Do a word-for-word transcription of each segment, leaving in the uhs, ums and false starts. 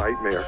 nightmare.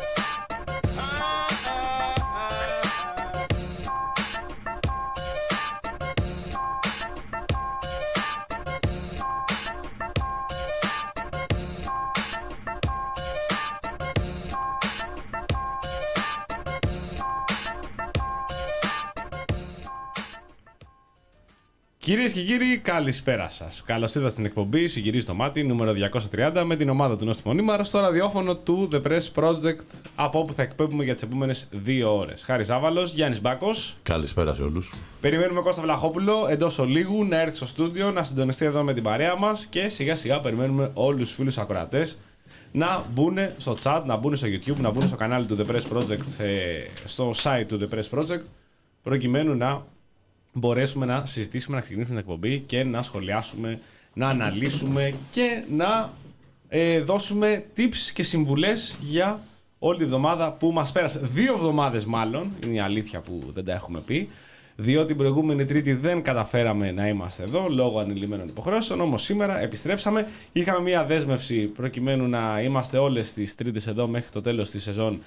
Κυρίες και κύριοι, καλησπέρα σας. Καλώς ήρθατε στην εκπομπή Συγγυρίζει το Μάτι, νούμερο διακόσια τριάντα, με την ομάδα του Νόστιμου Μονίμαρα στο ραδιόφωνο του The Press Project, από όπου θα εκπέμπουμε για τις επόμενες δύο ώρες. Χάρης Άβαλος, Γιάννης Μπάκος. Καλησπέρα σε όλους. Περιμένουμε Κώστα Βλαχόπουλο εντός ολίγου να έρθει στο στούντιο, να συντονιστεί εδώ με την παρέα μας και σιγά σιγά περιμένουμε όλους τους φίλους ακροατές να μπουν στο chat, να μπουν στο YouTube, να μπουν στο κανάλι του The Press Project, στο site του The Press Project, προκειμένου να μπορέσουμε να συζητήσουμε, να ξεκινήσουμε την εκπομπή και να σχολιάσουμε, να αναλύσουμε και να ε, δώσουμε tips και συμβουλές για όλη τη εβδομάδα που μας πέρασε. Δύο εβδομάδες μάλλον, είναι η αλήθεια που δεν τα έχουμε πει, διότι την προηγούμενη Τρίτη δεν καταφέραμε να είμαστε εδώ λόγω ανηλυμένων υποχρεώσεων, όμως σήμερα επιστρέψαμε. Είχαμε μια δέσμευση προκειμένου να είμαστε όλες τις Τρίτες εδώ μέχρι το τέλος της σεζόν,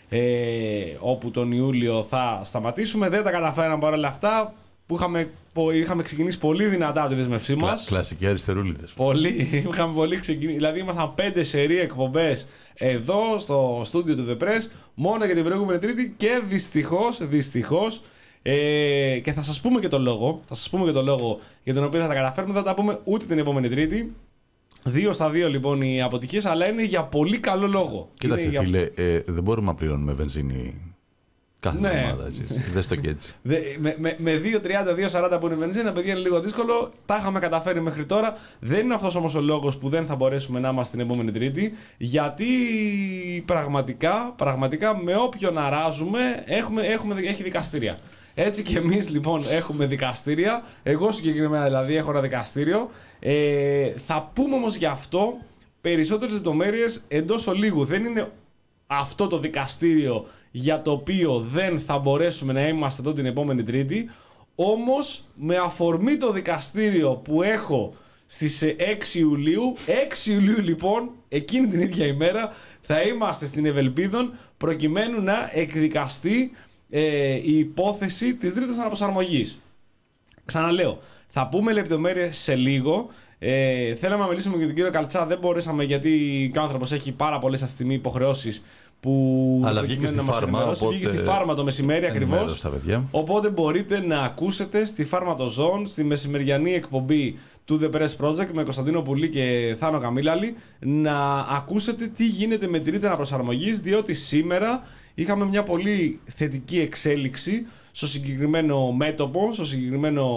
ε, όπου τον Ιούλιο θα σταματήσουμε. Δεν τα καταφέραμε παρόλα αυτά. Που είχαμε, είχαμε ξεκινήσει πολύ δυνατά από τη δέσμευσή μας. Κλασική αριστερούλιδες. Πολύ, είχαμε πολύ ξεκινήσει. Δηλαδή, ήμασταν πέντε σερί εκπομπές εδώ στο στούντιο του The Press, μόνο για την προηγούμενη Τρίτη και δυστυχώς, δυστυχώς, ε, και θα σας πούμε και το λόγο, θα σας πούμε και το λόγο για τον οποίο θα τα καταφέρουμε, δεν θα τα πούμε ούτε την επόμενη Τρίτη. Δύο στα δύο λοιπόν οι αποτυχίες, αλλά είναι για πολύ καλό λόγο. Κοίταξε, για... φίλε, ε, δεν μπορούμε να πληρώνουμε βενζίνη κάθε ναι. εβδομάδα, έτσι. Δες το και έτσι. με με, με δύο τριάντα δύο σαράντα που είναι η βενζίνα, παιδιά, είναι λίγο δύσκολο. Τα είχαμε καταφέρει μέχρι τώρα. Δεν είναι αυτός όμως ο λόγος που δεν θα μπορέσουμε να είμαστε την επόμενη Τρίτη. Γιατί πραγματικά, πραγματικά με όποιον αράζουμε έχουμε, έχουμε, έχει δικαστήρια. Έτσι και εμείς λοιπόν έχουμε δικαστήρια. Εγώ συγκεκριμένα δηλαδή έχω ένα δικαστήριο. Ε, θα πούμε όμως γι' αυτό περισσότερες λεπτομέρειες εντός ολίγου. Δεν είναι αυτό το δικαστήριο για το οποίο δεν θα μπορέσουμε να είμαστε εδώ την επόμενη Τρίτη. Όμως με αφορμή το δικαστήριο που έχω στις έξι Ιουλίου, έξι Ιουλίου λοιπόν, εκείνη την ίδια ημέρα θα είμαστε στην Ευελπίδων προκειμένου να εκδικαστεί ε, η υπόθεση της ρήτρας αναπροσαρμογής. Ξαναλέω, θα πούμε λεπτομέρειες σε λίγο. Ε, θέλαμε να μιλήσουμε για τον κύριο Καλτσά, δεν μπορέσαμε γιατί ο άνθρωπος έχει πάρα πολλές αυτή τη στιγμή υποχρεώσεις που. Αλλά βγήκε στη Φάρμα. Οπότε... Βγήκε στη Φάρμα το μεσημέρι ακριβώς. Οπότε μπορείτε να ακούσετε στη Φάρμα το Zone, στη μεσημεριανή εκπομπή του The Press Project με Κωνσταντίνο Πουλή και Θάνο Καμίλαλη, να ακούσετε τι γίνεται με τη ρήτρα αναπροσαρμογής, διότι σήμερα είχαμε μια πολύ θετική εξέλιξη στο συγκεκριμένο μέτωπο, στο συγκεκριμένο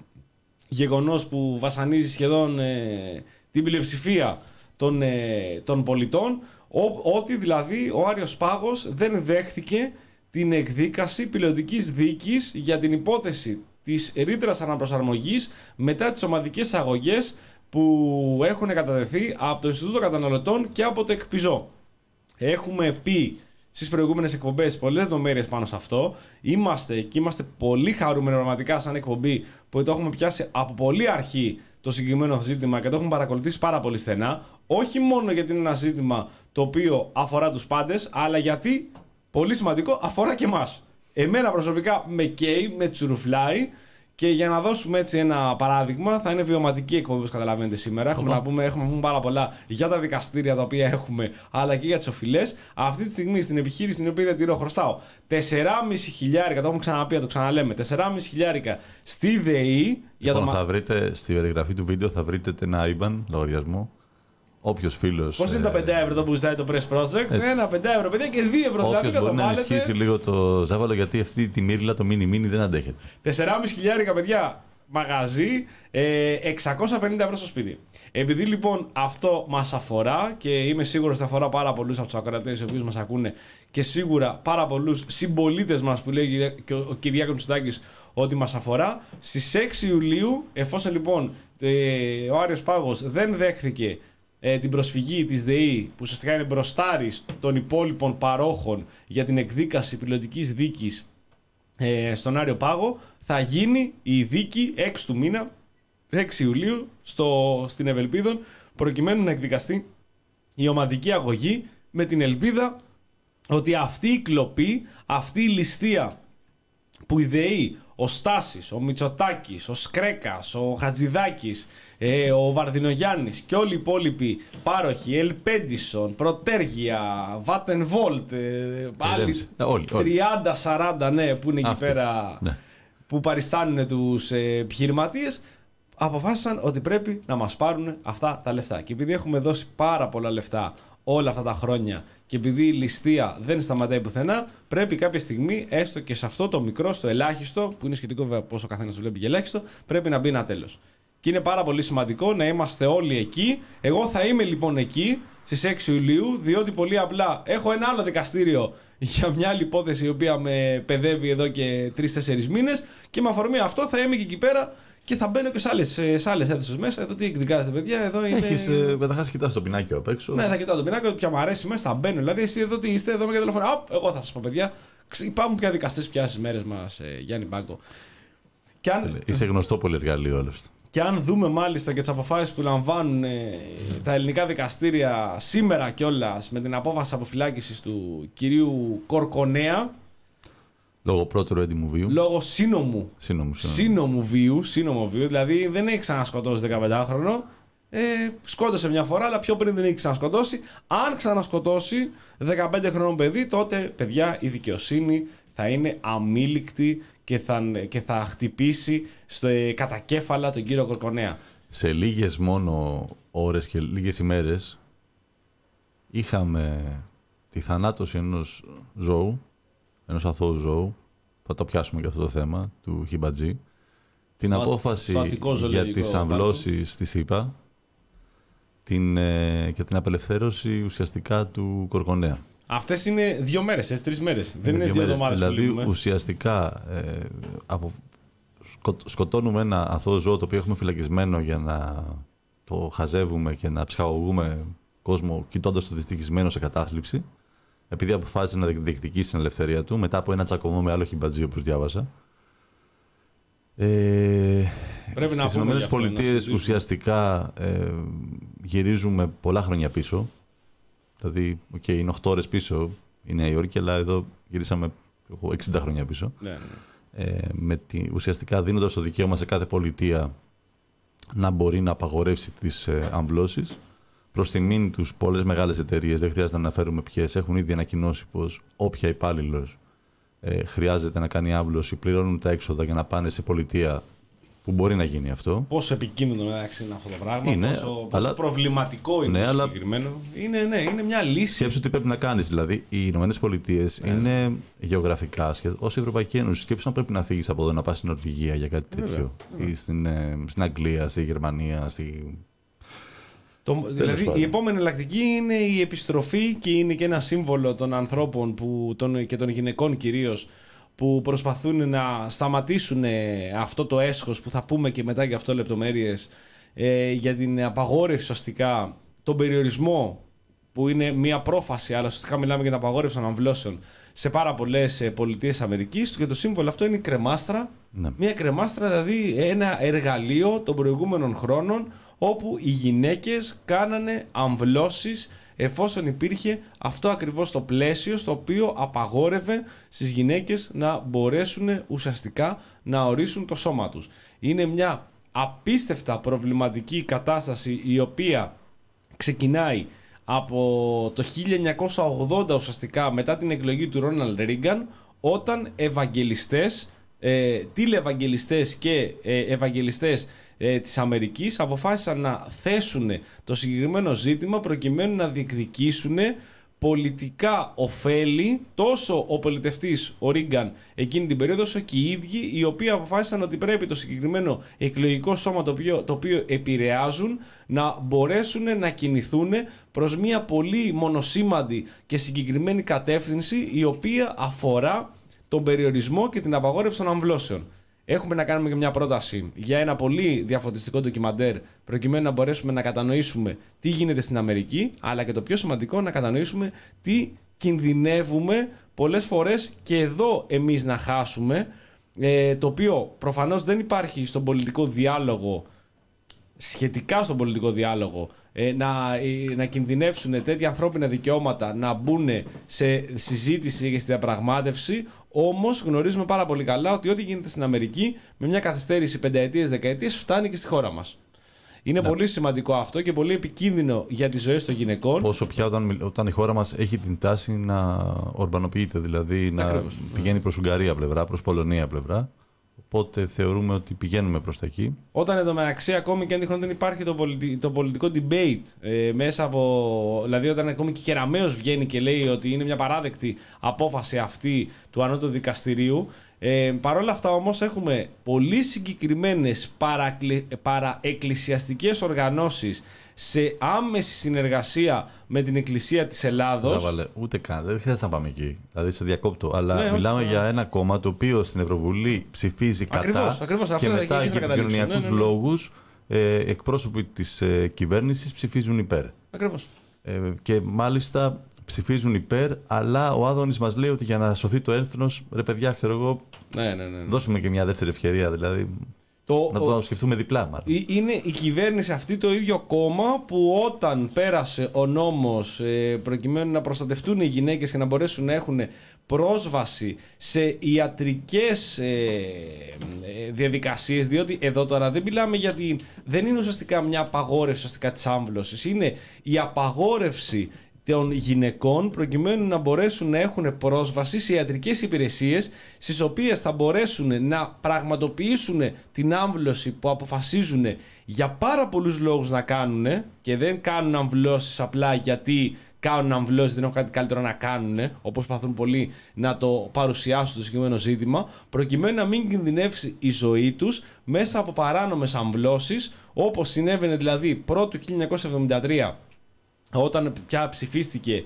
γεγονός που βασανίζει σχεδόν ε, την πλειοψηφία των, ε, των πολιτών, ό, ότι δηλαδή ο Άριος Πάγος δεν δέχθηκε την εκδίκαση πιλωτικής δίκης για την υπόθεση της ρήτρας αναπροσαρμογής μετά τις ομαδικές αγωγές που έχουν κατατεθεί από το Ινστιτούτο Καταναλωτών και από το ΕΚΠΙΖΟ. Έχουμε πει στις προηγούμενες εκπομπές πολλές λεπτομέρειες πάνω σε αυτό. Είμαστε και είμαστε πολύ χαρούμενοι πραγματικά σαν εκπομπή που το έχουμε πιάσει από πολύ αρχή το συγκεκριμένο ζήτημα και το έχουμε παρακολουθήσει πάρα πολύ στενά. Όχι μόνο γιατί είναι ένα ζήτημα το οποίο αφορά τους πάντες, αλλά γιατί, πολύ σημαντικό, αφορά και εμάς. Εμένα προσωπικά με καίει, με τσουρουφλάει. Και για να δώσουμε έτσι ένα παράδειγμα, θα είναι βιωματική εκπομπή όπως καταλαβαίνετε σήμερα. Έχουμε να, πούμε, έχουμε να πούμε πάρα πολλά για τα δικαστήρια τα οποία έχουμε, αλλά και για τις οφειλές. Αυτή τη στιγμή στην επιχείρηση την οποία διατηρώ χρωστάω τεσσεράμισι χιλιάρικα, το έχουμε ξαναπεί, το ξαναλέμε, τεσσεράμισι χιλιάρικα στη ΔΕΗ. Λοιπόν, το... θα βρείτε στη περιγραφή του βίντεο θα βρείτε ένα άι μπι έι εν λογαριασμό. Όποιος φίλος. Πώς είναι ε... τα πέντε ευρώ που ζητάει το Press Project, έτσι. Ένα πέντε ευρώ παιδιά και δύο ευρώ δηλαδή. Όποιος μπορεί να ενισχύσει λίγο το Ζάβαλο, γιατί αυτή τη μύρλα, το μίνι μίνι δεν αντέχεται. τεσσεράμισι χιλιάρικα παιδιά μαγαζί, ε, εξακόσια πενήντα ευρώ στο σπίτι. Επειδή λοιπόν αυτό μας αφορά και είμαι σίγουρος ότι αφορά πάρα πολλούς από τους ακροατές οι οποίοι μας ακούνε και σίγουρα πάρα πολλούς συμπολίτες μας που λέει και ο Κυριάκος Μητσοτάκης ότι μας αφορά, στις έξι Ιουλίου, εφόσον λοιπόν ε, ο Άριος Πάγος δεν δέχθηκε ε, την προσφυγή της ΔΕΗ που ουσιαστικά είναι μπροστάρης των υπόλοιπων παρόχων για την εκδίκαση πιλωτικής δίκης ε, στον Άριο Πάγο, θα γίνει η δίκη έξι του μήνα, έξι Ιουλίου, στο, στην Ευελπίδων, προκειμένου να εκδικαστεί η ομαδική αγωγή με την ελπίδα ότι αυτή η κλοπή, αυτή η ληστεία που ιδεεί ο Στάσης, ο Μητσοτάκης, ο Σκρέκας, ο Χατζηδάκης, ε, ο Βαρδινογιάννης και όλοι οι υπόλοιποι πάροχοι, Ελπέντισον, Πρωτέργεια, Βάτενβόλτ, ε, άλλοι τριάντα σαράντα ναι, που είναι εκεί Αυτή, πέρα, ναι. που παριστάνουν τους ε, επιχειρηματίες, αποφάσισαν ότι πρέπει να μας πάρουν αυτά τα λεφτά. Και επειδή έχουμε δώσει πάρα πολλά λεφτά όλα αυτά τα χρόνια και επειδή η ληστεία δεν σταματάει πουθενά, πρέπει κάποια στιγμή, έστω και σε αυτό το μικρό, στο ελάχιστο, που είναι σχετικό βέβαια πόσο ο καθένας βλέπει και ελάχιστο, πρέπει να μπει ένα τέλος. Και είναι πάρα πολύ σημαντικό να είμαστε όλοι εκεί. Εγώ θα είμαι λοιπόν εκεί στις έξι Ιουλίου, διότι πολύ απλά έχω ένα άλλο δικαστήριο για μια άλλη υπόθεση η οποία με παιδεύει εδώ και τρεις τέσσερις μήνες και με αφορμή αυτό θα είμαι και εκεί πέρα. Και θα μπαίνω και σε άλλες, σε άλλες αίθουσες μέσα. Εδώ τι εκδικάζετε, παιδιά. Εδώ είναι... Έχεις, ε, καταρχάς κοιτάς το πινάκι απ' έξω. Ναι, θα κοιτάω το πινάκι, πια μου αρέσει μέσα, θα μπαίνω. Δηλαδή, εσείς εδώ τι είστε, εδώ με τηλέφωνο. Απ, εγώ θα σας πω, παιδιά. Υπάρχουν πια δικαστές πια στις μέρες μας, ε, Γιάννη Μπάκο. Και αν... Είσαι γνωστό πολυεργαλείο όλος. Και αν δούμε μάλιστα και τις αποφάσεις που λαμβάνουν ε, τα ελληνικά δικαστήρια σήμερα κιόλας με την απόφαση αποφυλάκησης του κυρίου Κορκονέα. Λόγω πρώτερου έντιμου βίου. Λόγω σύνομου. Σύνομου, σύνομου βίου. Σύνομου βίου. Δηλαδή δεν έχει ξανασκοτώσει δεκαπεντάχρονο. Ε, σκότωσε μια φορά, αλλά πιο πριν δεν έχει ξανασκοτώσει. Αν ξανασκοτώσει δεκαπέντε χρονών παιδί, τότε παιδιά η δικαιοσύνη θα είναι αμήλικτη και θα, και θα χτυπήσει στο ε, κατακέφαλα τον κύριο Κορκονέα. Σε λίγες μόνο ώρες και λίγες ημέρες είχαμε τη θανάτωση ενός ζώου, ενός αθώου ζώου, θα το πιάσουμε για αυτό το θέμα, του Χιμπατζή, την Φα... απόφαση για τις αμβλώσεις στη ΣΥΠΑ την, ε, και την απελευθέρωση ουσιαστικά του Κορκονέα. Αυτές είναι δύο μέρες, ε, τρεις μέρες. Δεν είναι, είναι δύο εβδομάδες. Δηλαδή ουσιαστικά ε, από, σκο, σκοτώνουμε ένα αθώο ζώο το οποίο έχουμε φυλακισμένο για να το χαζεύουμε και να ψυχαγωγούμε κόσμο κοιτώντας το δυστυχισμένο σε κατάθλιψη, επειδή αποφάσισε να διεκδικήσει την ελευθερία του μετά από ένα τσακωμό με άλλο Χιμπατζή, όπως διάβασα. Ε, Πρέπει στις Ηνωμένες Πολιτείες ουσιαστικά ε, γυρίζουμε πολλά χρόνια πίσω. Δηλαδή, okay, είναι οκτώ ώρες πίσω η Νέα Υόρκη, αλλά εδώ γυρίσαμε εξήντα χρόνια πίσω. Ναι, ναι. Ε, με τη, ουσιαστικά δίνοντας το δικαίωμα σε κάθε πολιτεία να μπορεί να απαγορεύσει τις ε, αμβλώσεις. Προς τιμήν τους, πολλές μεγάλες εταιρείες, δεν χρειάζεται να αναφέρουμε ποιες, έχουν ήδη ανακοινώσει πως όποια υπάλληλος ε, χρειάζεται να κάνει άμβλωση, πληρώνουν τα έξοδα για να πάνε σε πολιτεία που μπορεί να γίνει αυτό. Πόσο επικίνδυνο μεταξύ είναι αυτό το πράγμα, είναι, πόσο, πόσο αλλά, προβληματικό είναι ναι, το συγκεκριμένο. Είναι, ναι, είναι μια λύση. Σκέψου τι πρέπει να κάνεις. Δηλαδή, οι Ηνωμένες Πολιτείες ναι. είναι γεωγραφικά, ως η Ευρωπαϊκή Ένωση. Σκέψου αν πρέπει να φύγεις από εδώ να πας στην Νορβηγία για κάτι τέτοιο. Βέβαια, βέβαια. Ή στην, ε, στην Αγγλία, στη Γερμανία, στη... Το, δηλαδή η επόμενη εναλλακτική είναι η επιστροφή και είναι και ένα σύμβολο των ανθρώπων που, των, και των γυναικών κυρίως που προσπαθούν να σταματήσουν αυτό το έσχος που θα πούμε και μετά για αυτό λεπτομέρειες ε, για την απαγόρευση ουσιαστικά, τον περιορισμό που είναι μια πρόφαση, αλλά ουσιαστικά μιλάμε για την απαγόρευση των αμβλώσεων σε πάρα πολλές πολιτείες Αμερικής και το σύμβολο αυτό είναι η κρεμάστρα. Ναι. Μια κρεμάστρα, δηλαδή ένα εργαλείο των προηγούμενων χρόνων όπου οι γυναίκες κάνανε αμβλώσεις εφόσον υπήρχε αυτό ακριβώς το πλαίσιο στο οποίο απαγόρευε στις γυναίκες να μπορέσουν ουσιαστικά να ορίσουν το σώμα τους. Είναι μια απίστευτα προβληματική κατάσταση η οποία ξεκινάει από το χίλια εννιακόσια ογδόντα ουσιαστικά μετά την εκλογή του Ρόναλντ Ρίγκαν, όταν ευαγγελιστές, ε, τηλεευαγγελιστές και ε, ευαγγελιστές ε, της Αμερικής αποφάσισαν να θέσουν το συγκεκριμένο ζήτημα προκειμένου να διεκδικήσουν πολιτικά ωφέλη τόσο ο πολιτευτής ο Ρίγκαν εκείνη την περίοδο όσο και οι ίδιοι οι οποίοι αποφάσισαν ότι πρέπει το συγκεκριμένο εκλογικό σώμα το οποίο, το οποίο επηρεάζουν να μπορέσουν να κινηθούν προς μια πολύ μονοσήμαντη και συγκεκριμένη κατεύθυνση η οποία αφορά τον περιορισμό και την απαγόρευση των αμβλώσεων. Έχουμε να κάνουμε και μια πρόταση για ένα πολύ διαφωτιστικό ντοκιμαντέρ προκειμένου να μπορέσουμε να κατανοήσουμε τι γίνεται στην Αμερική, αλλά και το πιο σημαντικό να κατανοήσουμε τι κινδυνεύουμε πολλές φορές και εδώ εμείς να χάσουμε, ε, το οποίο προφανώς δεν υπάρχει στον πολιτικό διάλογο, σχετικά στον πολιτικό διάλογο, ε, να, ε, να κινδυνεύσουν τέτοια ανθρώπινα δικαιώματα, να μπουν σε συζήτηση και στη διαπραγμάτευση. Όμως γνωρίζουμε πάρα πολύ καλά ότι ό,τι γίνεται στην Αμερική με μια καθυστέρηση πενταετίες, δεκαετίες φτάνει και στη χώρα μας. Είναι ναι. πολύ σημαντικό αυτό και πολύ επικίνδυνο για τις ζωές των γυναικών. Πόσο πια όταν, όταν η χώρα μας έχει την τάση να ορμπανοποιείται, δηλαδή να Ακριβώς. πηγαίνει προς Ουγγαρία πλευρά, προς Πολωνία πλευρά. Οπότε θεωρούμε ότι πηγαίνουμε προς τα εκεί. Όταν εντωμεταξύ ακόμη και αν δεν υπάρχει το, πολιτι... το πολιτικό debate ε, μέσα από. Δηλαδή, όταν ακόμη και Κεραμέως βγαίνει και λέει ότι είναι μια παράδεκτη απόφαση αυτή του Ανώτατου Δικαστηρίου. Ε, Παρ' όλα αυτά όμως έχουμε πολύ συγκεκριμένες παρακλη... παραεκκλησιαστικές οργανώσεις σε άμεση συνεργασία με την Εκκλησία της Ελλάδος. Ζάβαλε, ούτε καν, δεν χρειάζεται να πάμε εκεί. Δηλαδή σε διακόπτω. Αλλά ναι, μιλάμε όχι, για ένα κόμμα το οποίο στην Ευρωβουλή ψηφίζει ακριβώς, κατά ακριβώς, και αυτό μετά για επικοινωνιακούς ναι, ναι, ναι. λόγους ε, εκπρόσωποι της ε, κυβέρνησης ψηφίζουν υπέρ. Ακριβώς. Ε, και μάλιστα ψηφίζουν υπέρ, αλλά ο Άδωνης μας λέει ότι για να σωθεί το έθνος, ρε παιδιά, ξέρω εγώ, ναι, ναι, ναι, ναι. δώσουμε και μια δεύτερη ευκαιρία, δηλαδή. Το, να το ο, σκεφτούμε διπλά, μάλλον. Είναι η κυβέρνηση αυτή το ίδιο κόμμα που όταν πέρασε ο νόμος ε, προκειμένου να προστατευτούν οι γυναίκες και να μπορέσουν να έχουν πρόσβαση σε ιατρικές ε, ε, διαδικασίες, διότι εδώ τώρα δεν μιλάμε γιατί δεν είναι ουσιαστικά μια απαγόρευση ουσιαστικά της άμβλωσης, είναι η απαγόρευση των γυναικών προκειμένου να μπορέσουν να έχουν πρόσβαση σε ιατρικές υπηρεσίες στις οποίες θα μπορέσουν να πραγματοποιήσουν την άμβλωση που αποφασίζουν για πάρα πολλούς λόγους να κάνουν και δεν κάνουν αμβλώσεις απλά γιατί κάνουν αμβλώσεις, δεν έχουν κάτι καλύτερο να κάνουν, όπως προσπαθούν πολλοί να το παρουσιάσουν το συγκεκριμένο ζήτημα, προκειμένου να μην κινδυνεύσει η ζωή τους μέσα από παράνομες αμβλώσεις, όπως συνέβαινε δηλαδή πρώτου χίλια εννιακόσια εβδομήντα τρία όταν πια ψηφίστηκε,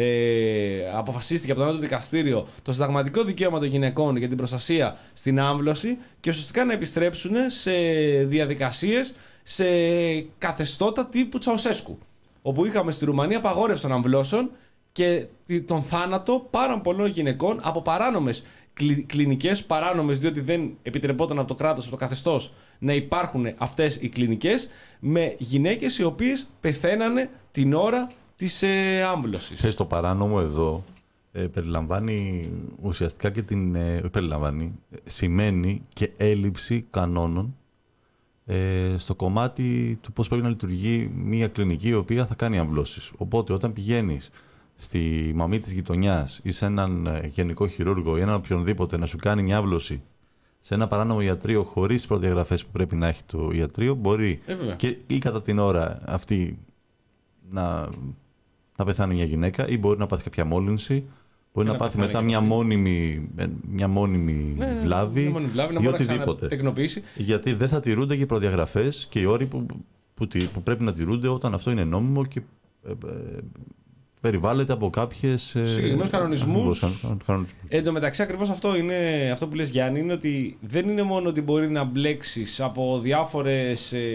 ε, αποφασίστηκε από το Ανώτατο Δικαστήριο το συνταγματικό δικαίωμα των γυναικών για την προστασία στην άμβλωση και ουσιαστικά να επιστρέψουν σε διαδικασίες, σε καθεστώτα τύπου Τσαουσέσκου, όπου είχαμε στη Ρουμανία απαγόρευση των αμβλώσεων και τον θάνατο πάρα πολλών γυναικών από παράνομες κλινικές, παράνομες διότι δεν επιτρεπόταν από το κράτος, από το καθεστώς να υπάρχουν αυτές οι κλινικές, με γυναίκες οι οποίες πεθαίνανε την ώρα της ε, άμβλωσης. Ξέρεις, το παράνομο εδώ ε, περιλαμβάνει ουσιαστικά και την ε, περιλαμβάνει, σημαίνει και έλλειψη κανόνων ε, στο κομμάτι του πώς πρέπει να λειτουργεί μια κλινική η οποία θα κάνει αμβλώσεις. Οπότε όταν πηγαίνεις στη μαμή της γειτονιάς ή σε έναν γενικό χειρούργο ή έναν οποιονδήποτε να σου κάνει μια άμβλωση σε ένα παράνομο ιατρείο χωρίς τις προδιαγραφές που πρέπει να έχει το ιατρείο, μπορεί ε, και, ή κατά την ώρα αυτή να, να πεθάνει μια γυναίκα ή μπορεί να πάθει κάποια μόλυνση, μπορεί να, να πάθει μετά μια μόνιμη, μια μόνιμη ναι, βλάβη μια μόνιμη βλάβη, ή οτιδήποτε. Γιατί δεν θα τηρούνται και οι προδιαγραφές και οι όροι που, που, που, που πρέπει να τηρούνται όταν αυτό είναι νόμιμο και ε, ε, περιβάλλεται από κάποιες συγκεκριμένους κανονισμούς. Εν τω μεταξύ, ακριβώς αυτό, είναι, αυτό που λες, Γιάννη, είναι ότι δεν είναι μόνο ότι μπορεί να μπλέξεις από διάφορες, ε,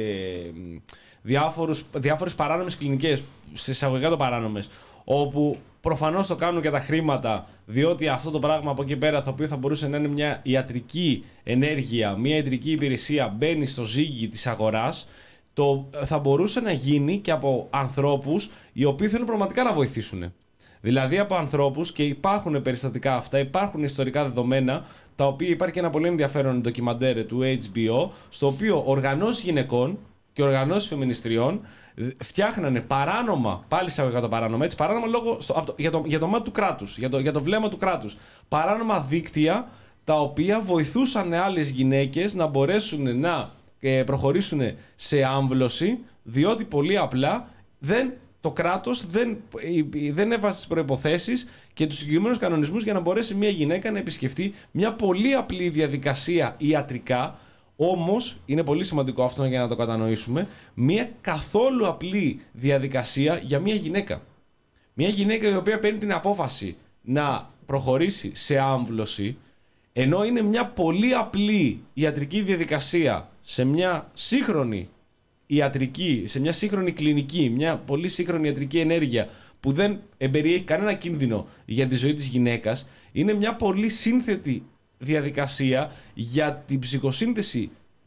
διάφορους, διάφορες παράνομες κλινικές, σε εισαγωγικά το παράνομες, όπου προφανώς το κάνουν για τα χρήματα, διότι αυτό το πράγμα από εκεί πέρα, το οποίο θα μπορούσε να είναι μια ιατρική ενέργεια, μια ιατρική υπηρεσία, μπαίνει στο ζύγι της αγοράς. Το θα μπορούσε να γίνει και από ανθρώπους οι οποίοι θέλουν πραγματικά να βοηθήσουν. Δηλαδή από ανθρώπους, και υπάρχουν περιστατικά αυτά, υπάρχουν ιστορικά δεδομένα, τα οποία υπάρχει και ένα πολύ ενδιαφέρον ντοκιμαντέρ του έιτς μπι ο, στο οποίο οργανώσεις γυναικών και οργανώσεις φεμινιστριών φτιάχνανε παράνομα, πάλι σε το παράνομα, έτσι, παράνομα λόγω, στο, το, για, το, για το μάτι του κράτους, για το, για το βλέμμα του κράτους, παράνομα δίκτυα τα οποία βοηθούσαν άλλες γυναίκες να μπορέσουν να και προχωρήσουν σε άμβλωση, διότι πολύ απλά δεν, το κράτος δεν, δεν έβαζε τις προϋποθέσεις και τους συγκεκριμένους κανονισμούς για να μπορέσει μια γυναίκα να επισκεφτεί μια πολύ απλή διαδικασία ιατρικά. Όμως, είναι πολύ σημαντικό αυτό για να το κατανοήσουμε, μια καθόλου απλή διαδικασία για μια γυναίκα. Μια γυναίκα η οποία παίρνει την απόφαση να προχωρήσει σε άμβλωση, ενώ είναι μια πολύ απλή ιατρική διαδικασία σε μια σύγχρονη ιατρική, σε μια σύγχρονη κλινική, μια πολύ σύγχρονη ιατρική ενέργεια που δεν εμπεριέχει κανένα κίνδυνο για τη ζωή της γυναίκας, είναι μια πολύ σύνθετη διαδικασία για την ψυχοσύνθεση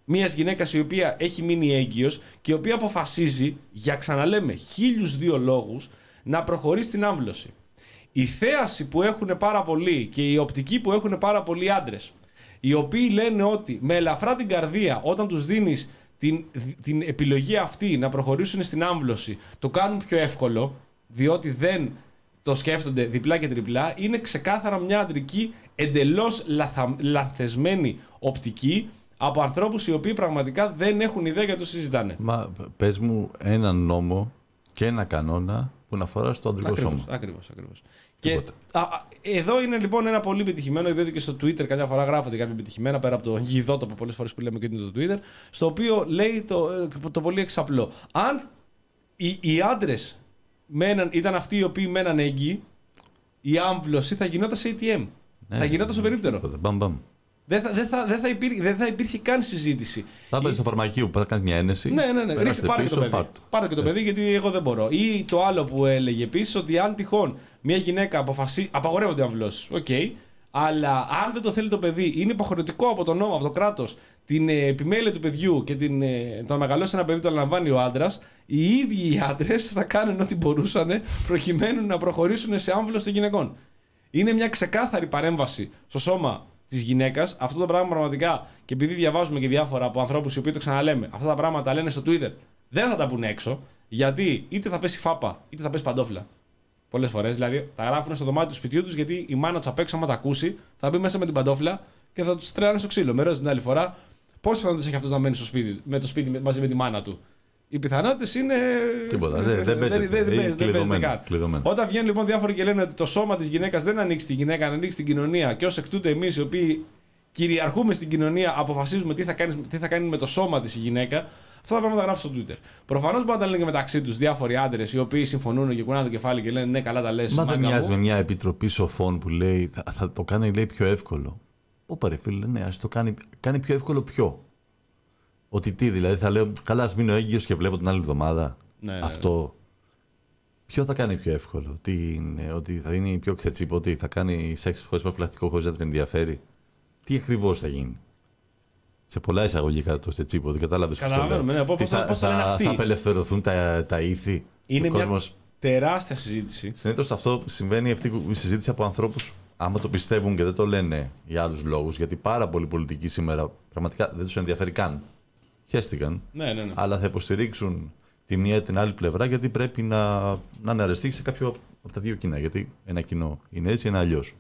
μιας γυναίκας η οποία έχει μείνει έγκυος και η οποία αποφασίζει, για ξαναλέμε χίλιους δύο λόγους, να προχωρήσει στην άμβλωση. Η θέαση που έχουν πάρα πολλοί και η οπτική που έχουν πάρα πολλοί άντρες, οι οποίοι λένε ότι με ελαφρά την καρδία, όταν τους δίνεις την, την επιλογή αυτή να προχωρήσουν στην άμβλωση, το κάνουν πιο εύκολο, διότι δεν το σκέφτονται διπλά και τριπλά, είναι ξεκάθαρα μια αντρική εντελώς λαθα, λανθασμένη οπτική από ανθρώπους οι οποίοι πραγματικά δεν έχουν ιδέα για το συζητάνε. Μα πες μου έναν νόμο και ένα κανόνα που να αφορά στο ανδρικό σώμα. Ακριβώς, ακριβώς. Και α, α, εδώ είναι λοιπόν ένα πολύ πετυχημένο, διότι και στο Twitter κάποια φορά γράφονται κάποια πετυχημένα, πέρα από το γιδότοπο πολλές φορές που λέμε και είναι το Twitter, στο οποίο λέει το, το πολύ εξαπλό. Αν οι, οι άντρες μέναν, ήταν αυτοί οι οποίοι μέναν έγκυοι, η άμβλωση θα γινόταν σε έι τι εμ. Ναι, θα γινόταν στο περίπτερο. Μπαμ, μπαμ. Δεν θα, δεν, θα, δεν, θα υπήρχε, δεν θα υπήρχε καν συζήτηση. Θα μπαίνει στο φαρμακείο που θα κάνει μια ένεση. Ναι, ναι, ναι. Ρίξτε, πάρε πίσω, και το παιδί. Πάρτο. Πάρε και το παιδί, γιατί εγώ δεν μπορώ. Ή το άλλο που έλεγε επίσης, ότι αν τυχόν μια γυναίκα αποφασίσει. Απαγορεύονται οι αμβλώσεις. Οκ. Okay. Αλλά αν δεν το θέλει το παιδί, είναι υποχρεωτικό από τον νόμο, από το κράτος, την ε, επιμέλεια του παιδιού και την, ε, το να μεγαλώσει ένα παιδί το αναλαμβάνει ο άντρας, οι ίδιοι οι άντρες θα κάνουν ό,τι μπορούσαν προκειμένου να προχωρήσουν σε άμβλωση των γυναικών. Είναι μια ξεκάθαρη παρέμβαση στο σώμα της γυναίκας. Αυτό το πράγμα πραγματικά, και επειδή διαβάζουμε και διάφορα από ανθρώπους οι οποίοι το ξαναλέμε, αυτά τα πράγματα τα λένε στο Twitter, δεν θα τα πούνε έξω, γιατί είτε θα πέσει φάπα, είτε θα πέσει παντόφλα. Πολλές φορές. Δηλαδή τα γράφουν στο δωμάτιο του σπιτιού τους, γιατί η μάνα τους απ' έξω, άμα τα ακούσει, θα μπει μέσα με την παντόφλα και θα τους τρέλανε στο ξύλο. Με ρώτησε την άλλη φορά, πόσες πιθανότητες έχει αυτός να μένει στο σπίτι, με το σπίτι μαζί με τη μάνα του. Οι πιθανότητες είναι. Τίποτα. Δεν, δεν παίζεται. Όταν βγαίνουν λοιπόν διάφοροι και λένε ότι το σώμα της γυναίκας δεν ανοίξει τη γυναίκα, ανοίξει την κοινωνία, και ως εκ τούτου εμείς οι οποίοι κυριαρχούμε στην κοινωνία αποφασίζουμε τι θα κάνει, τι θα κάνει με το σώμα της η γυναίκα, αυτά τα πράγματα γράφουν στο Twitter. Προφανώς μπορεί να τα λένε και μεταξύ τους διάφοροι άντρες οι οποίοι συμφωνούν και κουνάνε το κεφάλι και λένε ναι, καλά τα λες. Μα δεν μοιάζει με μια επιτροπή σοφών που λέει θα, θα το κάνει, λέει, πιο εύκολο. Ωπα ρε φίλε, ναι, ας το κάνει, κάνει πιο εύκολο ποιο. Ότι τι, δηλαδή θα λέω, καλά, ας μείνω έγκυος και βλέπω την άλλη εβδομάδα. Ναι, αυτό. Ναι. Ποιο θα κάνει πιο εύκολο, τι είναι, ότι θα είναι πιο ξετσίπο, ότι θα κάνει σεξ χωρίς προφυλακτικό, χωρίς να την ενδιαφέρει. Τι ακριβώς θα γίνει. Σε πολλά εισαγωγικά το ξετσίπο, δεν κατάλαβες πώς το λέω. Ναι, πώς θα, θα, θα, θα απελευθερωθούν τα, τα ήθη. Είναι μια κόσμος... τεράστια συζήτηση. Συνήθως αυτό συμβαίνει αυτή η συζήτηση από ανθρώπους, άμα το πιστεύουν και δεν το λένε για άλλους λόγους, γιατί πάρα πολλοί πολιτικοί σήμερα πραγματικά δεν τους ενδιαφέρει καν. Χαίστηκαν, ναι, ναι, ναι. αλλά θα υποστηρίξουν τη μία ή την άλλη πλευρά, γιατί πρέπει να, να αναρρεστεί σε κάποιο από τα δύο κοινά. Γιατί ένα κοινό είναι έτσι, ένα αλλιώς.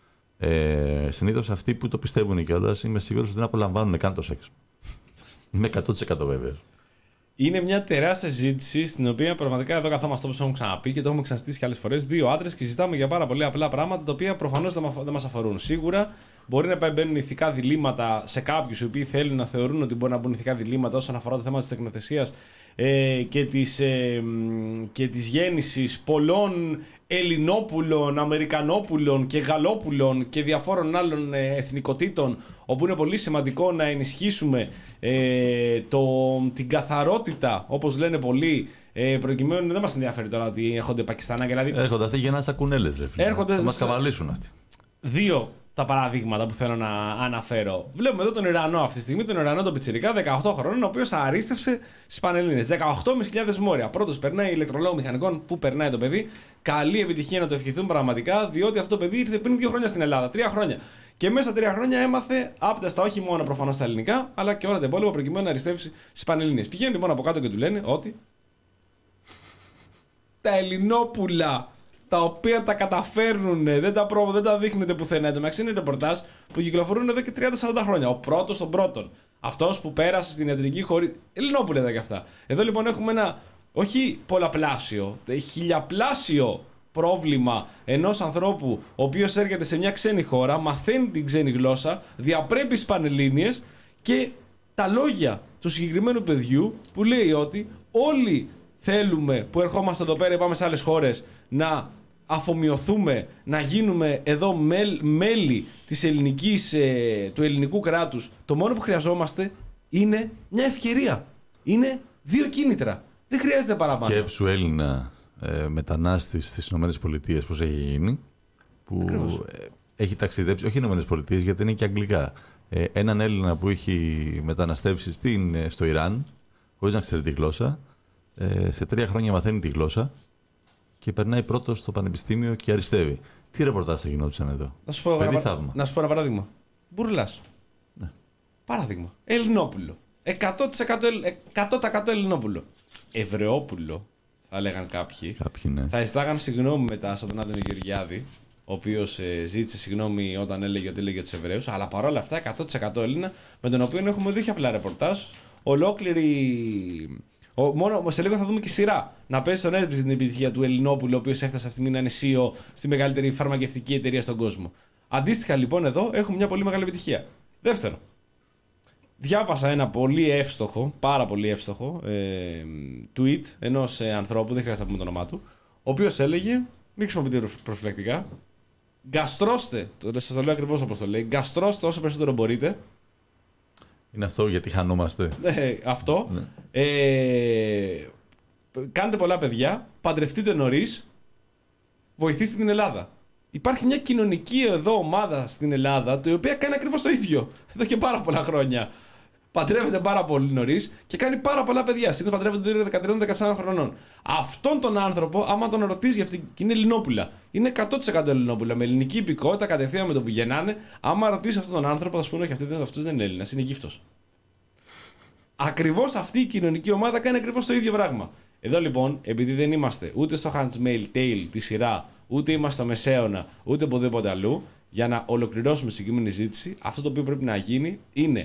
Ε, συνήθως αυτοί που το πιστεύουν κιόλας, είμαι σίγουρος ότι δεν απολαμβάνουν καν το σεξ. Είμαι εκατό τοις εκατό βέβαιος. Είναι μια τεράστια συζήτηση στην οποία πραγματικά εδώ καθόμαστε, όπως έχουμε ξαναπεί και το έχουμε ξαναστήσει και άλλες φορές, δύο άντρες και συζητάμε για πάρα πολύ απλά πράγματα τα οποία προφανώς δεν μας αφορούν. Σίγουρα μπορεί να μπαίνουν ηθικά διλήμματα σε κάποιους οι οποίοι θέλουν να θεωρούν ότι μπορεί να μπουν ηθικά διλήμματα όσον αφορά το θέμα της τεκνοθεσίας ε, και, της, ε, και της γέννησης πολλών Ελληνόπουλων, Αμερικανόπουλων και Γαλλόπουλων και διαφόρων άλλων ε, εθνικοτήτων, όπου είναι πολύ σημαντικό να ενισχύσουμε ε, το, την καθαρότητα, όπως λένε πολλοί, ε, προκειμένου δεν μας ενδιαφέρει τώρα ότι έρχονται Πακιστανάκια. Δηλαδή, έρχονται αυτοί για να σακουνέλες, ρε φίλε. Έρχονται, θα μας καβαλήσουν αυτοί. Δύο τα παραδείγματα που θέλω να αναφέρω. Βλέπουμε εδώ τον Ιρανό αυτή τη στιγμή, τον Ιρανό τον πιτσιρικά, δεκαοκτώ χρονών, ο οποίος αρίστευσε στις Πανελλήνιες. δεκαοκτώ χιλιάδες μόρια. Πρώτος περνάει ηλεκτρολόγο μηχανικών, που περνάει το παιδί. Καλή επιτυχία να το ευχηθούν πραγματικά, διότι αυτό το παιδί ήρθε πριν δύο χρόνια στην Ελλάδα. Τρία χρόνια. Και μέσα τρία χρόνια έμαθε άπταστα όχι μόνο προφανώς στα ελληνικά, αλλά και όλα τα υπόλοιπα προκειμένου να αριστεύσει στις Πανελλήνιες. Πηγαίνουν λοιπόν από κάτω και του λένε ότι τα Ελληνόπουλα, τα οποία τα καταφέρνουν, δεν τα, προ... δεν τα δείχνετε πουθενά. Εν τω μεταξύ είναι ρεπορτάζ που κυκλοφορούν εδώ και τριάντα σαράντα χρόνια. Ο πρώτος των πρώτων. Αυτός που πέρασε στην ιατρική χωρί. Ελληνόπουλα ήταν και αυτά. Εδώ λοιπόν έχουμε ένα όχι πολλαπλάσιο, χιλιαπλάσιο πρόβλημα ενός ανθρώπου ο οποίος έρχεται σε μια ξένη χώρα, μαθαίνει την ξένη γλώσσα, διαπρέπει στις Πανελλήνιες και τα λόγια του συγκεκριμένου παιδιού που λέει ότι όλοι θέλουμε που ερχόμαστε εδώ πέρα, πάμε σε άλλες χώρες, να αφομοιωθούμε, να γίνουμε εδώ μέλ, μέλη της ελληνικής, ε, του ελληνικού κράτους. Το μόνο που χρειαζόμαστε είναι μια ευκαιρία. Είναι δύο κίνητρα. Δεν χρειάζεται παραπάνω. Σκέψου Έλληνα ε, μετανάστη στις ΗΠΑ, πώς έχει γίνει, που ε, έχει ταξιδέψει, όχι οι ΗΠΑ γιατί είναι και αγγλικά. Ε, έναν Έλληνα που έχει μεταναστεύσει στην, στο Ιράν, χωρίς να ξέρει τη γλώσσα, ε, σε τρία χρόνια μαθαίνει τη γλώσσα και περνάει πρώτος στο πανεπιστήμιο και αριστεύει. Τι ρεπορτάζ θα γινόντουσαν εδώ? Να σου πω, Παιδί ένα, θαύμα. να σου πω ένα παράδειγμα. Μπουρλάς. Ναι. Παράδειγμα. Ελληνόπουλο. εκατό τοις εκατό, εκατό τοις εκατό Ελληνόπουλο. Εβραιόπουλο, θα λέγαν κάποιοι. Κάποιοι, ναι. Θα αισθάγαν συγγνώμη μετά σαν τον Άδωνη Γεωργιάδη, ο οποίος ε, ζήτησε συγγνώμη όταν έλεγε ότι έλεγε τους Εβραίους. Αλλά παρόλα αυτά, εκατό τοις εκατό Έλληνα, με τον οποίο έχουμε δει όχι απλά ρεπορτάζ, ολόκληρη. Ο, μόνο σε λίγο θα δούμε και σειρά να παίζει στον Netflix την επιτυχία του Ελληνόπουλου, ο οποίος έφτασε αυτή τη στιγμή να είναι σι ι ο στη μεγαλύτερη φαρμακευτική εταιρεία στον κόσμο. Αντίστοιχα λοιπόν εδώ έχουμε μια πολύ μεγάλη επιτυχία. Δεύτερο, διάβασα ένα πολύ εύστοχο, πάρα πολύ εύστοχο ε, tweet ενός ε, ανθρώπου, δεν χρειάζεται να πούμε το όνομά του, ο οποίος έλεγε, μην χρησιμοποιείτε προφυλακτικά, γκαστρώστε, το, σας το λέω ακριβώς όπως το λέει, γκαστρώστε όσο περισσότερο μπορείτε. Είναι αυτό γιατί χανόμαστε. Ναι, αυτό. Ναι. Ε, κάντε πολλά παιδιά, παντρευτείτε νωρίς, βοηθήστε την Ελλάδα. Υπάρχει μια κοινωνική εδώ ομάδα στην Ελλάδα, η οποία κάνει ακριβώς το ίδιο εδώ και πάρα πολλά χρόνια. Παντρεύεται πάρα πολύ νωρίς και κάνει πάρα πολλά παιδιά. Συνήθως παντρεύεται το δεκατρία δεκατέσσερα χρονών. Αυτόν τον άνθρωπο, άμα τον ρωτήσει για αυτή, και είναι Ελληνόπουλα. Είναι εκατό τοις εκατό Ελληνόπουλα. Με ελληνική υπηκότητα, κατευθείαν με το που γεννάνε. Άμα ρωτήσει αυτόν τον άνθρωπο, θα σου πούνε: όχι, αυτός δεν είναι Έλληνας, είναι γύφτος. Ακριβώς αυτή η κοινωνική ομάδα κάνει ακριβώς το ίδιο πράγμα. Εδώ λοιπόν, επειδή δεν είμαστε ούτε στο Handmaid's Tale τη σειρά, ούτε είμαστε στο Μεσαίωνα, ούτε οπουδήποτε αλλού, για να ολοκληρώσουμε συγκεκριμένη ζήτηση, αυτό το οποίο πρέπει να γίνει είναι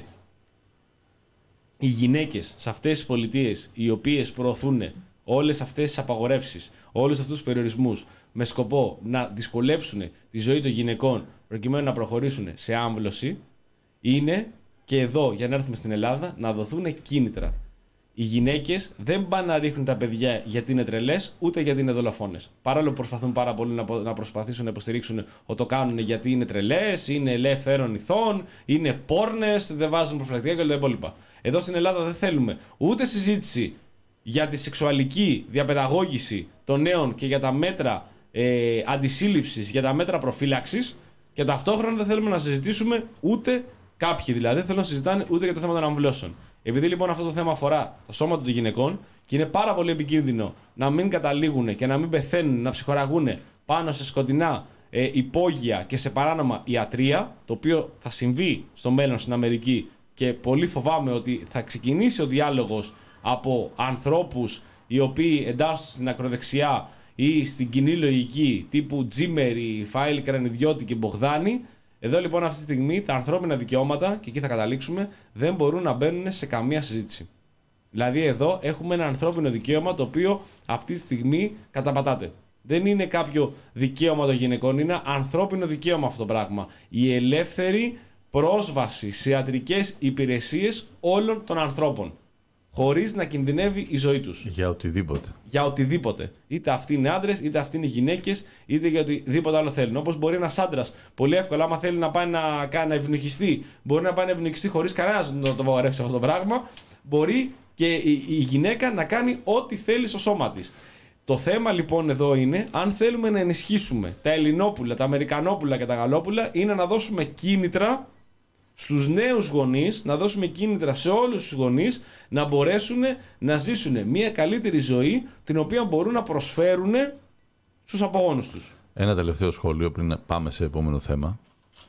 οι γυναίκες σε αυτές τις πολιτείες, οι οποίες προωθούν όλες αυτές τις απαγορεύσεις, όλους αυτούς τους περιορισμούς, με σκοπό να δυσκολέψουν τη ζωή των γυναικών προκειμένου να προχωρήσουν σε άμβλωση, είναι και εδώ, για να έρθουμε στην Ελλάδα, να δοθούν κίνητρα. Οι γυναίκες δεν πάνε να ρίχνουν τα παιδιά γιατί είναι τρελές, ούτε γιατί είναι δολοφόνες. Παρόλο που προσπαθούν πάρα πολύ να προσπαθήσουν να υποστηρίξουν ότι το κάνουν γιατί είναι τρελές, είναι ελεύθερων ηθών, είναι πόρνες, δεν βάζουν προφυλακτικά και όλα τα υπόλοιπα. Εδώ στην Ελλάδα δεν θέλουμε ούτε συζήτηση για τη σεξουαλική διαπαιδαγώγηση των νέων και για τα μέτρα ε, αντισύλληψης, για τα μέτρα προφύλαξης, και ταυτόχρονα δεν θέλουμε να συζητήσουμε ούτε, κάποιοι δηλαδή, δεν θέλουν να συζητάνε ούτε για το θέμα των αμβλώσεων. Επειδή λοιπόν αυτό το θέμα αφορά το σώμα των γυναικών και είναι πάρα πολύ επικίνδυνο να μην καταλήγουν και να μην πεθαίνουν, να ψυχοραγούν πάνω σε σκοτεινά ε, υπόγεια και σε παράνομα ιατρία, το οποίο θα συμβεί στο μέλλον στην Αμερική και πολύ φοβάμαι ότι θα ξεκινήσει ο διάλογος από ανθρώπους οι οποίοι εντάσσονται στην ακροδεξιά ή στην κοινή λογική τύπου Τζίμερη, Φάιλ, Κρανιδιώτη και Μπογδάνη. Εδώ λοιπόν αυτή τη στιγμή τα ανθρώπινα δικαιώματα, και εκεί θα καταλήξουμε, δεν μπορούν να μπαίνουν σε καμία συζήτηση. Δηλαδή εδώ έχουμε ένα ανθρώπινο δικαίωμα το οποίο αυτή τη στιγμή καταπατάται. Δεν είναι κάποιο δικαίωμα των γυναικών, είναι ανθρώπινο δικαίωμα αυτό το πράγμα. Η ελεύθερη πρόσβαση σε ιατρικές υπηρεσίες όλων των ανθρώπων, χωρίς να κινδυνεύει η ζωή τους. Για οτιδήποτε. Για οτιδήποτε. Είτε αυτοί είναι άντρες, είτε αυτοί είναι γυναίκες, είτε για οτιδήποτε άλλο θέλουν. Όπως μπορεί ένας άντρας πολύ εύκολα, άμα θέλει να πάει να, να ευνοχιστεί, μπορεί να πάει να ευνοχιστεί χωρίς κανένας να το απαγορεύσει αυτό το πράγμα. Μπορεί και η, η γυναίκα να κάνει ό,τι θέλει στο σώμα της. Το θέμα λοιπόν εδώ είναι, αν θέλουμε να ενισχύσουμε τα Ελληνόπουλα, τα Αμερικανόπουλα και τα Γαλλόπουλα, είναι να δώσουμε κίνητρα στους νέους γονείς, να δώσουμε κίνητρα σε όλους τους γονείς να μπορέσουν να ζήσουν μια καλύτερη ζωή, την οποία μπορούν να προσφέρουν στους απογόνους τους. Ένα τελευταίο σχόλιο πριν πάμε σε επόμενο θέμα.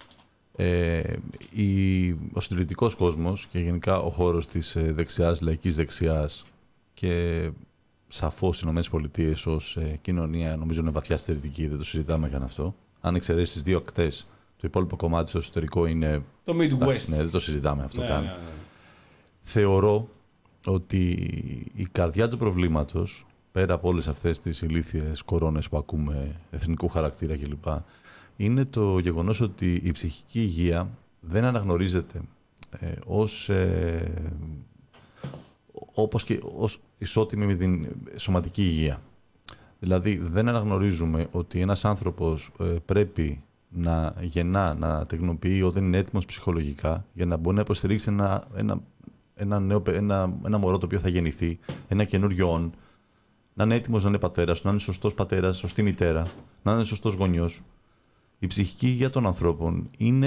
Ε, η, ο συντηρητικός κόσμος και γενικά ο χώρος της δεξιάς, λαϊκής δεξιάς και σαφώς οι ΗΠΑ ως ε, κοινωνία νομίζω είναι βαθιά στερετική, δεν το συζητάμε καν αυτό. Αν εξαιρέσεις τις δύο ακτές, το υπόλοιπο κομμάτι στο εσωτερικό είναι το Midwest. Ναι, δεν το συζητάμε αυτό ναι, καν. Ναι, ναι. Θεωρώ ότι η καρδιά του προβλήματος, πέρα από όλες αυτές τις ηλίθιες κορώνες που ακούμε, εθνικού χαρακτήρα κλπ, είναι το γεγονός ότι η ψυχική υγεία δεν αναγνωρίζεται ε, ως, ε, όπως και ως ισότιμη με την σωματική υγεία. Δηλαδή δεν αναγνωρίζουμε ότι ένας άνθρωπος ε, πρέπει να γεννά, να τεκνοποιεί όταν είναι έτοιμος ψυχολογικά για να μπορεί να υποστηρίξει ένα, ένα, ένα, νέο, ένα, ένα μωρό το οποίο θα γεννηθεί, ένα καινούριο όν, να είναι έτοιμος να είναι πατέρας, να είναι σωστός πατέρας, σωστή μητέρα, να είναι σωστός γονιός. Η ψυχική υγεία των ανθρώπων είναι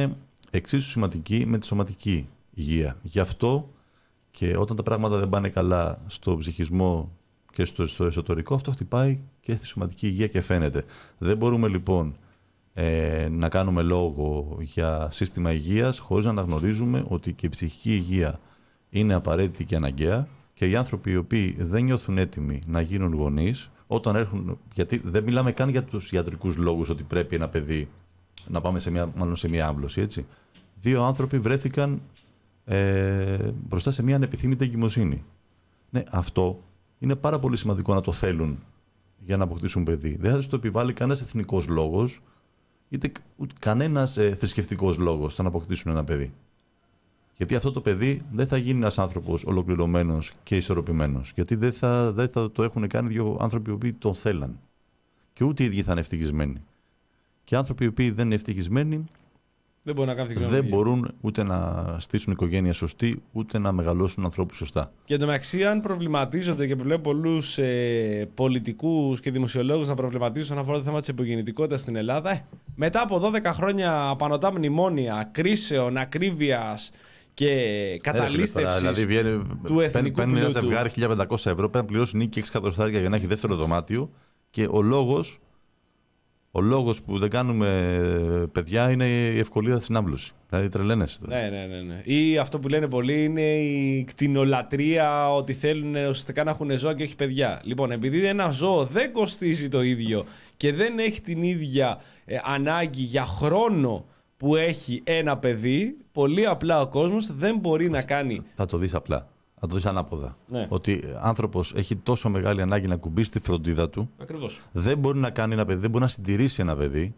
εξίσου σημαντική με τη σωματική υγεία. Γι' αυτό και όταν τα πράγματα δεν πάνε καλά στο ψυχισμό και στο, στο εσωτερικό, αυτό χτυπάει και στη σωματική υγεία και φαίνεται. Δεν μπορούμε λοιπόν ε, να κάνουμε λόγο για σύστημα υγείας χωρίς να αναγνωρίζουμε ότι και η ψυχική υγεία είναι απαραίτητη και αναγκαία και οι άνθρωποι οι οποίοι δεν νιώθουν έτοιμοι να γίνουν γονείς, όταν έρχουν, γιατί δεν μιλάμε καν για τους ιατρικούς λόγους ότι πρέπει ένα παιδί να πάμε σε μια, μάλλον σε μια άμβλωση, έτσι. Δύο άνθρωποι βρέθηκαν ε, μπροστά σε μια ανεπιθύμητη εγκυμοσύνη. Ναι, αυτό είναι πάρα πολύ σημαντικό να το θέλουν για να αποκτήσουν παιδί. Δεν θα τους το επιβάλλει κανένας εθνικός λόγος, είτε κανένας ε, θρησκευτικός λόγος στο να αποκτήσουν ένα παιδί. Γιατί αυτό το παιδί δεν θα γίνει ένας άνθρωπος ολοκληρωμένος και ισορροπημένος. Γιατί δεν θα, δεν θα το έχουν κάνει δύο άνθρωποι οι οποίοι τον θέλαν. Και ούτε οι ίδιοι θα είναι ευτυχισμένοι. Και άνθρωποι οι οποίοι δεν είναι ευτυχισμένοι δεν, μπορεί να δεν μπορούν ούτε να στήσουν οικογένεια σωστή, ούτε να μεγαλώσουν ανθρώπους σωστά. Και εντωμεταξύ, αν προβληματίζονται και βλέπω πολλούς ε, πολιτικούς και δημοσιολόγους να προβληματίζουν όσον αφορά το θέμα της υπογεννητικότητας στην Ελλάδα, ε, μετά από δώδεκα χρόνια απανωτά μνημόνια, κρίσεων, ακρίβειας και καταλήστευσης δηλαδή, βγαίνει, του εθνικού παίρνει ένα ζευγάρι χίλια πεντακόσια ευρώ, πρέπει να πληρώσει νίκη έξι εκατοστάρια για να έχει δεύτερο δωμάτιο και ο λόγος, ο λόγος που δεν κάνουμε παιδιά είναι η ευκολία στην άμβλωση. Δηλαδή τρελαίνεσαι τώρα. Ναι, ναι, ναι, ναι. Ή αυτό που λένε πολλοί είναι η κτηνολατρεία, ότι θέλουν ουσιαστικά να έχουν ζώα και όχι παιδιά. Λοιπόν, επειδή ένα ζώο δεν κοστίζει το ίδιο και δεν έχει την ίδια ε, ανάγκη για χρόνο που έχει ένα παιδί, πολύ απλά ο κόσμος δεν μπορεί να κάνει. Θα το δεις απλά. Θα το δεις ανάποδα. Ναι. Ότι άνθρωπος έχει τόσο μεγάλη ανάγκη να κουμπίσει τη φροντίδα του. Ακριβώς. Δεν μπορεί να κάνει ένα παιδί, δεν μπορεί να συντηρήσει ένα παιδί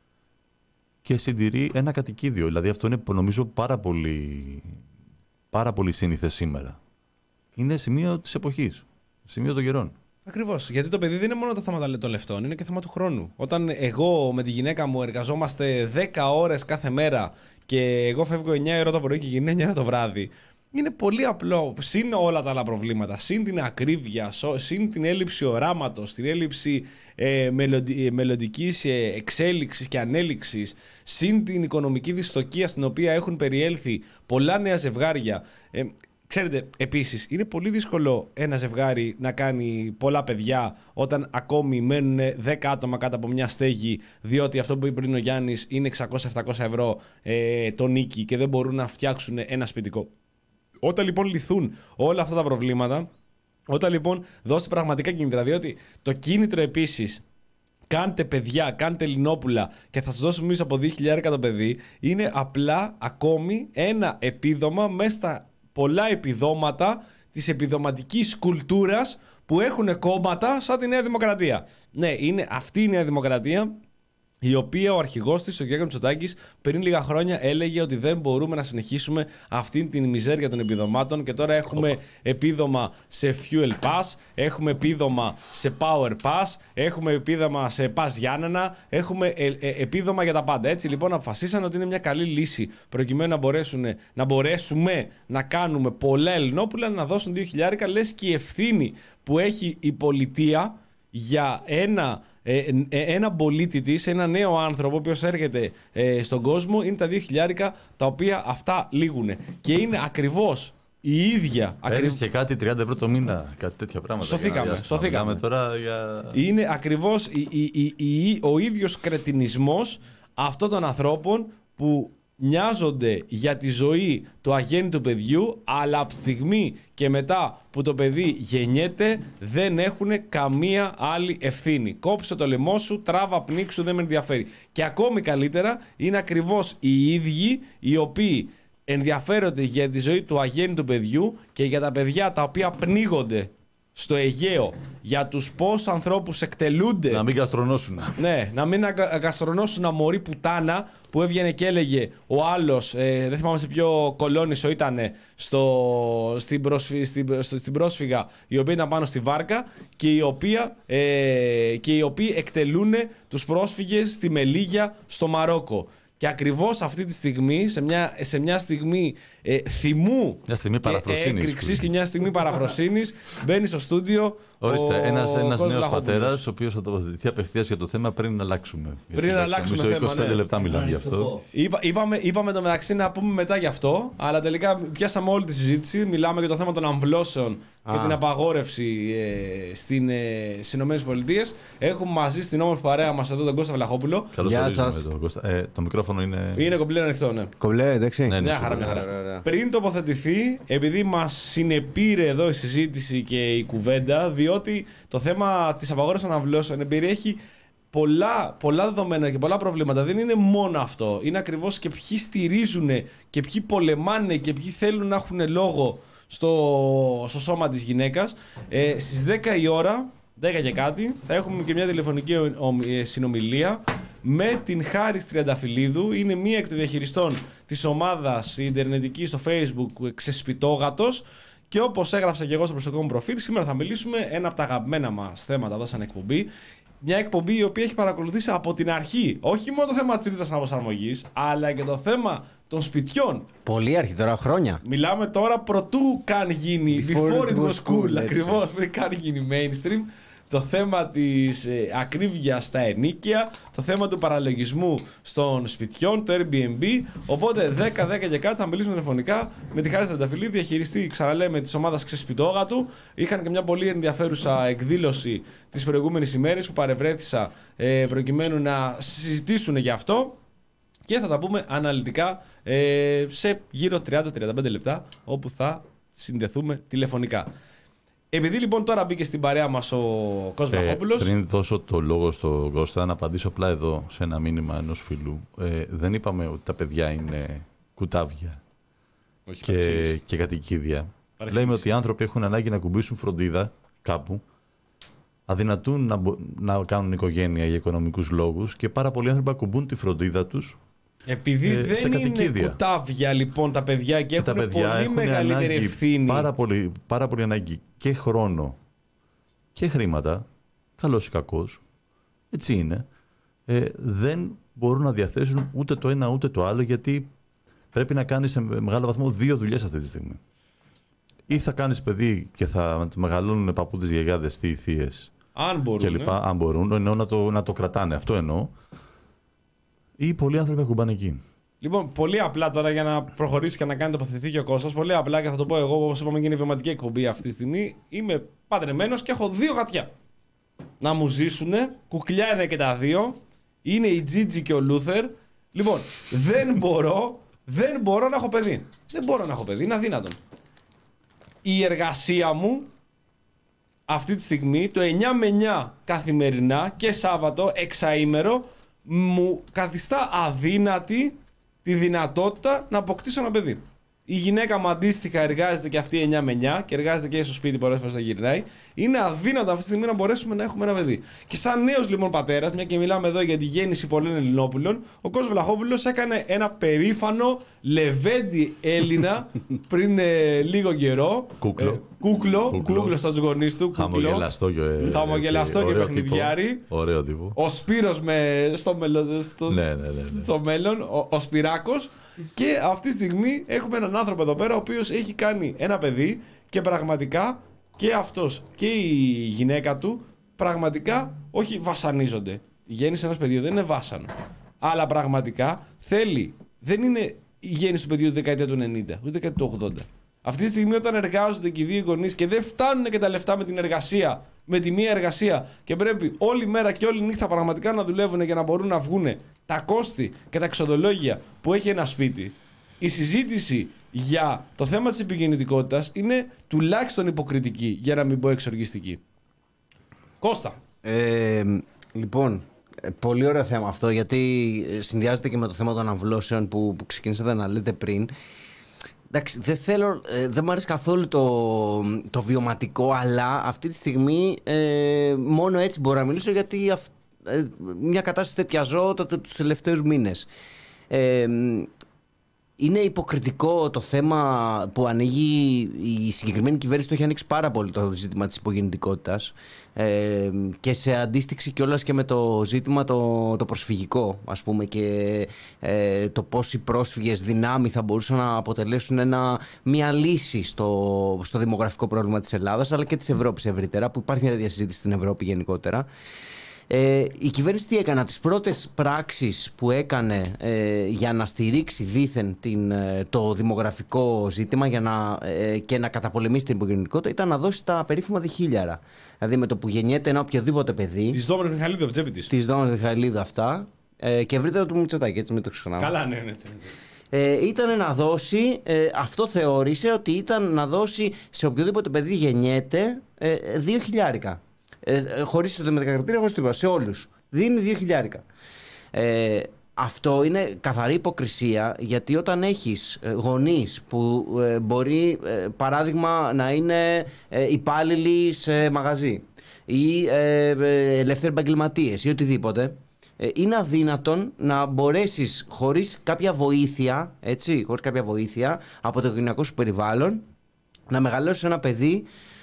και συντηρεί ένα κατοικίδιο. Δηλαδή αυτό είναι νομίζω πάρα πολύ, πάρα πολύ σύνηθες σήμερα. Είναι σημείο της εποχής, σημείο των καιρών. Ακριβώς. Γιατί το παιδί δεν είναι μόνο το θέμα των λεφτών, είναι και θέμα του χρόνου. Όταν εγώ με τη γυναίκα μου εργαζόμαστε δέκα ώρες κάθε μέρα και εγώ φεύγω εννιά ώρα το πρωί και γυρνάω εννιά ώρα το βράδυ, είναι πολύ απλό. Συν όλα τα άλλα προβλήματα, συν την ακρίβεια, συν την έλλειψη οράματος, την έλλειψη ε, μελλοντικής εξέλιξης και ανέλυξης, συν την οικονομική δυστοκία στην οποία έχουν περιέλθει πολλά νέα ζευγάρια. Ε, Ξέρετε, επίσης, είναι πολύ δύσκολο ένα ζευγάρι να κάνει πολλά παιδιά όταν ακόμη μένουν δέκα άτομα κάτω από μια στέγη, διότι αυτό που είπε πριν ο Γιάννης είναι εξακόσια με επτακόσια ευρώ ε, το νίκη και δεν μπορούν να φτιάξουν ένα σπιτικό. Όταν λοιπόν λυθούν όλα αυτά τα προβλήματα, όταν λοιπόν δώσετε πραγματικά κίνητρα, διότι το κίνητρο επίσης, κάντε παιδιά, κάντε Ελληνόπουλα και θα σας δώσουμε εμείς από δύο χιλιάδες το παιδί, είναι απλά ακόμη ένα επίδομα μέσα στα πολλά επιδόματα της επιδοματικής κουλτούρας που έχουν κόμματα σαν τη Νέα Δημοκρατία. Ναι, είναι αυτή η Νέα Δημοκρατία, η οποία ο αρχηγός της, ο Κυριάκος Μητσοτάκης, πριν λίγα χρόνια έλεγε ότι δεν μπορούμε να συνεχίσουμε αυτήν την μιζέρια των επιδομάτων και τώρα έχουμε επίδομα σε Fuel Pass, έχουμε επίδομα σε Power Pass, έχουμε επίδομα σε Pass Γιάννενα, έχουμε ε, ε, επίδομα για τα πάντα. Έτσι λοιπόν αποφασίσαν ότι είναι μια καλή λύση προκειμένου να, μπορέσουν, να μπορέσουμε να κάνουμε πολλά Ελληνόπουλα, να δώσουν δύο χιλιάδες, λες και η ευθύνη που έχει η πολιτεία για ένα Ε, ε, ένα πολίτη της, ένα νέο άνθρωπο ο οποίος έρχεται ε, στον κόσμο, είναι τα δύο χιλιάρικα τα οποία αυτά λήγουν. Και είναι ακριβώς η ίδια. Παίρνεις και κάτι τριάντα ευρώ το μήνα, κάτι τέτοια πράγματα. Σωθήκαμε. σωθήκαμε. Τώρα για... Είναι ακριβώς η, η, η, η, ο ίδιος κρετινισμός αυτών των ανθρώπων που μοιάζονται για τη ζωή του αγέννητου παιδιού, αλλά από τη στιγμή και μετά που το παιδί γεννιέται δεν έχουν καμία άλλη ευθύνη. Κόψε το λαιμό σου, τράβα πνίξου, δεν με ενδιαφέρει. Και ακόμη καλύτερα είναι ακριβώς οι ίδιοι οι οποίοι ενδιαφέρονται για τη ζωή του αγέννητου παιδιού και για τα παιδιά τα οποία πνίγονται στο Αιγαίο, για τους πώς ανθρώπους εκτελούνται. Να μην καστρονώσουν. Ναι, να μην καστρονώσουν ένα μωρή πουτάνα που έβγαινε και έλεγε ο άλλος, ε, δεν θυμάμαι σε ποιο κολόνισο ήταν, στο, στην, πρόσφυ, στην, στο, στην πρόσφυγα, η οποία ήταν πάνω στη βάρκα και οι, οποία, ε, και οι οποίοι εκτελούν τους πρόσφυγες στη Μελίγια στο Μαρόκο. Και ακριβώς αυτή τη στιγμή, σε μια, σε μια στιγμή ε, θυμού. Μια στιγμή παραφροσύνης. Έκρηξης και μια στιγμή παραφροσύνης μπαίνει στο στούντιο. Ορίστε, ένας, ένας νέος πατέρας, ο οποίος θα τοποθετηθεί απευθείας για το θέμα πριν να αλλάξουμε. Πριν να αλλάξουμε θέμα. θέμα, είκοσι πέντε ναι. λεπτά μιλάμε γι' αυτό. Είπα, είπαμε, είπαμε το μεταξύ να πούμε μετά γι' αυτό, αλλά τελικά πιάσαμε όλη τη συζήτηση. Μιλάμε για το θέμα των αμβλώσεων και την απαγόρευση ε, στην, ε, στις ΗΠΑ. Έχουμε μαζί στην όμορφη παρέα μας εδώ τον Κώστα Βλαχόπουλο. Καλώς ορίσατε τον Κώστα. Ε, το μικρόφωνο είναι. Είναι κομπλέ ανοιχτό, ναι. Κομπλέ, εντάξει. Ναι, ναι, Μια χαρά, μια χαρά. Πριν τοποθετηθεί, επειδή μας συνεπήρε εδώ η συζήτηση και η κουβέντα, διότι το θέμα της απαγόρευσης των αμβλώσεων περιέχει πολλά, πολλά δεδομένα και πολλά προβλήματα. Δεν είναι μόνο αυτό. Είναι ακριβώς και ποιοι στηρίζουν και ποιοι πολεμάνε και ποιοι θέλουν να έχουν λόγο στο, στο σώμα της γυναίκας. Ε, στις δέκα η ώρα, δέκα και κάτι, θα έχουμε και μια τηλεφωνική συνομιλία με την Χάρις Τριανταφυλλίδου. Είναι μία εκ των διαχειριστών της ομάδας ιντερνετικής στο Facebook Ξεσπιτόγατος. Και όπως έγραψα και εγώ στο προσωπικό μου προφίλ, σήμερα θα μιλήσουμε ένα από τα αγαπημένα μας θέματα εδώ σαν εκπομπή. Μια εκπομπή η οποία έχει παρακολουθήσει από την αρχή όχι μόνο το θέμα της τρίτας αναπροσαρμογής, αλλά και το θέμα των σπιτιών. Πολύ αρχή, τώρα χρόνια. Μιλάμε τώρα πρωτού καν γίνει before, before it was cool, cool ακριβώς, πριν καν γίνει mainstream. Το θέμα της ε, ακρίβειας στα ενοίκια, το θέμα του παραλογισμού των σπιτιών, το Airbnb. Οπότε δέκα, δέκα και κάτι θα μιλήσουμε τηλεφωνικά με τη Χάρη Τριανταφυλλίδου, διαχειριστή, ξαναλέμε, της ομάδας Ξεσπιτόγατου. Είχαν και μια πολύ ενδιαφέρουσα εκδήλωση τις προηγούμενες ημέρες που παρευρέθησα ε, προκειμένου να συζητήσουν για αυτό. Και θα τα πούμε αναλυτικά ε, σε γύρω τριάντα με τριάντα πέντε λεπτά, όπου θα συνδεθούμε τηλεφωνικά. Επειδή λοιπόν τώρα μπήκε στην παρέα μας ο Κώστας Βλαχόπουλος. Ε, πριν δώσω το λόγο στον Κώστα, να απαντήσω απλά εδώ σε ένα μήνυμα ενός φίλου. Ε, δεν είπαμε ότι τα παιδιά είναι κουτάβια. Όχι, και, και κατοικίδια. Παρεξής. Λέμε ότι οι άνθρωποι έχουν ανάγκη να κουμπίσουν φροντίδα κάπου, αδυνατούν να, να κάνουν οικογένεια για οικονομικούς λόγους και πάρα πολλοί άνθρωποι ακουμπούν τη φροντίδα τους. Επειδή ε, δεν είναι κουτάβια λοιπόν τα παιδιά και έχουν τα παιδιά πολύ έχουν μεγαλύτερη ευθύνη. Πάρα πολύ, πάρα πολύ ανάγκη και χρόνο και χρήματα, καλός ή κακός, έτσι είναι. Ε, δεν μπορούν να διαθέσουν ούτε το ένα ούτε το άλλο, γιατί πρέπει να κάνεις σε μεγάλο βαθμό δύο δουλειές αυτή τη στιγμή. Ή θα κάνεις παιδί και θα μεγαλώνουν παππούδες, γιαγιάδες, θείοι, θείες αν μπορούν, και λοιπά, αν μπορούν, εννοώ να το, να το κρατάνε, αυτό εννοώ. Ή πολλοί άνθρωποι ακουμπάνε εκεί. Λοιπόν, πολύ απλά τώρα για να προχωρήσει και να κάνει τοποθετηθεί και ο Κώστας, πολύ απλά και θα το πω εγώ, όπως είπαμε και είναι η βιωματική εκπομπή αυτή τη στιγμή. Είμαι παντρεμένος και έχω δύο γατιά. Να μου ζήσουνε, κουκλιά είναι και τα δύο. Είναι η Τζίτζι και ο Λούθερ. Λοιπόν, δεν μπορώ, δεν μπορώ να έχω παιδί. Δεν μπορώ να έχω παιδί, είναι αδύνατον. Η εργασία μου αυτή τη στιγμή, το εννιά με εννιά καθημερινά και Σάββατο, εξαήμερο, μου καθιστά αδύνατη τη δυνατότητα να αποκτήσω ένα παιδί. Η γυναίκα μου αντίστοιχα εργάζεται και αυτή εννιά με εννιά και εργάζεται και στο σπίτι, πολλές φορές θα γυρνάει. Είναι αδύνατο αυτή τη στιγμή να μπορέσουμε να έχουμε ένα παιδί. Και σαν νέος λοιπόν πατέρας, μια και μιλάμε εδώ για τη γέννηση πολλών Ελληνόπουλων, ο Κώστας Βλαχόπουλος έκανε ένα περήφανο λεβέντι Έλληνα πριν ε, λίγο καιρό. Κούκλο. Ε, κούκλο, κούκλο στους γονείς του. Χαμογελαστό και, ε, Χαμογελαστό και παιχνιδιάρη. Ωραίο τύπο. Ο Σπύρος με, στο, μέλλον, στο, ναι, ναι, ναι, ναι. στο μέλλον, ο, ο Σπυράκος. Και αυτή τη στιγμή έχουμε έναν άνθρωπο εδώ πέρα ο οποίος έχει κάνει ένα παιδί και πραγματικά και αυτός και η γυναίκα του πραγματικά όχι βασανίζονται. Η γέννηση ενός παιδιού δεν είναι βάσανο. Αλλά πραγματικά θέλει, δεν είναι η γέννηση του παιδιού τη δεκαετία του ενενήντα, ούτε δεκαετία του ογδόντα. Αυτή τη στιγμή όταν εργάζονται και οι δύο γονείς και δεν φτάνουν και τα λεφτά με την εργασία, με τη μία εργασία και πρέπει όλη μέρα και όλη νύχτα πραγματικά να δουλεύουν για να μπορούν να βγουν τα κόστη και τα εξοδολόγια που έχει ένα σπίτι, η συζήτηση για το θέμα της επικοινωνικότητας είναι τουλάχιστον υποκριτική, για να μην πω εξοργιστική. Κώστα. Ε, λοιπόν, πολύ ωραίο θέμα αυτό, γιατί συνδυάζεται και με το θέμα των αμβλώσεων που, που ξεκίνησατε να λέτε πριν. Εντάξει, δεν θέλω, ε, δεν μου αρέσει καθόλου το, το βιωματικό, αλλά αυτή τη στιγμή ε, μόνο έτσι μπορώ να μιλήσω, γιατί αυ, ε, μια κατάσταση τέτοια ζω το, το, τους τελευταίους μήνες. Ε, είναι υποκριτικό το θέμα που ανοίγει η συγκεκριμένη κυβέρνηση. Το έχει ανοίξει πάρα πολύ το ζήτημα της υπογεννητικότητας ε, και σε αντίστοιξη κιόλας και με το ζήτημα το, το προσφυγικό, ας πούμε, και ε, το πώς οι πρόσφυγες δυνάμει θα μπορούσαν να αποτελέσουν ένα, μια λύση στο, στο δημογραφικό πρόβλημα της Ελλάδας αλλά και της Ευρώπης ευρύτερα, που υπάρχει μια τέτοια συζήτηση στην Ευρώπη γενικότερα. Ε, η κυβέρνηση τι έκανε? Τις πρώτες πράξεις που έκανε ε, για να στηρίξει δήθεν την, ε, το δημογραφικό ζήτημα για να, ε, και να καταπολεμήσει την υπογεννητικότητα ήταν να δώσει τα περίφημα διχίλιαρα. Δηλαδή με το που γεννιέται ένα οποιοδήποτε παιδί. Της Δόμας Μιχαηλίδου από τσέπη της. Της Δόμας Μιχαηλίδου αυτά. Ε, και ευρύτερα του Μητσοτάκη, έτσι μην το ξεχνάμε. Καλά, ναι, ναι. Ε, ήταν να δώσει, ε, αυτό θεώρησε ότι ήταν να δώσει σε οποιοδήποτε παιδί γεννιέται ε, δύο χιλιάρικα. Ε, χωρίς το μετακρατήρια, χωρίς τίποτα, σε όλους. Δίνει δύο χιλιάρικα. Ε, αυτό είναι καθαρή υποκρισία, γιατί όταν έχεις γονείς που ε, μπορεί, ε, παράδειγμα, να είναι ε, υπάλληλοι σε μαγαζί ή ε, ε, ελεύθεροι επαγγελματίες ή οτιδήποτε, ε, είναι αδύνατον να μπορέσεις χωρίς κάποια βοήθεια, έτσι, χωρίς κάποια βοήθεια από το οικογενειακό σου περιβάλλον να μεγαλώσεις ένα παιδί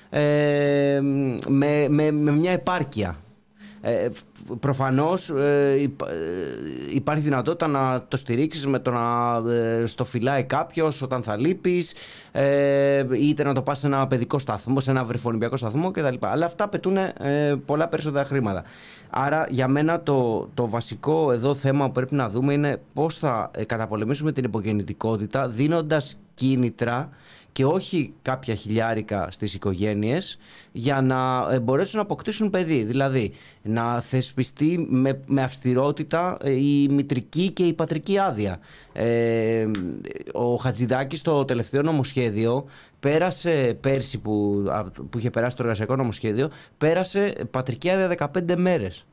Ε, με, με, με μια επάρκεια. Ε, προφανώς ε, υπά, υπάρχει δυνατότητα να το στηρίξεις με το να ε, στο φυλάει κάποιος όταν θα λείπεις, ε, είτε να το πας σε ένα παιδικό σταθμό, σε ένα βρεφονιπιακό σταθμό κτλ. Αλλά αυτά απαιτούν ε, πολλά περισσότερα χρήματα. Άρα για μένα το, το βασικό εδώ θέμα που πρέπει να δούμε είναι πώς θα καταπολεμήσουμε την υπογεννητικότητα δίνοντας κίνητρα και όχι κάποια χιλιάρικα στις οικογένειες για να μπορέσουν να αποκτήσουν παιδί. Δηλαδή να θεσπιστεί με, με αυστηρότητα η μητρική και η πατρική άδεια. Ε, ο Χατζηδάκης στο τελευταίο νομοσχέδιο πέρασε πέρσι που, που είχε περάσει το εργασιακό νομοσχέδιο, πέρασε πατρική άδεια δεκαπέντε μέρες.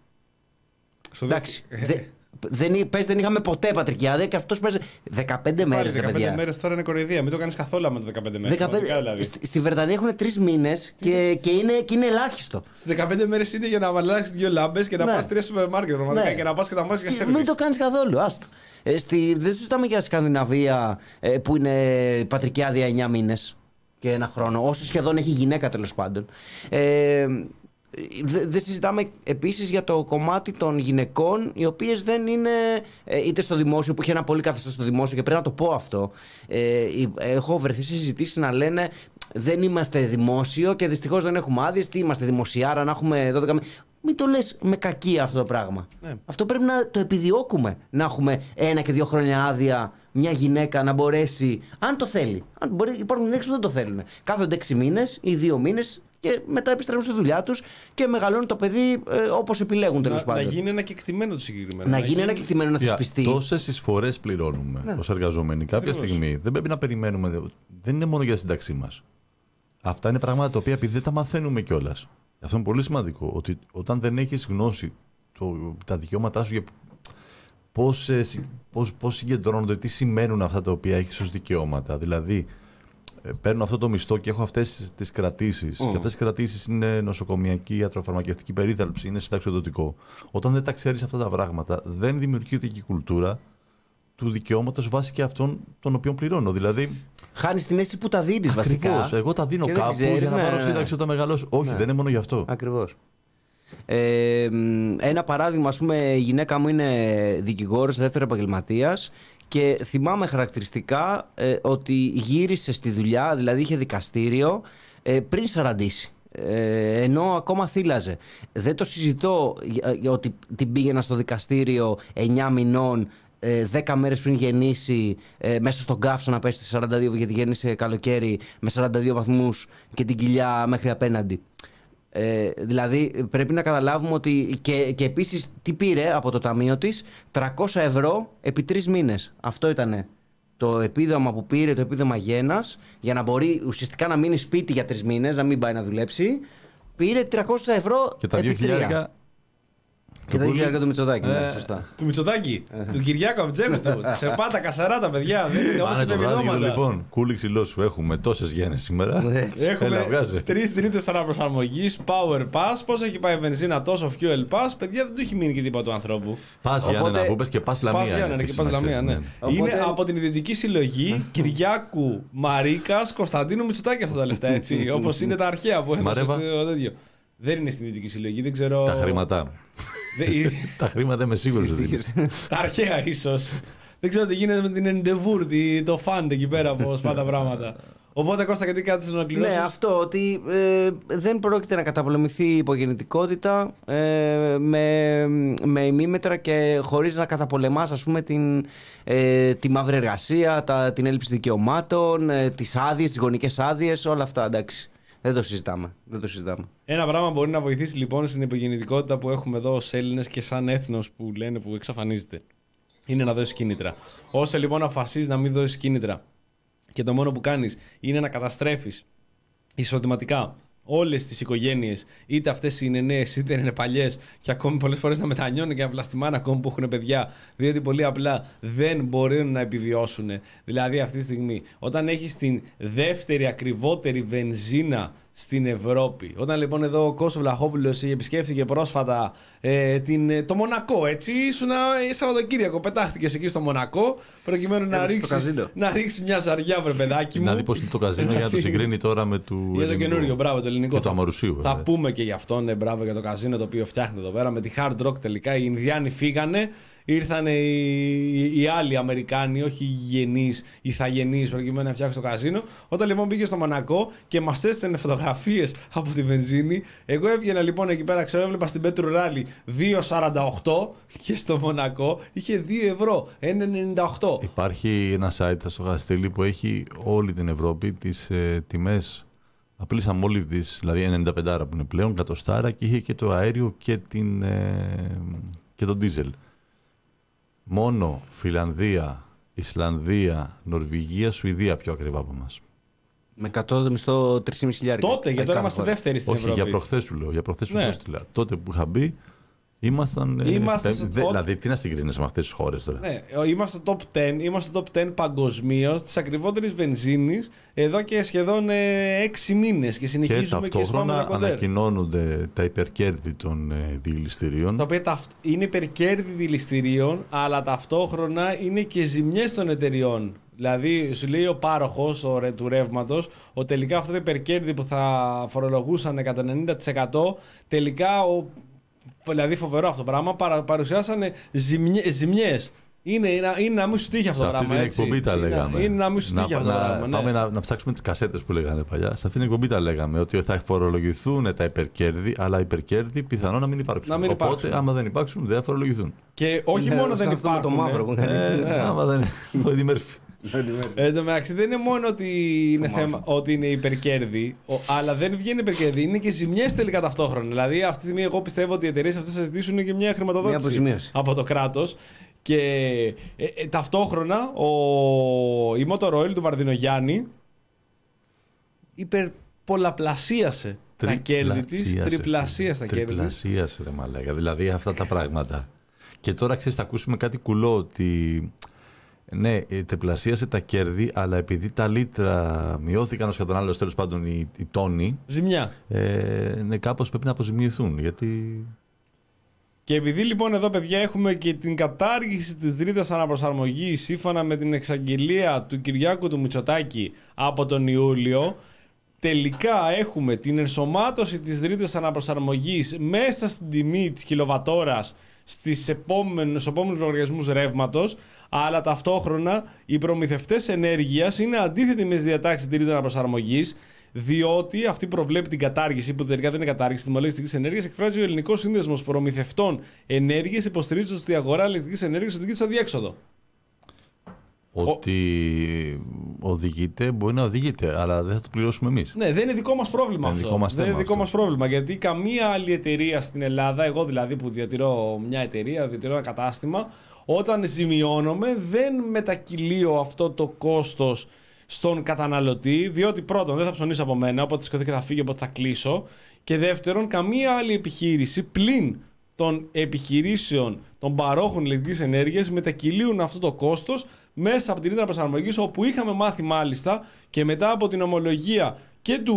Εντάξει, δε, δεν, πες, δεν είχαμε ποτέ πατρική άδεια και αυτός πέρασε δεκαπέντε μέρες. δεκαπέντε μέρες τώρα είναι κοροϊδία. Μην το κάνεις καθόλου με το δεκαπέντε μέρες. δεκαπέντε, δηλαδή. Στη, στη Βρετανία έχουν τρεις μήνες και, και, είναι, και είναι ελάχιστο. Στις δεκαπέντε μέρες είναι για να αλλάξεις δύο λάμπες και να ναι. πας τρία σούπερ μάρκετ ναι. και να πας και να μάθεις για σέρβις. Μην το κάνεις καθόλου. Άστο. Ε, στη, δεν συζητάμε για Σκανδιναβία ε, που είναι πατρική άδεια εννιά μήνες και ένα χρόνο. Όσο σχεδόν έχει γυναίκα τέλος πάντων. Ε, Δεν συζητάμε επίσης για το κομμάτι των γυναικών, οι οποίες δεν είναι είτε στο δημόσιο, που έχει ένα πολύ καθεστώς στο δημόσιο και πρέπει να το πω αυτό. Ε, έχω βρεθεί σε συζητήσεις να λένε δεν είμαστε δημόσιο και δυστυχώς δεν έχουμε άδειες. Τι είμαστε, δημοσιάρα, να έχουμε δώδεκα. Μην το λες με κακία αυτό το πράγμα. Ναι. Αυτό πρέπει να το επιδιώκουμε. Να έχουμε ένα και δύο χρόνια άδεια μια γυναίκα να μπορέσει, αν το θέλει. Αν μπορεί, υπάρχουν γυναίκες που δεν το θέλουν. Κάθονται έξι μήνες ή δύο μήνες. Και μετά επιστρέφουν στη δουλειά τους και μεγαλώνουν το παιδί ε, όπως επιλέγουν τέλος πάντων. Να γίνει ένα κεκτημένο το συγκεκριμένο. Να, να γίνει ένα κεκτημένο, να θεσπιστεί. Τόσες εισφορές πληρώνουμε ναι. ως εργαζόμενοι. Κάποια Ακριβώς. στιγμή δεν πρέπει να περιμένουμε. Δεν είναι μόνο για σύνταξή μας. Αυτά είναι πράγματα τα οποία επειδή δεν τα μαθαίνουμε κιόλας. Αυτό είναι πολύ σημαντικό. Ότι όταν δεν έχεις γνώση το, τα δικαιώματά σου για πώς, πώς, πώς συγκεντρώνονται, τι σημαίνουν αυτά τα οποία έχεις ως δικαιώματα. Δηλαδή. Παίρνω αυτό το μισθό και έχω αυτές τις κρατήσεις. Mm. Και αυτές τις κρατήσεις είναι νοσοκομιακή, ιατροφαρμακευτική περίθαλψη, είναι συνταξιοδοτικό. Όταν δεν τα ξέρεις αυτά τα πράγματα, δεν δημιουργείται και η κουλτούρα του δικαιώματος βάσει και αυτών των οποίων πληρώνω. Δηλαδή. Χάνεις την αίσθηση που τα δίνεις βασικά. Ακριβώς. Εγώ τα δίνω κάπου ξέρεις, για να ναι, πάρω σύνταξη όταν μεγαλώσω. Όχι, ναι. δεν είναι μόνο γι' αυτό. Ακριβώς. Ε, ένα παράδειγμα, ας πούμε, η γυναίκα μου είναι δικηγόρος, ελεύθερος επαγγελματίας. Και θυμάμαι χαρακτηριστικά ε, ότι γύρισε στη δουλειά, δηλαδή είχε δικαστήριο, ε, πριν σαραντήσει. Ε, ενώ ακόμα θύλαζε. Δεν το συζητώ ε, ότι την πήγαινα στο δικαστήριο εννιά μηνών, ε, δέκα μέρες πριν γεννήσει, ε, μέσα στον καύσο να πέσει σαράντα δύο, γιατί γέννησε καλοκαίρι με σαράντα δύο βαθμούς και την κοιλιά μέχρι απέναντι. Ε, δηλαδή πρέπει να καταλάβουμε ότι και, και επίσης τι πήρε από το ταμείο της, τριακόσια ευρώ επί τρεις μήνες. Αυτό ήταν το επίδομα που πήρε, το επίδομα γένας, για να μπορεί ουσιαστικά να μείνει σπίτι για τρεις μήνες, να μην πάει να δουλέψει. Πήρε τριακόσια ευρώ και τα επί δύο χιλιάρικα Και δεν είχε το Μητσοτάκη. Ναι, σωστά. Του Μητσοτάκη. Του Κυριάκου από τσέπη του. Σε πάτα κασαράτα, παιδιά. Δεν είναι όπως το βράδυ. Λοιπόν, κούλι ξυλό σου. Έχουμε τόσες γέννες σήμερα. Έχουμε τρεις τρίτες αναπροσαρμογής, power pass. Πώς έχει πάει η βενζίνα, τόσο fuel pass. Παιδιά, δεν του έχει μείνει και τίποτα του ανθρώπου. Πας Γιάννενα που πες και πας Λαμία. Είναι από την ιδιωτική συλλογή Κυριάκου Μαρίκας Κωνσταντίνου Μητσοτάκη αυτά τα λεφτά. Όπως είναι τα αρχαία που έδωσε στο τέτοιο. Δεν είναι στην ιδιωτική συλλογή, δεν ξέρω. Τα χρήματα. Τα χρήματα είμαι σίγουρος ότι είναι. Τα αρχαία ίσως. Δεν ξέρω τι γίνεται με την Endeavour, το fund εκεί πέρα από σπάτα πράγματα. Οπότε Κώστα, γιατί κάτι να ολοκληρώσεις? Ναι, αυτό ότι ε, δεν πρόκειται να καταπολεμηθεί η υπογεννητικότητα ε, με, με ημίμετρα και χωρίς να καταπολεμάς, ας πούμε, την, ε, τη μαύρη εργασία, τα, την έλλειψη δικαιωμάτων, ε, τις άδειες, τις γονικές άδειες, όλα αυτά, εντάξει. Δεν το συζητάμε. Δεν το συζητάμε. Ένα πράγμα μπορεί να βοηθήσει λοιπόν στην υπογεννητικότητα που έχουμε εδώ ως Έλληνες και σαν έθνος που λένε που εξαφανίζεται. Είναι να δώσεις κίνητρα. Όσο λοιπόν αποφασίζεις να μην δώσεις κίνητρα και το μόνο που κάνεις είναι να καταστρέφεις εισοδηματικά όλες τις οικογένειες, είτε αυτές είναι νέες είτε είναι παλιές, και ακόμη πολλές φορές να μετανιώνουν και να βλαστημάνε ακόμη που έχουν παιδιά, διότι πολύ απλά δεν μπορούν να επιβιώσουν. Δηλαδή αυτή τη στιγμή, όταν έχεις την δεύτερη ακριβότερη βενζίνα στην Ευρώπη. Όταν λοιπόν εδώ ο Κώστος Βλαχόπουλος επισκέφθηκε πρόσφατα ε, την, το Μονακό, έτσι, ήσουν Σαββατοκύριακο, πετάχτηκες εκεί στο Μονακό προκειμένου να ρίξεις, να ρίξεις μια ζαριά, βρε παιδάκι μου. Να δει πως είναι το καζίνο για να το συγκρίνει τώρα με του για το καινούριο, μπράβο, το ελληνικό. Και το Αμαρουσίου. Θα πούμε και γι' αυτό, ναι, μπράβο, για το καζίνο το οποίο φτιάχνει εδώ πέρα με τη Hard Rock. Τελικά οι Ινδιάνοι φύγανε. Ήρθαν οι, οι άλλοι Αμερικάνοι, όχι οι γενείς, οι θαγενείς, προκειμένου να φτιάξουν το καζίνο. Όταν λοιπόν πήγε στο Μονακό και μας έστελνε φωτογραφίες από τη βενζίνη, εγώ έβγαινα λοιπόν εκεί πέρα, ξέρω, έβλεπα στην Πέτρου Ράλι δύο σαράντα οκτώ και στο Μονακό είχε δύο ευρώ, ένα ενενήντα οκτώ. Υπάρχει ένα site, θα στο στείλει, που έχει όλη την Ευρώπη τις ε, τιμές. Απλήσαμε όλοι τις, δηλαδή ενενήντα πέντε που είναι πλέον, κατοστάρα, και είχε και το αέριο και, την, ε, και το ντίζελ. Μόνο Φιλανδία, Ισλανδία, Νορβηγία, Σουηδία πιο ακριβά από εμάς. Με κατώτατο μισθό τρεις και μισό χιλιάδες. Τότε, γιατί τώρα είμαστε δεύτεροι στην Όχι, Ευρώπη. για προχθές σου λέω. Για προχθές που ναι. σου έστειλα. Τότε που είχα μπει, ήμασταν. Είμαστε ε, στο δε, top... Δηλαδή, τι να συγκρίνεσαι με αυτές τις χώρες τώρα. Ναι, είμαστε στο top δέκα, είμαστε στο top δέκα παγκοσμίως της ακριβότερης βενζίνης εδώ και σχεδόν ε, έξι μήνες και συνεχίζουμε και, και ταυτόχρονα ανακοινώνονται τα υπερκέρδη των ε, διελιστηρίων. Τα οποία ταυτ... είναι υπερκέρδη διελιστηρίων, αλλά ταυτόχρονα είναι και ζημιές των εταιριών. Δηλαδή, σου λέει ο πάροχος του ρεύματος ότι τελικά αυτά τα υπερκέρδη που θα φορολογούσαν κατά ενενήντα τοις εκατό, τελικά ο δηλαδή φοβερό αυτό το πράγμα, παρα, παρουσιάσανε ζημιές. Είναι, είναι, είναι να μην σου τύχει αυτό το πράγμα. Σε αυτή την εκπομπή τα λέγαμε. Είναι, είναι να μην σου τύχει αυτό το πράγμα. Πάμε ναι. να, να ψάξουμε τις κασέτες που λέγανε παλιά. Σε αυτή την εκπομπή τα λέγαμε ότι θα φορολογηθούν τα υπερκέρδη, αλλά υπερκέρδη πιθανόν να μην υπάρξουν. Να μην Οπότε, υπάρξουν. άμα δεν υπάρξουν, δεν θα φορολογηθούν. Και όχι ναι, μόνο δεν υπάρχουν. Το μαύρο, ε, ε, άμα δεν είναι. Εν τω μεταξύ δεν είναι μόνο ότι είναι, θέμα, ότι είναι υπερκέρδη, ο, αλλά δεν βγαίνει υπερκέρδη, είναι και ζημιές τελικά ταυτόχρονα. Δηλαδή αυτή τη στιγμή εγώ πιστεύω ότι οι εταιρείες αυτές θα ζητήσουν και μια χρηματοδότηση μια από το κράτος. Και ε, ε, ταυτόχρονα ο, η Motor Oil του Βαρδινογιάννη υπερπολαπλασίασε τα κέρδη της, τριπλασίασε τα κέρδη της. Τριπλασίασε, ρε μαλάκα, δηλαδή αυτά τα πράγματα. Και τώρα ξέρεις, θα ακούσουμε κάτι κουλό, ότι ναι, τριπλασίασε τα κέρδη, αλλά επειδή τα λίτρα μειώθηκαν ως κατανάλωση, τέλος πάντων οι, οι τόνοι, ζημιά. Ε, ναι, κάπως πρέπει να αποζημιωθούν, γιατί... Και επειδή λοιπόν εδώ, παιδιά, έχουμε και την κατάργηση της ρήτρας αναπροσαρμογής σύμφωνα με την εξαγγελία του Κυριάκου του Μητσοτάκη από τον Ιούλιο, τελικά έχουμε την ενσωμάτωση της ρήτρας αναπροσαρμογής μέσα στην τιμή της κιλοβατόρας στις επόμενους, επόμενους λογαριασμούς ρεύματος, αλλά ταυτόχρονα οι προμηθευτές ενέργειας είναι αντίθετοι με τις διατάξεις της ρήτρας αναπροσαρμογής, διότι αυτή προβλέπει την κατάργηση, που τελικά δεν είναι κατάργηση, τιμολόγηση ηλεκτρικής ενέργειας, εκφράζει ο Ελληνικός Σύνδεσμος Προμηθευτών Ενέργειας, υποστηρίζοντας ότι η αγορά ηλεκτρικής ενέργειας οδηγεί σε αδιέξοδο. Ότι ο... οδηγείται, μπορεί να οδηγείται, αλλά δεν θα το πληρώσουμε εμείς. Ναι, δεν είναι δικό μας πρόβλημα είναι αυτό. Δικό μας δεν είναι δικό αυτό. μας πρόβλημα, γιατί καμία άλλη εταιρεία στην Ελλάδα, εγώ δηλαδή που διατηρώ μια εταιρεία, διατηρώ ένα κατάστημα, όταν ζημιώνομαι δεν μετακυλίω αυτό το κόστος στον καταναλωτή, διότι πρώτον δεν θα ψωνίσει από μένα, οπότε σηκωθεί και θα φύγει, οπότε θα κλείσω. Και δεύτερον, καμία άλλη επιχείρηση πλην των επιχειρήσεων των παρόχων ηλεκτρικής ενέργειας μετακυλίουν αυτό το κόστος μέσα από την ρήτρα προσαρμογής, όπου είχαμε μάθει μάλιστα και μετά από την ομολογία και του,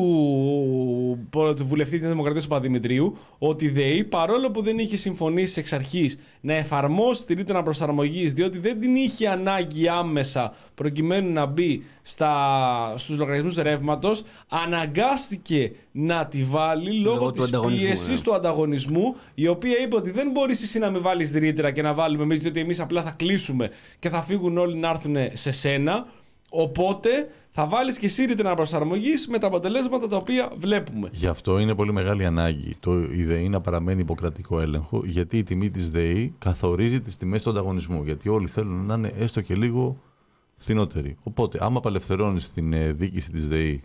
του βουλευτή της Δημοκρατίας του Παπαδημητρίου, ότι η ΔΕΗ, παρόλο που δεν είχε συμφωνήσει εξ αρχής να εφαρμόσει τη ρήτρα προσαρμογής, διότι δεν την είχε ανάγκη άμεσα προκειμένου να μπει στα, στους λογαριασμούς ρεύματος, αναγκάστηκε να τη βάλει λόγω, λόγω της πίεσης του ανταγωνισμού, η οποία είπε ότι δεν μπορείς εσύ να μην βάλεις ρήτρα και να βάλουμε εμείς, διότι εμείς απλά θα κλείσουμε και θα φύγουν όλοι να έρθουν σε σένα. Οπότε θα βάλεις και εσύ ρήτρα προσαρμογής με τα αποτελέσματα τα οποία βλέπουμε. Γι' αυτό είναι πολύ μεγάλη ανάγκη το η ΔΕΗ να παραμένει υποκρατικό έλεγχο, γιατί η τιμή της ΔΕΗ καθορίζει τις τιμές του ανταγωνισμού. Γιατί όλοι θέλουν να είναι έστω και λίγο φθηνότεροι. Οπότε, άμα απελευθερώνεις την διοίκηση της ΔΕΗ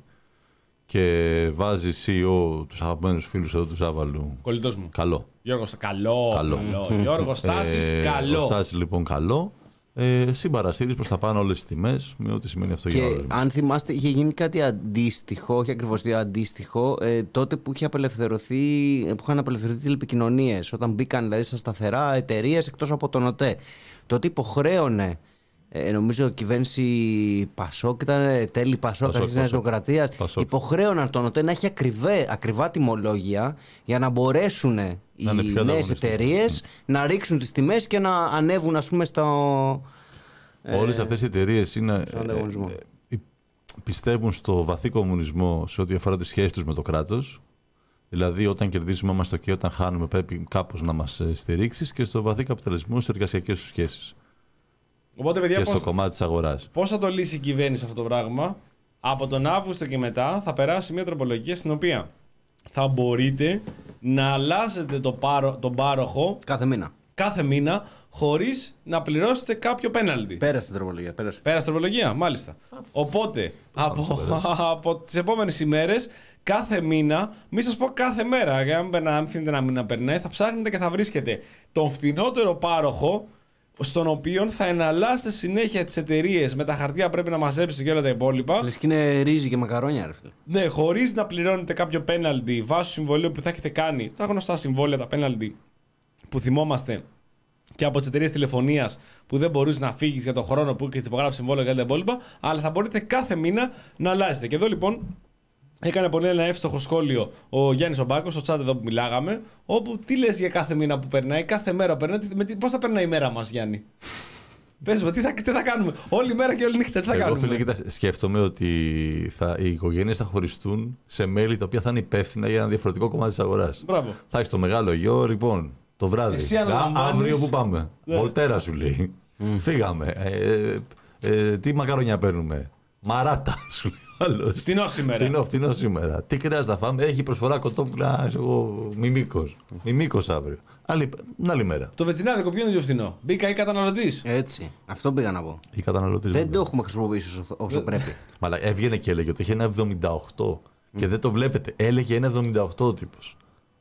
και βάζεις σι ι ο τους αγαπημένους φίλους εδώ του Ζάβαλου. Κολλητός μου. Καλό. Γιώργος, καλό. καλό. καλό. Γιώργος Στάσης, ε, καλό. Ο Στάσης λοιπόν καλό. Ε, συμπαραστήρις προς τα πάνω όλες τις τιμές, με ό,τι σημαίνει αυτό για όλους. Και αν θυμάστε, είχε γίνει κάτι αντίστοιχο, όχι ακριβώς αντίστοιχο, ε, τότε που, είχε απελευθερωθεί, που είχαν απελευθερωθεί τηλεπικοινωνίες, όταν μπήκαν δηλαδή στα σταθερά εταιρείες εκτός από τον ΟΤΕ. Τότε υποχρέωνε, ε, νομίζω η κυβέρνηση Πασόκ ήταν τέλη Πασόκ, αρχής της Νέας Δημοκρατίας, υποχρέωναν τον ΟΤΕ να έχει ακριβέ, ακριβά τιμολόγια για να μπορέσουν οι νέες εταιρείες να ρίξουν τις τιμές και να ανέβουν, ας πούμε, στο... Όλες ε, αυτές οι εταιρείες είναι, ε, πιστεύουν στο βαθύ κομμουνισμό σε ό,τι αφορά τις σχέσεις τους με το κράτος. Δηλαδή, όταν κερδίζουμε είμαστε και όταν χάνουμε πρέπει κάπως να μας στηρίξεις, και στο βαθύ καπιταλισμό στις εργασιακές τους σχέσεις. Οπότε, παιδιά, και πώς, στο κομμάτι της αγοράς. Πώς θα το λύσει η κυβέρνηση αυτό το πράγμα? Από τον Αύγουστο και μετά θα περάσει μια τροπολογία στην οποία θα μπορείτε να αλλάζετε το πάρο, τον πάροχο κάθε μήνα. Κάθε μήνα, χωρίς να πληρώσετε κάποιο πέναλτι. Πέρασε την τροπολογία. Πέρασε. Πέρασε την τροπολογία, μάλιστα. Οπότε, από, από τις επόμενες ημέρες, κάθε μήνα, μη σας πω κάθε μέρα, για να μην φαίνεται να μην να περνάει, θα ψάχνετε και θα βρίσκετε τον φθηνότερο πάροχο, στον οποίο θα εναλλάσσετε συνέχεια τις εταιρείες με τα χαρτιά πρέπει να μαζέψετε και όλα τα υπόλοιπα. Λες και είναι ρύζι και μακαρόνια, ρε φίλε. Ναι, χωρίς να πληρώνετε κάποιο πέναλτι βάσει του συμβολίου που θα έχετε κάνει. Τα γνωστά συμβόλαια, τα πέναλτι που θυμόμαστε και από τις εταιρείες τηλεφωνίας που δεν μπορείς να φύγεις για τον χρόνο που έχεις υπογράψει συμβόλαιο και όλα τα υπόλοιπα. Αλλά θα μπορείτε κάθε μήνα να αλλάζετε. Και εδώ λοιπόν έκανε πολύ ένα εύστοχο σχόλιο ο Γιάννης ο Μπάκος, στο chat εδώ που μιλάγαμε, όπου τι λες για κάθε μήνα που περνάει, κάθε μέρα περνάει, πώς θα περνάει η μέρα μας, Γιάννη? Πες μου, τι θα, τι θα κάνουμε, όλη μέρα και όλη νύχτα, τι θα Εγώ, κάνουμε? Εγώ φίλε, κοίτα, σκέφτομαι ότι θα, οι οικογένειες θα χωριστούν σε μέλη τα οποία θα είναι υπεύθυνα για ένα διαφορετικό κομμάτι της αγοράς. Μπράβο. Θα έχεις το μεγάλο γιο, λοιπόν, το βράδυ. Εσύ αναλαμβάνεις... Αύριο που πάμε. Yeah. Βολτέρα σου λέει. Mm. Φύγαμε. Ε, ε, ε, τι μακαρόνια παίρνουμε? Μαράτα σου λέει. Φτηνό σήμερα. Φτηνό, φτηνό σήμερα. Τι χρειάζεται να φάμε? Έχει προσφορά κοτόπουλα, εγώ, μιμίκος. Μιμίκος αύριο. Άλλη, άλλη μέρα. Το βετσινάδικο ποιο είναι πιο φθηνό? Μπήκα ή καταναλωτής? Έτσι. Αυτό πήγα να πω. Ή καταναλωτής. Δεν το έχουμε χρησιμοποιήσει όσο, όσο πρέπει. Μαλά, έβγαινε και έλεγε ότι είχε ένα εβδομήντα οκτώ. Mm. Και δεν το βλέπετε. Έλεγε ένα εβδομήντα οκτώ ο τύπος.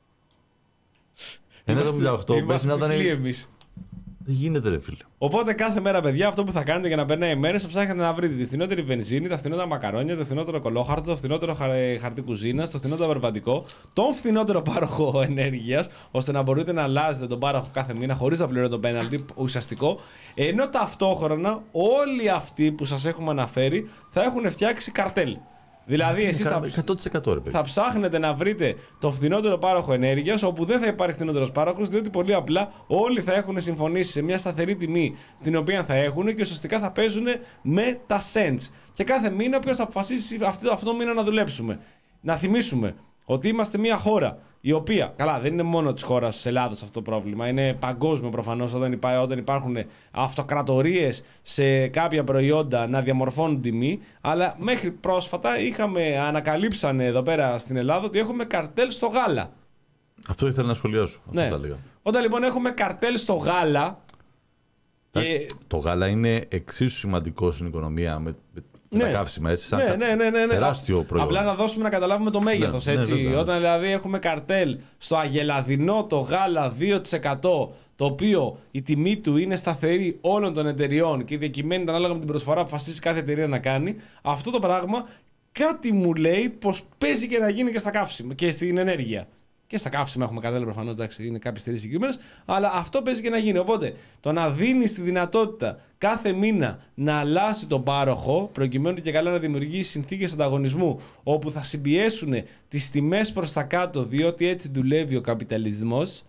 Ένα εβδομήντα οκτώ. Πες να ήταν. Δεν γίνεται, ρε φίλε. Οπότε κάθε μέρα, παιδιά, αυτό που θα κάνετε για να περνάει οι μέρες, θα ψάχνετε να βρείτε τη φθηνότερη βενζίνη, τα φθηνότερα μακαρόνια, το φθηνότερο κολόχαρτο, το φθηνότερο χαρτί κουζίνας, το φθηνότερο περπατικό, τον φθηνότερο πάροχο ενέργειας, ώστε να μπορείτε να αλλάζετε τον πάροχο κάθε μήνα χωρίς να πληρώνετε το πέναλτι, ουσιαστικό. Ενώ ταυτόχρονα όλοι αυτοί που σας έχουμε αναφέρει θα έχουν φτιάξει καρτέλ. Δηλαδή, εσείς θα, εκατό τοις εκατό, ρε, θα ψάχνετε να βρείτε το φθηνότερο πάροχο ενέργειας, όπου δεν θα υπάρχει φθηνότερος πάροχος, διότι πολύ απλά όλοι θα έχουν συμφωνήσει σε μια σταθερή τιμή στην οποία θα έχουν και ουσιαστικά θα παίζουν με τα cents. Και κάθε μήνα ποιος θα αποφασίσει αυτό, αυτό το μήνα να δουλέψουμε. Να θυμίσουμε ότι είμαστε μια χώρα η οποία, καλά, δεν είναι μόνο της χώρας της Ελλάδος αυτό το πρόβλημα, είναι παγκόσμιο προφανώς όταν, υπά, όταν υπάρχουν αυτοκρατορίες σε κάποια προϊόντα να διαμορφώνουν τιμή, αλλά μέχρι πρόσφατα είχαμε, ανακαλύψανε εδώ πέρα στην Ελλάδα ότι έχουμε καρτέλ στο γάλα. Αυτό ήθελα να σχολιάσω. Αυτό ναι. θα έλεγα. Όταν λοιπόν έχουμε καρτέλ στο γάλα. Και... Το γάλα είναι εξίσου σημαντικό στην οικονομία με, με ναι. τα καύσιμα, έτσι, σαν ναι, ναι, ναι, ναι, ναι. τεράστιο προϊόν. Απλά να δώσουμε να καταλάβουμε το μέγεθος, ναι, έτσι. Ναι, ναι, ναι. Όταν δηλαδή έχουμε καρτέλ στο αγελαδινό το γάλα δύο τοις εκατό, το οποίο η τιμή του είναι σταθερή όλων των εταιριών και διακυμαίνεται ανάλογα με την προσφορά που αποφασίσει κάθε εταιρεία να κάνει, αυτό το πράγμα κάτι μου λέει πως παίζει και να γίνει και στα καύσιμα και στην ενέργεια. Και στα καύσιμα έχουμε κατάλληλα προφανώς, εντάξει, είναι κάποιες εταιρείες συγκεκριμένες, αλλά αυτό παίζει και να γίνει. Οπότε το να δίνεις τη δυνατότητα κάθε μήνα να αλλάζει τον πάροχο, προκειμένου και καλά να δημιουργήσει συνθήκες ανταγωνισμού, όπου θα συμπιέσουν τις τιμές προς τα κάτω, διότι έτσι δουλεύει ο καπιταλισμός,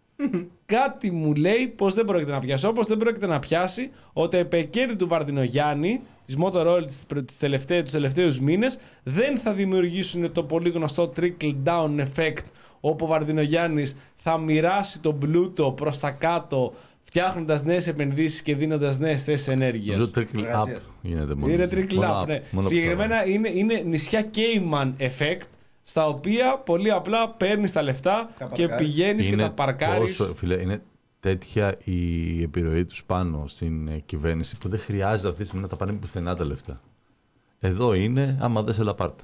κάτι μου λέει πως δεν πρόκειται να πιάσει. Όπως δεν πρόκειται να πιάσει ότι η επεκέρδη του Βαρδινογιάννη, της Motorola τις τελευταίες, τους τελευταίους μήνες, δεν θα δημιουργήσουν το πολύ γνωστό trickle down effect, όπου ο Βαρδινογιάννης θα μοιράσει τον πλούτο προς τα κάτω, φτιάχνοντας νέες επενδύσεις και δίνοντας νέες θέσεις ενέργειας. Το trickle up γίνεται μόνο. Είναι trickle up, up, ναι. Συγκεκριμένα είναι, είναι νησιά Cayman effect, στα οποία πολύ απλά παίρνεις τα λεφτά τα και πηγαίνεις και τα παρκάρεις. Τόσο, φίλε, είναι τέτοια η επιρροή τους πάνω στην κυβέρνηση που δεν χρειάζεται αυτή τη στιγμή να τα πάνε πουθενά τα λεφτά. Εδώ είναι, άμα δεν σε λαπάρτα.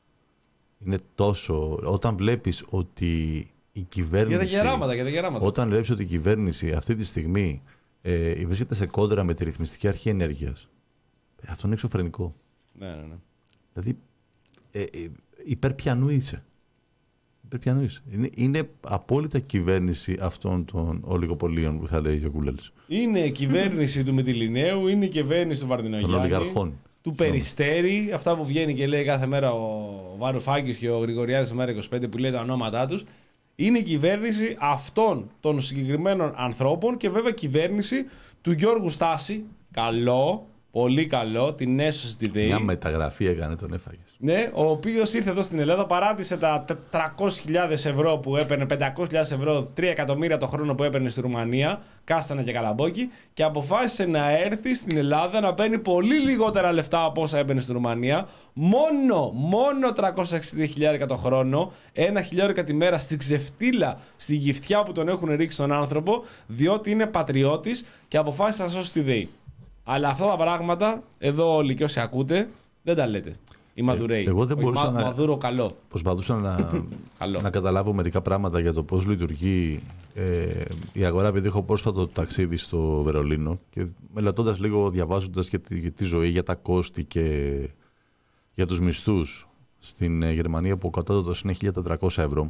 Είναι τόσο. Όταν βλέπεις ότι η κυβέρνηση. Για τα γεράματα, για τα γεράματα. Όταν βλέπεις ότι η κυβέρνηση αυτή τη στιγμή ε, βρίσκεται σε κόντρα με τη ρυθμιστική αρχή ενέργειας, ε, αυτό είναι εξωφρενικό. Ναι, ναι, ναι. Δηλαδή, ε, ε, υπέρ πιανού είσαι. Υπέρ πιανού είσαι. Είναι, είναι απόλυτα κυβέρνηση αυτών των ολιγοπολίων που θα λέει ο Κούλαλης. Είναι η κυβέρνηση του Μυτιληναίου, είναι η κυβέρνηση του Βαρδινογιάννη. Των ολιγαρχών. Του Περιστέρη, αυτά που βγαίνει και λέει κάθε μέρα ο Βαρουφάκης και ο Γρηγοριάδης στο Μέρα είκοσι πέντε που λέει τα ονόματά τους. Είναι η κυβέρνηση αυτών των συγκεκριμένων ανθρώπων και βέβαια κυβέρνηση του Γιώργου Στάση. Καλό, πολύ καλό, την έσωσε τη ΔΕΗ. Μια μεταγραφή έκανε, τον έφαγες. Ναι, ο οποίος ήρθε εδώ στην Ελλάδα, παράτησε τα τριακόσιες χιλιάδες ευρώ που έπαιρνε, πεντακόσιες χιλιάδες ευρώ, τρία εκατομμύρια το χρόνο που έπαιρνε στη Ρουμανία, κάστανα και καλαμπόκι, και αποφάσισε να έρθει στην Ελλάδα να παίρνει πολύ λιγότερα λεφτά από όσα έπαιρνε στη Ρουμανία, μόνο, μόνο τριακόσια εξήντα χιλιάδες το χρόνο, ένα χιλιάρικα τη μέρα στη ξεφτύλα, στη γυφτιά που τον έχουν ρίξει τον άνθρωπο, διότι είναι πατριώτης και αποφάσισε να σώσει τη ΔΕΗ. Αλλά αυτά τα πράγματα, εδώ όλοι και όσοι ακούτε, δεν τα λέτε. Η Μαδουρέη. Ε, εγώ δεν μπορούσα Μα, να. Μαδούρο καλό. Προσπαθούσα να, να καταλάβω μερικά πράγματα για το πώς λειτουργεί ε, η αγορά, επειδή έχω πρόσφατο ταξίδι στο Βερολίνο και μελετώντας λίγο, διαβάζοντας για τη, για τη ζωή, για τα κόστη και για τους μισθούς στην Γερμανία, που ο κατώτατος είναι χίλια τετρακόσια ευρώ.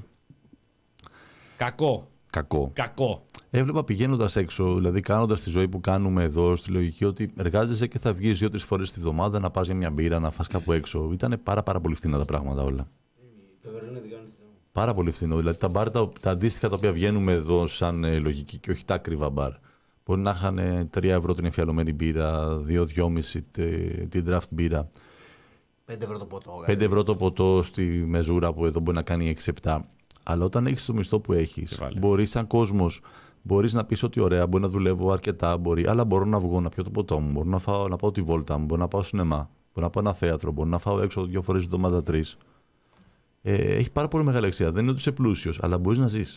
Κακό. Κακό. Κακό. Έβλεπα πηγαίνοντας έξω, δηλαδή κάνοντας τη ζωή που κάνουμε εδώ, στη λογική ότι εργάζεσαι και θα βγεις δύο-τρεις φορές τη βδομάδα να πας για μια μπύρα, να φας κάπου έξω. Ήταν πάρα, πάρα πολύ φθηνά τα πράγματα όλα. Το Βερολίνο δεν κάνει. Πάρα πολύ φθηνό. Δηλαδή τα μπαρ τα, τα αντίστοιχα τα οποία βγαίνουμε εδώ σαν ε, λογική και όχι τα ακριβά μπαρ. Μπορεί να είχαν τρία ευρώ την εμφιαλωμένη μπύρα, δύο δυόμισι την draft μπύρα. πέντε ευρώ το ποτό. πέντε ευρώ το ποτό στη μεζούρα που εδώ μπορεί να κάνει έξι επτά. Αλλά όταν έχεις το μισθό που έχεις, μπορείς σαν κόσμος, μπορείς να πεις ότι ωραία, μπορεί να δουλεύω αρκετά, μπορεί, αλλά μπορώ να βγω να πιω το ποτό μου, μπορώ να, φάω, να πάω τη βόλτα μου, μπορώ να πάω σινεμά, μπορώ να πάω ένα θέατρο, μπορώ να φάω έξω δύο φορές τη εβδομάδα, τρεις. Ε, έχει πάρα πολύ μεγάλη αξία. Δεν είναι ότι είσαι πλούσιος, αλλά μπορείς να ζεις.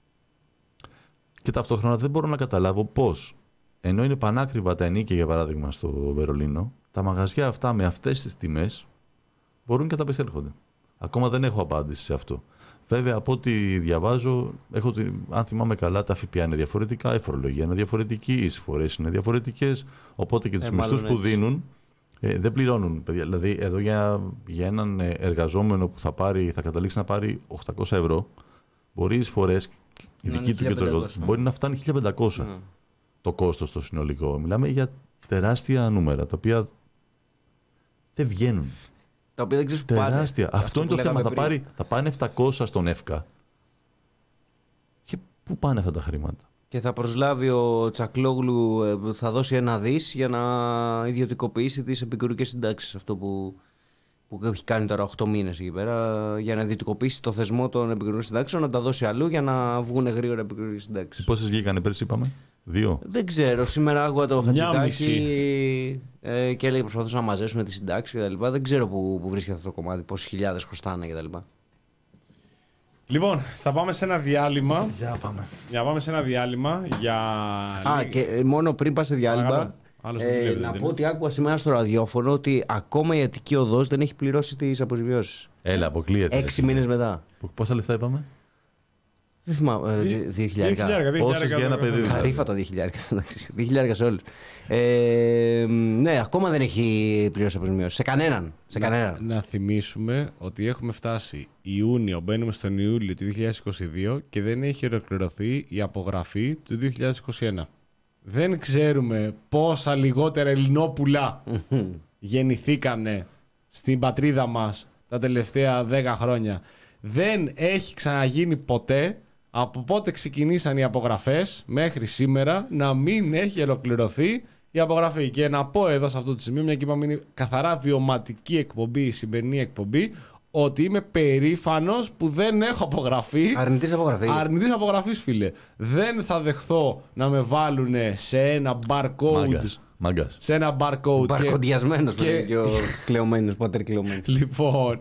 Και ταυτόχρονα δεν μπορώ να καταλάβω πώς, ενώ είναι πανάκριβα τα ενίκια για παράδειγμα στο Βερολίνο, τα μαγαζιά αυτά με αυτές τις τιμές μπορούν και τα απεξέλχονται. Ακόμα δεν έχω απάντηση σε αυτό. Βέβαια, από ό,τι διαβάζω, έχω, αν θυμάμαι καλά, τα ΦΠΑ είναι διαφορετικά, η φορολογία είναι διαφορετική, οι εισφορές είναι διαφορετικές. Οπότε και τους ε, μισθούς που δίνουν ε, δεν πληρώνουν. Παιδιά. Δηλαδή, εδώ για, για έναν εργαζόμενο που θα, πάρει, θα καταλήξει να πάρει οκτακόσια ευρώ, μπορεί οι εισφορές, η δική του και το εργοδότη, μπορεί να φτάνει χίλια πεντακόσια mm. το κόστος το συνολικό. Μιλάμε για τεράστια νούμερα, τα οποία δεν βγαίνουν. Τα οποία δεν ξέρεις που τεράστια. πάνε. Αυτό, Αυτό είναι το θέμα. Θα, πάρει, θα πάνε επτακόσια στον ΕΦΚΑ. Και πού πάνε αυτά τα χρήματα. Και θα προσλάβει ο Τσακλόγλου, θα δώσει ένα δις για να ιδιωτικοποιήσει τις επικουρικές συντάξεις. Αυτό που, που έχει κάνει τώρα οκτώ μήνες εκεί πέρα. Για να ιδιωτικοποιήσει το θεσμό των επικουρικών συντάξεων, να τα δώσει αλλού για να βγουν γρήγορα επικουρικές συντάξεις. Πόσες βγήκανε πέρσι, είπαμε. Δύο. Δεν ξέρω. Σήμερα άκουγα το Χατζηδάκη ε, και έλεγε προσπαθούσαν να μαζέψουν τη συντάξη κτλ. Δεν ξέρω που, που βρίσκεται αυτό το κομμάτι, πόσες χιλιάδες χρωστάνε κτλ. Λοιπόν, θα πάμε σε ένα διάλειμμα. Για πάμε. Για πάμε σε ένα διάλειμμα για. Α, και μόνο πριν πας σε διάλειμμα. Ε, ε, να πω ότι άκουγα σήμερα στο ραδιόφωνο ότι ακόμα η Αττική Οδός δεν έχει πληρώσει τις αποζημιώσεις. Έλα, αποκλείεται. Έξι μήνες μετά. Πόσα λεφτά είπαμε? Δεν θυμάμαι. δύο χιλιάδες. Όσους για ένα παιδί. Χαρίφα τα δύο χιλιάδες. δύο χιλιάδες σε όλους. Ε, ναι, ακόμα δεν έχει πληρώσει αποζημιώσεις. Σε κανέναν. Σε κανέναν. Να, να θυμίσουμε ότι έχουμε φτάσει Ιούνιο, μπαίνουμε στον Ιούλιο του δύο χιλιάδες είκοσι δύο και δεν έχει ολοκληρωθεί η απογραφή του δύο χιλιάδες είκοσι ένα. Δεν ξέρουμε πόσα λιγότερα Ελληνόπουλα γεννηθήκανε στην πατρίδα μας τα τελευταία δέκα χρόνια. Δεν έχει ξαναγίνει ποτέ από πότε ξεκινήσαν οι απογραφές μέχρι σήμερα να μην έχει ολοκληρωθεί η απογραφή. Και να πω εδώ σε αυτό το σημείο, μια και είπαμε είναι καθαρά βιωματική εκπομπή, η σημερινή εκπομπή, ότι είμαι περήφανος που δεν έχω απογραφεί. Αρνητής απογραφή. Αρνητής απογραφής, φίλε. Δεν θα δεχθώ να με βάλουν σε ένα barcode. Μάγκας. Μάγκας. Σε ένα barcode. Μπαρκοντιασμένος και... και... και ο κλεωμένος, πατέρ κλεωμένος. Λοιπόν,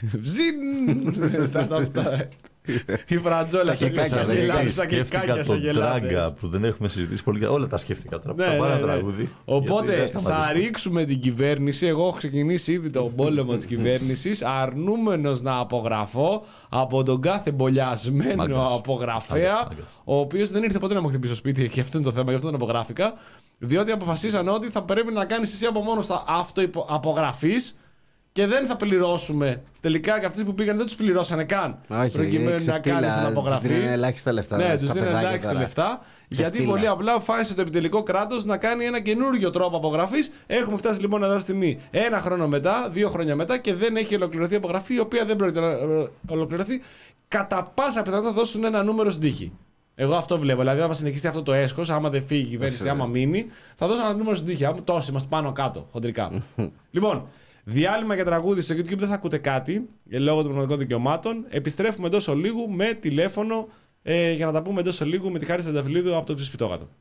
βζιν! τα, τα, τα, η φρατζόλα σε γελάδες. Σκέφτηκα τον Τράγκα που δεν έχουμε συζητήσει πολύ. Όλα τα σκέφτηκα τώρα. Ναι, θα πάρω ναι, ένα ναι. τραγούδι. Οπότε θα ρίξουμε την κυβέρνηση. Εγώ έχω ξεκινήσει ήδη τον πόλεμο της κυβέρνησης, αρνούμενος να απογραφώ από τον κάθε μπολιασμένο Μάγκας. απογραφέα, Μάγκας. ο οποίος δεν ήρθε ποτέ να μου χτυπήσει στο σπίτι, και αυτό είναι το θέμα, γι' αυτό δεν απογράφηκα. Διότι αποφασίσαν ότι θα πρέπει να κάνεις εσύ από μόνος τα αυτοαπογραφής και δεν θα πληρώσουμε. Τελικά και αυτοί που πήγαν δεν τους πληρώσανε καν. Όχι, προκειμένου να κάνεις την απογραφή. Τους δίνουν ελάχιστα λεφτά. Ναι, τους δίνουν ελάχιστα λεφτά. Γιατί πολύ απλά αποφάσισε το επιτελικό κράτος να κάνει ένα καινούργιο τρόπο απογραφής. Έχουμε φτάσει λοιπόν εδώ στη στιγμή ένα χρόνο μετά, δύο χρόνια μετά και δεν έχει ολοκληρωθεί η απογραφή, η οποία δεν πρόκειται να ολοκληρωθεί. Κατά πάσα πιθανότητα θα δώσουν ένα νούμερο στην τύχη. Εγώ αυτό βλέπω. Δηλαδή, άμα συνεχίσει αυτό το έσχος, άμα δεν φύγει η κυβέρνηση, άμα μείνει, θα δώσω ένα νούμερο στην τύχη. Τόσοι είμαστε πάνω κάτω, χοντρικά. Λοιπόν, διάλειμμα για τραγούδι στο YouTube, δεν θα ακούτε κάτι λόγω των πνευματικών δικαιωμάτων. Επιστρέφουμε εντός ολίγου με τηλέφωνο ε, για να τα πούμε εντός ολίγου με τη Χάρη Στανταφυλλίδου από το Ξεσπιτόγατο.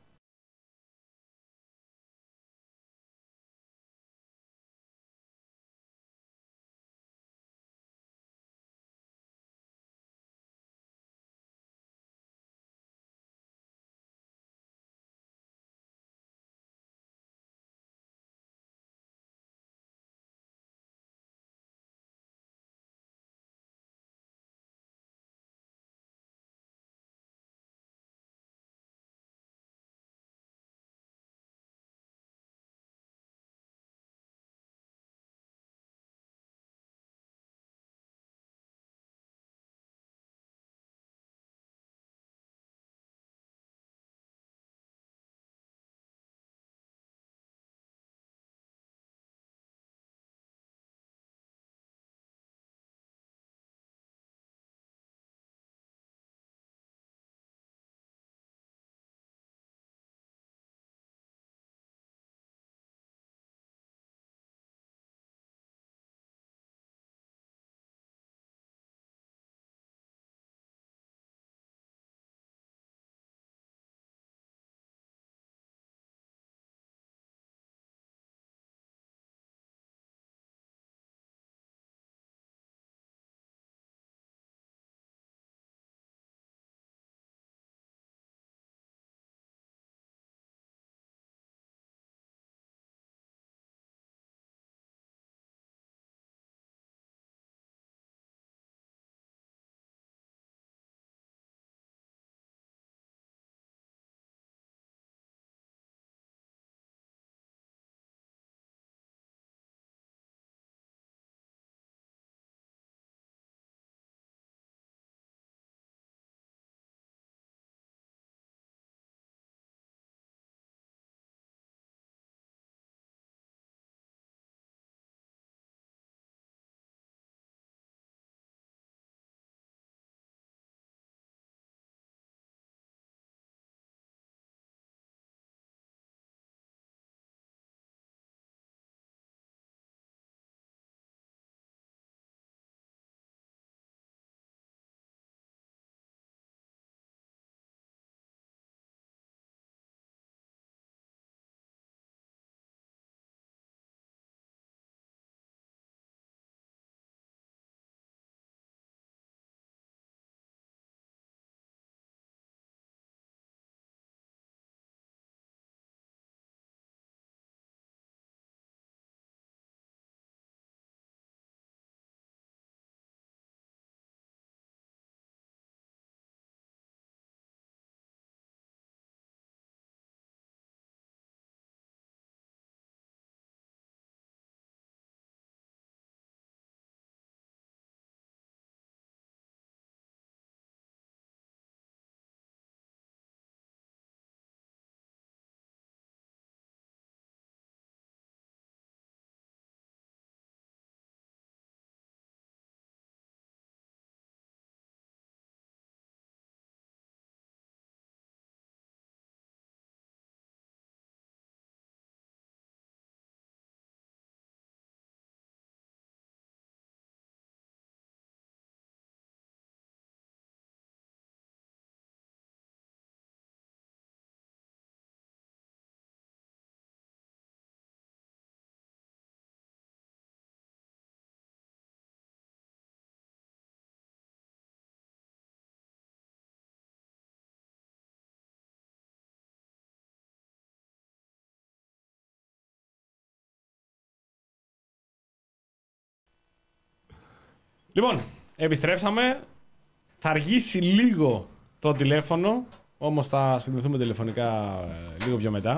Λοιπόν, επιστρέψαμε. Θα αργήσει λίγο το τηλέφωνο, όμως θα συνδεθούμε τηλεφωνικά ε, λίγο πιο μετά.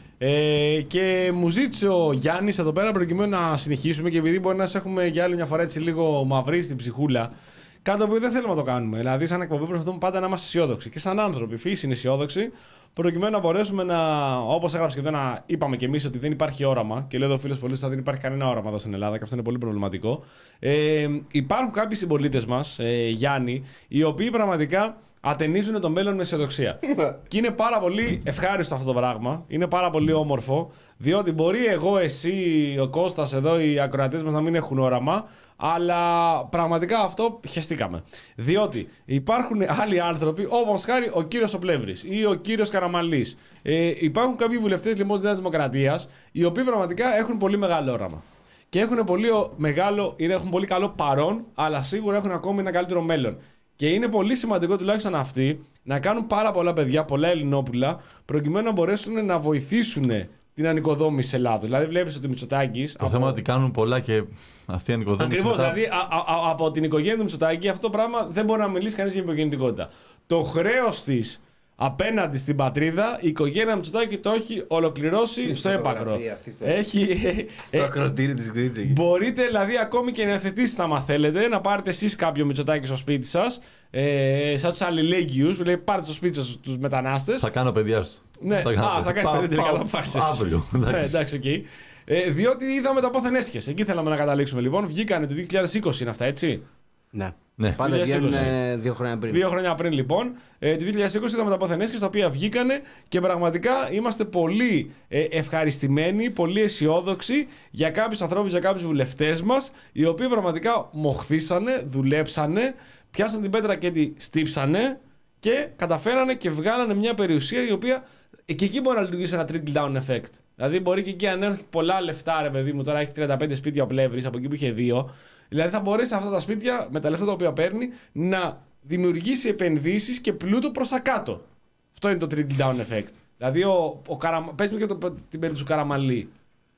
Ε, και μου ζήτησε ο Γιάννης εδώ πέρα προκειμένου να συνεχίσουμε, και επειδή μπορεί να σε έχουμε για άλλη μια φορά έτσι λίγο μαυρί στην ψυχούλα, κάτι που δεν θέλουμε να το κάνουμε. Δηλαδή, σαν εκπομπή προσπαθούμε πάντα να είμαστε αισιόδοξοι και σαν άνθρωποι. Φύση είναι αισιόδοξοι, προκειμένου να μπορέσουμε να. Όπως έγραψε και εδώ, να είπαμε κι εμείς ότι δεν υπάρχει όραμα. Και λέει εδώ ο φίλος πολύ σωστά, δεν υπάρχει κανένα όραμα εδώ στην Ελλάδα, και αυτό είναι πολύ προβληματικό. Ε, υπάρχουν κάποιοι συμπολίτες μας, ε, Γιάννη, οι οποίοι πραγματικά ατενίζουν το μέλλον με αισιοδοξία. Και είναι πάρα πολύ ευχάριστο αυτό το πράγμα. Είναι πάρα πολύ όμορφο, διότι μπορεί εγώ, εσύ, ο Κώστας εδώ, οι ακροατές μας να μην έχουν όραμα, αλλά πραγματικά αυτό χεστήκαμε. Διότι υπάρχουν άλλοι άνθρωποι, όπως χάρη ο κύριος ο Πλεύρης ή ο κύριος Καραμανλής. Ε, υπάρχουν κάποιοι βουλευτές λοιπόν της Νέας Δημοκρατίας, οι οποίοι πραγματικά έχουν πολύ μεγάλο όραμα. Και έχουν πολύ, μεγάλο, έχουν πολύ καλό παρόν, αλλά σίγουρα έχουν ακόμη ένα καλύτερο μέλλον. Και είναι πολύ σημαντικό τουλάχιστον αυτοί να κάνουν πάρα πολλά παιδιά, πολλά Ελληνόπουλα, προκειμένου να μπορέσουν να βοηθήσουν την ανοικοδόμηση Ελλάδος. Δηλαδή, βλέπεις ότι ο Μητσοτάκης. Το από... θέμα είναι ότι κάνουν πολλά και αυτή η ανοικοδόμηση. Ακριβώς. Μετά... Δηλαδή, α, α, α, από την οικογένεια του Μητσοτάκη, αυτό το πράγμα δεν μπορεί να μιλήσει κανείς για υπογεννητικότητα. Το χρέος της απέναντι στην πατρίδα, η οικογένεια Μητσοτάκη το έχει ολοκληρώσει στο έπακρο. Έχει. Στο ακροτήρι της Γκρίτζη. Μπορείτε δηλαδή ακόμη και να εθετήσετε, άμα θέλετε, να πάρετε εσείς κάποιο Μητσοτάκη στο σπίτι σας, ε, σαν τους αλληλέγγυους, που λέει πάρτε στο σπίτι σας τους μετανάστες. Θα κάνω παιδιά σου. Ναι, θα, κάνω, α, θα κάνεις παιδιά τελικά, θα πάρεις. Αύριο. Εντάξει, οκ. Okay. Ε, διότι είδαμε τα πόθεν έσχες. Εκεί θέλαμε να καταλήξουμε λοιπόν. Βγήκανε το δύο χιλιάδες είκοσι, είναι αυτά, έτσι. Ναι. Ναι. Πάντα βγαίνουν δύο χρόνια πριν. Δύο χρόνια πριν λοιπόν. Ε, το δύο χιλιάδες είκοσι είδαμε τα πόθεν έσχες, τα οποία βγήκανε, και πραγματικά είμαστε πολύ ε, ευχαριστημένοι, πολύ αισιόδοξοι για κάποιους ανθρώπους, για κάποιους βουλευτές μας, οι οποίοι πραγματικά μοχθήσανε, δουλέψανε, πιάσαν την πέτρα και τη στύψανε και καταφέρανε και βγάλανε μια περιουσία η οποία και εκεί μπορεί να λειτουργήσει ένα trickle down effect. Δηλαδή, μπορεί και εκεί, αν έχει πολλά λεφτά, ρε παιδί μου, τώρα έχει τριάντα πέντε σπίτια ο Πλεύρης από εκεί που είχε δύο. Δηλαδή, θα μπορέσει αυτά τα σπίτια με τα λεφτά τα οποία παίρνει να δημιουργήσει επενδύσεις και πλούτο προς τα κάτω. Αυτό είναι το trickle down effect. Δηλαδή, ο, ο Καρα... πες μου και το, την περίπτωση του Καραμανλή.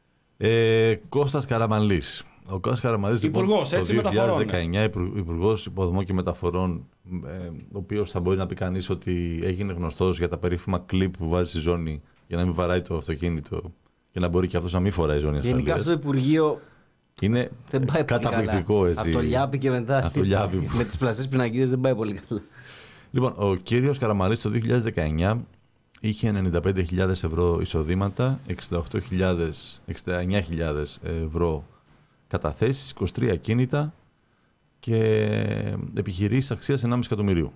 Ε, Κώστας Καραμανλής. Ο Κώστας Καραμανλής λοιπόν, Υπουργός, το δύο χιλιάδες δεκαεννιά, Υπουργός Υποδομών και Μεταφορών, ε, ο οποίος θα μπορεί να πει κανείς ότι έγινε γνωστός για τα περίφημα κλιπ που βάζει στη ζώνη για να μην βαράει το αυτοκίνητο και να μπορεί και αυτός να μην φοράει ζώνη ασφαλείας. Γενικά αυτό το Υπουργείο είναι δεν πάει καταπληκτικό πολύ έτσι. Από το Λιάπη και μετά Λιάπη. με τις πλαστές πινακίδες δεν πάει πολύ καλά. Λοιπόν, ο κύριος Καραμανλής το δύο χιλιάδες δεκαεννιά είχε ενενήντα πέντε χιλιάδες ευρώ εισοδήματα, εξήντα οκτώ χιλιάδες, εξήντα εννιά χιλιάδες ευρώ καταθέσεις, είκοσι τρία ακίνητα και επιχειρήσεις αξίας ενάμιση εκατομμυρίου.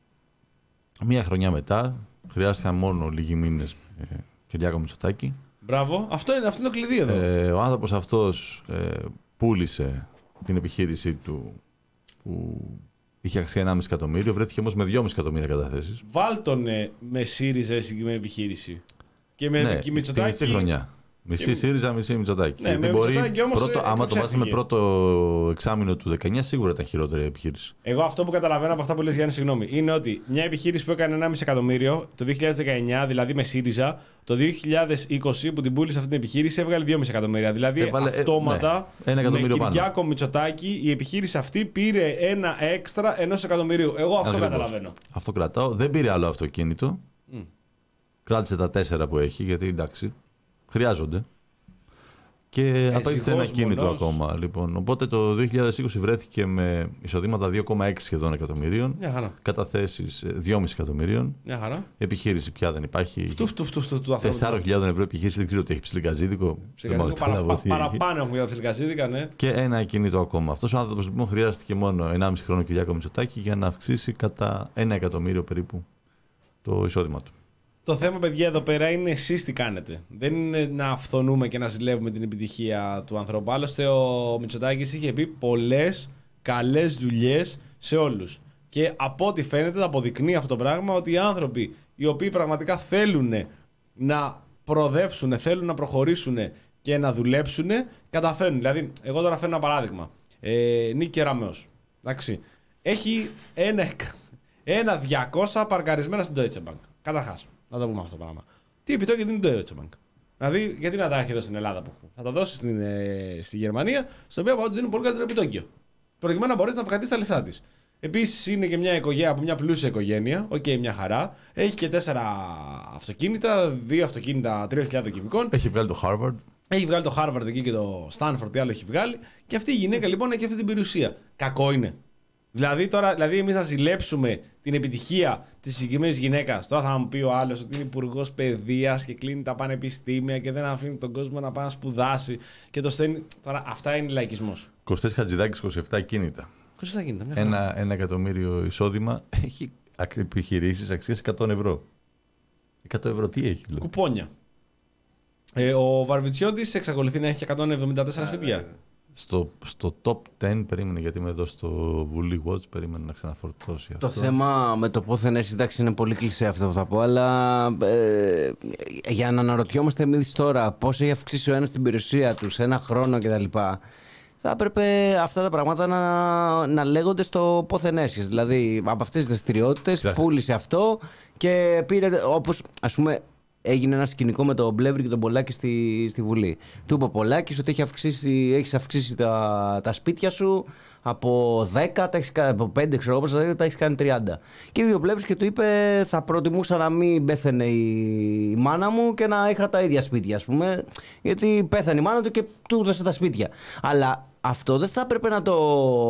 Μία χρονιά μετά, χρειάστηκαν μόνο λίγοι μήνες, ε, Κυριάκο Μητσοτάκη. Μπράβο, αυτό είναι, αυτό είναι το κλειδί εδώ. Ε, ο άνθρωπος αυτός ε, πούλησε την επιχείρησή του που είχε αξία ενάμιση εκατομμύριο, βρέθηκε όμως με δυόμιση εκατομμύρια καταθέσεις. Βάλτονε με ΣΥΡΙΖΑ συγκεκριμένη επιχείρηση. Και με ναι, Μητσοτάκη. Την μισή χρονιά. Μισή και... ΣΥΡΙΖΑ, μισή Μητσοτάκη. Ναι, γιατί με μπορεί, όμως, πρώτο, ε, άμα το βάζει με πρώτο εξάμηνο του δεκαεννιά, σίγουρα ήταν χειρότερη επιχείρηση. Εγώ αυτό που καταλαβαίνω από αυτά που λες, Γιάννη, συγγνώμη, είναι ότι μια επιχείρηση που έκανε ενάμιση εκατομμύριο το δύο χιλιάδες δεκαεννιά, δηλαδή με ΣΥΡΙΖΑ, το δύο χιλιάδες είκοσι που την πούλησε αυτή την επιχείρηση έβγαλε δυόμιση εκατομμύρια. Δηλαδή Έβαλε, αυτόματα ναι, ένα με Κυριάκο πάνω. Μητσοτάκη η επιχείρηση αυτή πήρε ένα έξτρα ενός εκατομμυρίου. Εγώ αυτό Ακριβώς. καταλαβαίνω. Αυτό κρατάω. Δεν πήρε άλλο αυτοκίνητο. Mm. Κράτησε τα τέσσερα που έχει, γιατί εντάξει, χρειάζονται. Και απέκτησε ένα κίνητο μονός. ακόμα. Λοιπόν. Οπότε το δύο χιλιάδες είκοσι βρέθηκε με εισοδήματα δύο κόμμα έξι σχεδόν εκατομμυρίων. Καταθέσεις δυόμιση εκατομμυρίων. Επιχείρηση πια δεν υπάρχει. τεσσάρων χιλιάδων ευρώ επιχείρηση, δεν ξέρω τι έχει ψιλικαζίδικο. Παραπάνω έχουμε για ψιλικαζίδικα, ναι. Και ένα κίνητο ακόμα. Αυτός ο άνθρωπος λοιπόν χρειάστηκε μόνο ενάμιση χρόνο Κυριάκο Μητσοτάκη για να αυξήσει κατά ένα εκατομμύριο περίπου το εισόδημα του. Το θέμα, παιδιά, εδώ πέρα είναι εσείς τι κάνετε. Δεν είναι να αυθονούμε και να ζηλεύουμε την επιτυχία του ανθρώπου. Άλλωστε, ο Μητσοτάκης είχε πει πολλές καλές δουλειές σε όλους. Και από ό,τι φαίνεται, αποδεικνύει αυτό το πράγμα ότι οι άνθρωποι οι οποίοι πραγματικά θέλουν να προοδεύσουν, θέλουν να προχωρήσουν και να δουλέψουν, καταφέρνουν. Δηλαδή, εγώ τώρα φέρνω ένα παράδειγμα. Ε, Νίκη Ραμέως. Εντάξει. Έχει ένα, ένα διακόσια παρκαρισμένα στην Deutsche Bank. Καταρχάς. Να το πούμε αυτό το πράγμα. Τι επιτόκιο δίνει το Deutsche Bank. Δηλαδή, γιατί να τα έχει εδώ στην Ελλάδα που θα τα δώσει στην, ε, στη Γερμανία, στην οποία πάντως δίνουν πολύ καλύτερο επιτόκιο. προκειμένου να μπορέσει να βγάλει τα λεφτά τη. Επίσης είναι και μια οικογένεια από μια πλούσια οικογένεια, οκ, okay, μια χαρά. Έχει και τέσσερα αυτοκίνητα, δύο αυτοκίνητα τρεις χιλιάδες κυβικών. Έχει βγάλει το Harvard. Έχει βγάλει το Harvard εκεί και το Stanford, τι άλλο έχει βγάλει. Και αυτή η γυναίκα λοιπόν έχει αυτή την περιουσία. Κακό είναι. Δηλαδή, τώρα, δηλαδή εμείς να ζηλέψουμε την επιτυχία της συγκεκριμένης γυναίκας. Τώρα θα μου πει ο άλλος ότι είναι υπουργός παιδείας και κλείνει τα πανεπιστήμια και δεν αφήνει τον κόσμο να πάει να σπουδάσει και το στέλνει. Τώρα, αυτά είναι λαϊκισμός. Κωστές Χατζηδάκης, είκοσι επτά κίνητα. είκοσι επτά κίνητα, μια ένα, ένα εκατομμύριο εισόδημα, έχει επιχειρήσεις αξίας εκατό ευρώ. εκατό ευρώ τι έχει, δηλαδή. Κουπόνια. Ε, ο Βαρβιτσιώτης εξακολουθεί να έχει εκατόν εβδομήντα τέσσερα σπίτια. Στο, στο top δέκα περίμενε, γιατί είμαι εδώ στο Βουλή Watch, περίμενε να ξαναφορτώσει αυτό. Το θέμα με το πόθεν έσυ, εντάξει, είναι πολύ κλισέ αυτό που θα πω, αλλά ε, για να αναρωτιόμαστε εμείς τώρα πώς έχει αυξήσει ο ένας την περιουσία του σε ένα χρόνο κτλ. Θα έπρεπε αυτά τα πράγματα να, να λέγονται στο πόθεν έσυ. Δηλαδή, από αυτές τις δραστηριότητες πούλησε αυτό και πήρε, όπως ας πούμε. Έγινε ένα σκηνικό με τον Πλεύρη και τον Πολάκη στη, στη Βουλή. Του είπε ο Πολάκης ότι έχει αυξήσει, έχεις αυξήσει τα, τα σπίτια σου από δέκα, τα έχεις, από πέντε ξέρω όπως τα έχεις κάνει τριάντα. Και βγήκε ο Πλεύρης και του είπε θα προτιμούσα να μην πέθαινε η, η μάνα μου και να είχα τα ίδια σπίτια, ας πούμε, γιατί πέθανε η μάνα του και του έδωσε τα σπίτια. Αλλά αυτό δεν θα έπρεπε να το...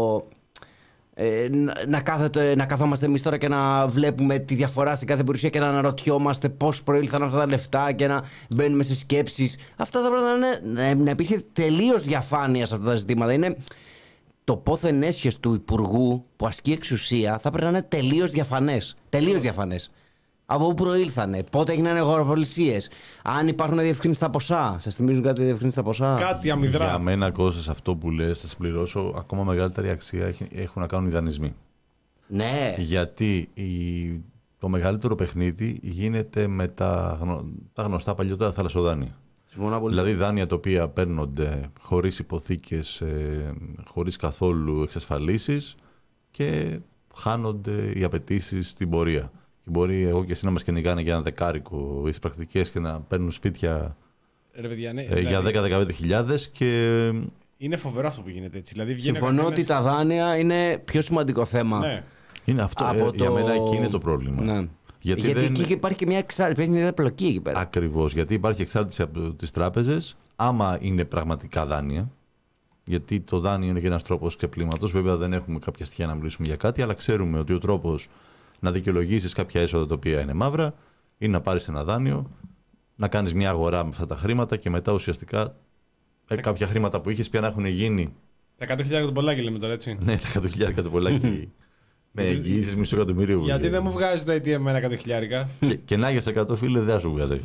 Ε, να, να, κάθεται, να καθόμαστε εμείς τώρα και να βλέπουμε τη διαφορά στην κάθε περιουσία και να αναρωτιόμαστε πώς προήλθαν αυτά τα λεφτά και να μπαίνουμε σε σκέψεις. Αυτά θα πρέπει να, είναι, να υπήρχε τελείως διαφάνεια σε αυτά τα ζητήματα. Είναι το πόθεν έσχες του Υπουργού που ασκεί εξουσία θα πρέπει να είναι τελείως διαφανές. Τελείως διαφανές. Από πού προήλθανε, πότε έγιναν αγοραπολισίες, αν υπάρχουν διευκρινιστά ποσά. Σας θυμίζουν κάτι διευκρινιστά ποσά? Κάτι αμυδρά. Για μένα, Κώστας, αυτό που λες, θα συμπληρώσω, ακόμα μεγαλύτερη αξία έχουν να κάνουν οι δανεισμοί. Ναι. Γιατί η, το μεγαλύτερο παιχνίδι γίνεται με τα, γνω, τα γνωστά παλιότερα θαλασσοδάνεια. Δηλαδή δάνεια τα οποία παίρνονται χωρίς υποθήκες, ε, χωρίς καθόλου εξασφαλίσεις και χάνονται οι απαιτήσεις στην πορεία. Και μπορεί εγώ και εσύ να μας κυνηγάνε για ένα δεκάρικο στις πρακτικές και να παίρνουν σπίτια Ρε, παιδιά, ναι, ε, δηλαδή... για δέκα με δεκαπέντε χιλιάδες και... Είναι φοβερό αυτό που γίνεται έτσι. Δηλαδή, συμφωνώ καθένας... ότι τα δάνεια είναι πιο σημαντικό θέμα. Ναι. Είναι αυτό, ε, το... για μένα εκεί είναι το πρόβλημα. Ναι. Γιατί, γιατί δεν... εκεί υπάρχει και μια εξάρτηση, υπάρχει μια πλοκή εκεί πέρα. Ακριβώς, γιατί υπάρχει εξάρτηση από τις τράπεζες, άμα είναι πραγματικά δάνεια. Γιατί το δάνειο είναι και ένας τρόπος ξεπλήματος. Βέβαια δεν έχουμε κάποια στοιχεία να μιλήσουμε για κάτι, αλλά ξέρουμε ότι ο τρόπος να δικαιολογήσεις κάποια έσοδα τα οποία είναι μαύρα είναι να πάρεις ένα δάνειο, να κάνεις μια αγορά με αυτά τα χρήματα και μετά ουσιαστικά ε, κάποια χρήματα που είχες πια να έχουν γίνει. Τα εκατό χιλιάδες το Πολάκη λέμε τώρα, έτσι. Ναι, τα εκατό χιλιάδες το Πολάκη. Με εγγυήσεις μισό εκατομμύριο. Γιατί δεν μου βγάζει το έι τι εμ με ένα εκατό χιλιάδες. Και, και να έχεις εκατό φίλε, δεν θα σου βγάλει.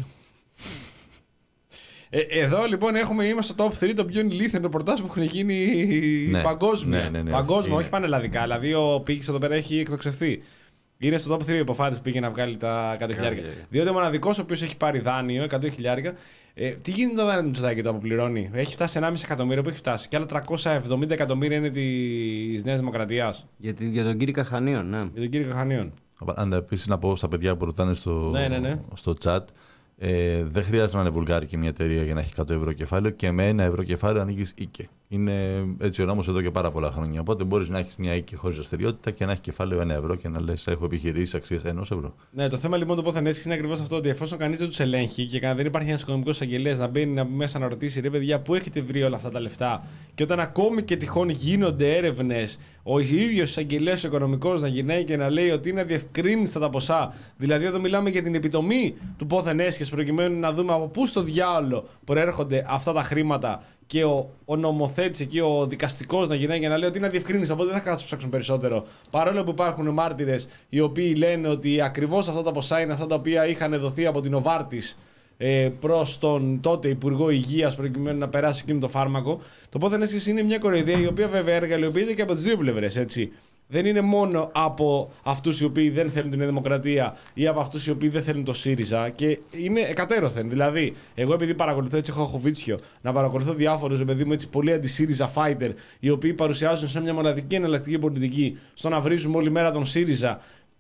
Ε, εδώ λοιπόν έχουμε, είμαστε στο top τρία των πιο ηλίθιων ρεπορτάζ που έχουν γίνει ναι, παγκόσμια. Ναι, ναι, ναι, παγκόσμια, όχι πανελλαδικά. Δηλαδή ο Πίκης εδώ πέρα έχει εκτοξευθεί. Είναι στο top τρία ο υποφάτης που πήγε να βγάλει τα εκατό χιλιάδες. Διότι ο μοναδικός ο οποίος έχει πάρει δάνειο εκατό χιλιάδες. Ε, τι γίνεται το δάνειο του Μητσοτάκη το αποπληρώνει? Έχει φτάσει ενάμιση εκατομμύριο που έχει φτάσει. Και άλλα τριακόσια εβδομήντα εκατομμύρια είναι τη Νέα Δημοκρατία. Για, για τον κύριο Καχανίων, ναι. Για τον κύριο Καχανίων. Αν επίσης να πω στα παιδιά που ρωτάνε στο, ναι, ναι, ναι. στο chat. Ε, δεν χρειάζεται να είναι βουλγάρικη μια εταιρεία για να έχει εκατό ευρώ κεφάλαιο και με ένα ευρώ κεφάλαιο ανοίγεις οίκε. Είναι έτσι ο νόμος εδώ και πάρα πολλά χρόνια. Οπότε μπορείς να έχεις μια οίκη χωρίς δραστηριότητα και να έχει κεφάλαιο ένα ευρώ και να λες: έχω επιχειρήσεις αξίας ενός ευρώ. Ναι, το θέμα λοιπόν το πόθεν έσχες είναι ακριβώς αυτό, ότι εφόσον κανείς δεν τους ελέγχει και δεν υπάρχει ένας οικονομικός αγγελέας να μπαίνει να μέσα να ρωτήσει: ρε παιδιά, πού έχετε βρει όλα αυτά τα λεφτά? Και όταν ακόμη και τυχόν γίνονται έρευνες, ο ίδιος αγγελέας οικονομικός να γυρνάει και να λέει ότι είναι αδιευκρίνηστα τα ποσά. Δηλαδή, εδώ μιλάμε για την επιτομή του πόθεν έσχες προκειμένου να δούμε από πού στο διάολο προέρχονται αυτά τα χρήματα. Και ο, ο νομοθέτης εκεί, ο δικαστικός να γυρνάει και να λέει ότι είναι αδιευκρίνηστα. Οπότε δεν θα κάτσουν να ψάξουν περισσότερο. Παρόλο που υπάρχουν μάρτυρες οι οποίοι λένε ότι ακριβώς αυτά τα ποσά είναι αυτά τα οποία είχαν δοθεί από την Οβάρτης ε, προς τον τότε Υπουργό Υγείας προκειμένου να περάσει εκείνο το φάρμακο. Το πόθεν έσχες είναι μια κοροϊδία η οποία βέβαια εργαλειοποιείται και από τις δύο πλευρές, έτσι. Δεν είναι μόνο από αυτούς οι οποίοι δεν θέλουν την Δημοκρατία ή από αυτούς οι οποίοι δεν θέλουν το ΣΥΡΙΖΑ και είναι εκατέρωθεν. Δηλαδή, εγώ επειδή παρακολουθώ, έτσι έχω χοβίτσιο, να παρακολουθώ διάφορους παιδί μου έτσι πολύ αντι-ΣΥΡΙΖΑ fighter, οι οποίοι παρουσιάζουν σε μια μοναδική εναλλακτική πολιτική στο να βρίζουμε όλη μέρα τον ΣΥΡΙΖΑ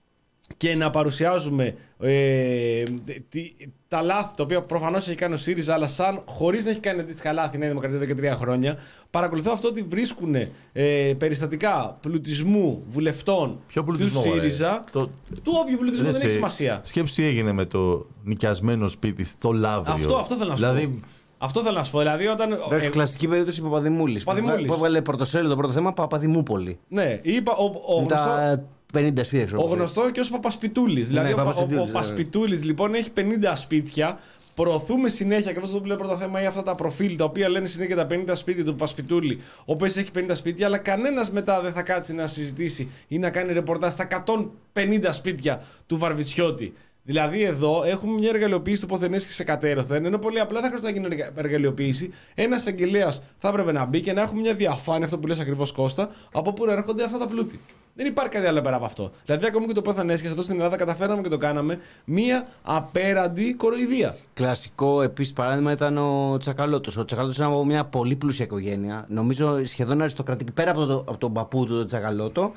και να παρουσιάζουμε ε, τι, τα λάθη τα οποία προφανώς έχει κάνει ο ΣΥΡΙΖΑ, αλλά σαν χωρίς να έχει κάνει αντίστοιχα λάθη η Νέα Δημοκρατία εδώ και τρία χρόνια. Παρακολουθώ αυτό ότι βρίσκουν ε, περιστατικά πλουτισμού βουλευτών του ΣΥΡΙΖΑ. Το... Του όποιου πλουτισμού δεν, δεν έχει σημασία. Σκέψου τι έγινε με το νοικιασμένο σπίτι στο Λαύριο. Αυτό, αυτό θέλω να σου δηλαδή... πω. Αυτό θέλω να σου πω. Δηλαδή, όταν. Ε, κλασική περίπτωση Παπαδημούλης. Που έβγαλε πρωτοσέλιδο το πρώτο θέμα Παπαδημούπολη. Ναι, είπα. Ο, ο, τα πενήντα σπίτια. Ο γνωστό και ω Παπασπιτούλης. Δηλαδή, ναι, ο, ο, ο, ο Παπασπιτούλης λοιπόν έχει πενήντα σπίτια. Προωθούμε συνέχεια, ακριβώς αυτό που λέει πρώτο θέμα, ή αυτά τα προφίλ τα οποία λένε συνέχεια τα πενήντα σπίτια του Παπασπιτούλη, ο οποίος έχει πενήντα σπίτια, αλλά κανένας μετά δεν θα κάτσει να συζητήσει ή να κάνει ρεπορτάζ στα εκατόν πενήντα σπίτια του Βαρβιτσιώτη. Δηλαδή, εδώ έχουμε μια εργαλειοποίηση του ποθενές και ξεκατέρωθεν, ενώ πολύ απλά θα χρειάζεται να γίνει εργαλειοποίηση. Ένας εγγελέας θα έπρεπε να μπει και να έχουμε μια διαφάνεια, αυτό που λες ακριβώς Κώστα, από πού έρχονται αυτά τα πλούτη. Δεν υπάρχει κάτι άλλο πέρα από αυτό. Δηλαδή, ακόμη και το ποθενές και εδώ στην Ελλάδα καταφέραμε και το κάναμε μια απέραντη κοροϊδία. Κλασικό επίσης παράδειγμα ήταν ο Τσακαλώτος. Ο Τσακαλώτος ήταν από μια πολύ πλούσια οικογένεια, νομίζω σχεδόν αριστοκρατική, πέρα από, το, από τον παππού του, τον Τσακαλώτο.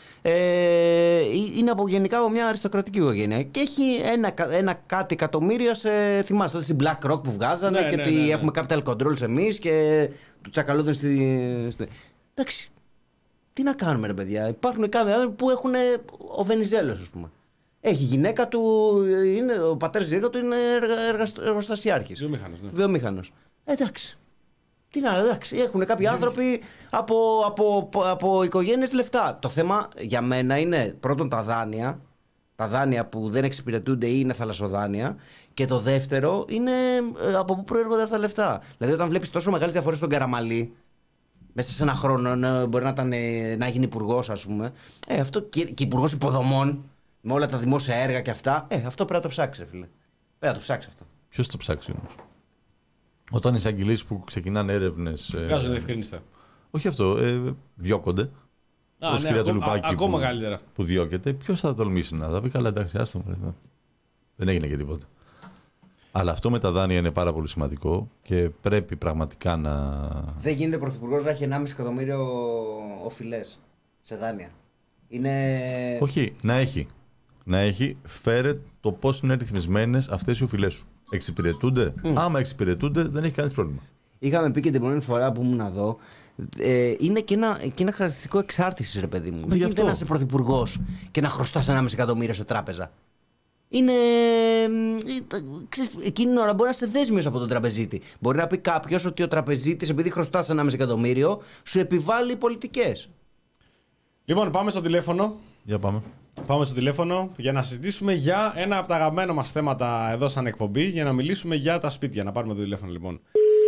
Ε, είναι από, γενικά από μια αριστοκρατική οικογένεια και έχει ένα, ένα κάτι εκατομμύρια σε, θυμάστε τότε στην BlackRock που βγάζανε, ναι, και ναι, ότι ναι, ναι. έχουμε capital controls εμείς και του Τσακαλώτου στη, στη... Εντάξει, τι να κάνουμε ρε παιδιά, υπάρχουν κάποιοι άνθρωποι που έχουν, ο Βενιζέλος ας πούμε, έχει γυναίκα του, είναι, ο πατέρας της γυναίκα του είναι εργα, εργοστασιάρχης, βιομήχανος, ναι. βιομήχανος. Εντάξει. Τι να, εντάξει, έχουν κάποιοι άνθρωποι από, από, από, από οικογένειες λεφτά. Το θέμα για μένα είναι πρώτον τα δάνεια, τα δάνεια που δεν εξυπηρετούνται ή είναι θαλασσοδάνεια. Και το δεύτερο είναι από πού προέρχονται αυτά τα λεφτά. Δηλαδή, όταν βλέπεις τόσο μεγάλες διαφορές στον Καραμαλή, μέσα σε ένα χρόνο ναι, μπορεί να, ήταν, να γίνει υπουργός, ας πούμε. Ε, αυτό και, και υπουργός υποδομών, με όλα τα δημόσια έργα και αυτά. Ε, αυτό πρέπει να το ψάξει, φίλε. Πρέπει να το ψάξει αυτό. Ποιος το ψάξει όμως? Όταν οι εισαγγελείς που ξεκινάνε έρευνες. Βγάζουν διευκρινιστά. Όχι αυτό, ε, διώκονται. Όπως ναι, κυρία ακό, Τουλουπάκη. Ακόμα που, καλύτερα. Που διώκεται. Ποιος θα τολμήσει να θα πει καλά, εντάξει, άστο. Δεν έγινε και τίποτα. Αλλά αυτό με τα δάνεια είναι πάρα πολύ σημαντικό και πρέπει πραγματικά να. Δεν γίνεται πρωθυπουργός να έχει ενάμιση εκατομμύριο οφειλές σε δάνεια. Είναι. Όχι, να έχει. Να έχει, φέρε το πώς είναι ρυθμισμένες αυτές οι οφειλές σου. Εξυπηρετούνται. Mm. Άμα εξυπηρετούνται, δεν έχει κανένα πρόβλημα. Είχαμε πει και την προηγούμενη φορά που ήμουν εδώ. Ε, είναι και ένα, και ένα χαρακτηριστικό εξάρτηση, ρε παιδί μου. Δεν γίνεται να είσαι πρωθυπουργός και να χρωστάς ενάμιση εκατομμύριο σε τράπεζα. Είναι. Ξέρεις, εκείνη την ώρα μπορεί να είσαι δέσμιος από τον τραπεζίτη. Μπορεί να πει κάποιος ότι ο τραπεζίτης, επειδή χρωστάς ενάμιση εκατομμύριο, σου επιβάλλει πολιτικές. Λοιπόν, πάμε στο τηλέφωνο. Για πάμε. Πάμε στο τηλέφωνο για να συζητήσουμε για ένα από τα αγαπημένα μας θέματα εδώ σαν εκπομπή, για να μιλήσουμε για τα σπίτια. Να πάρουμε το τηλέφωνο λοιπόν.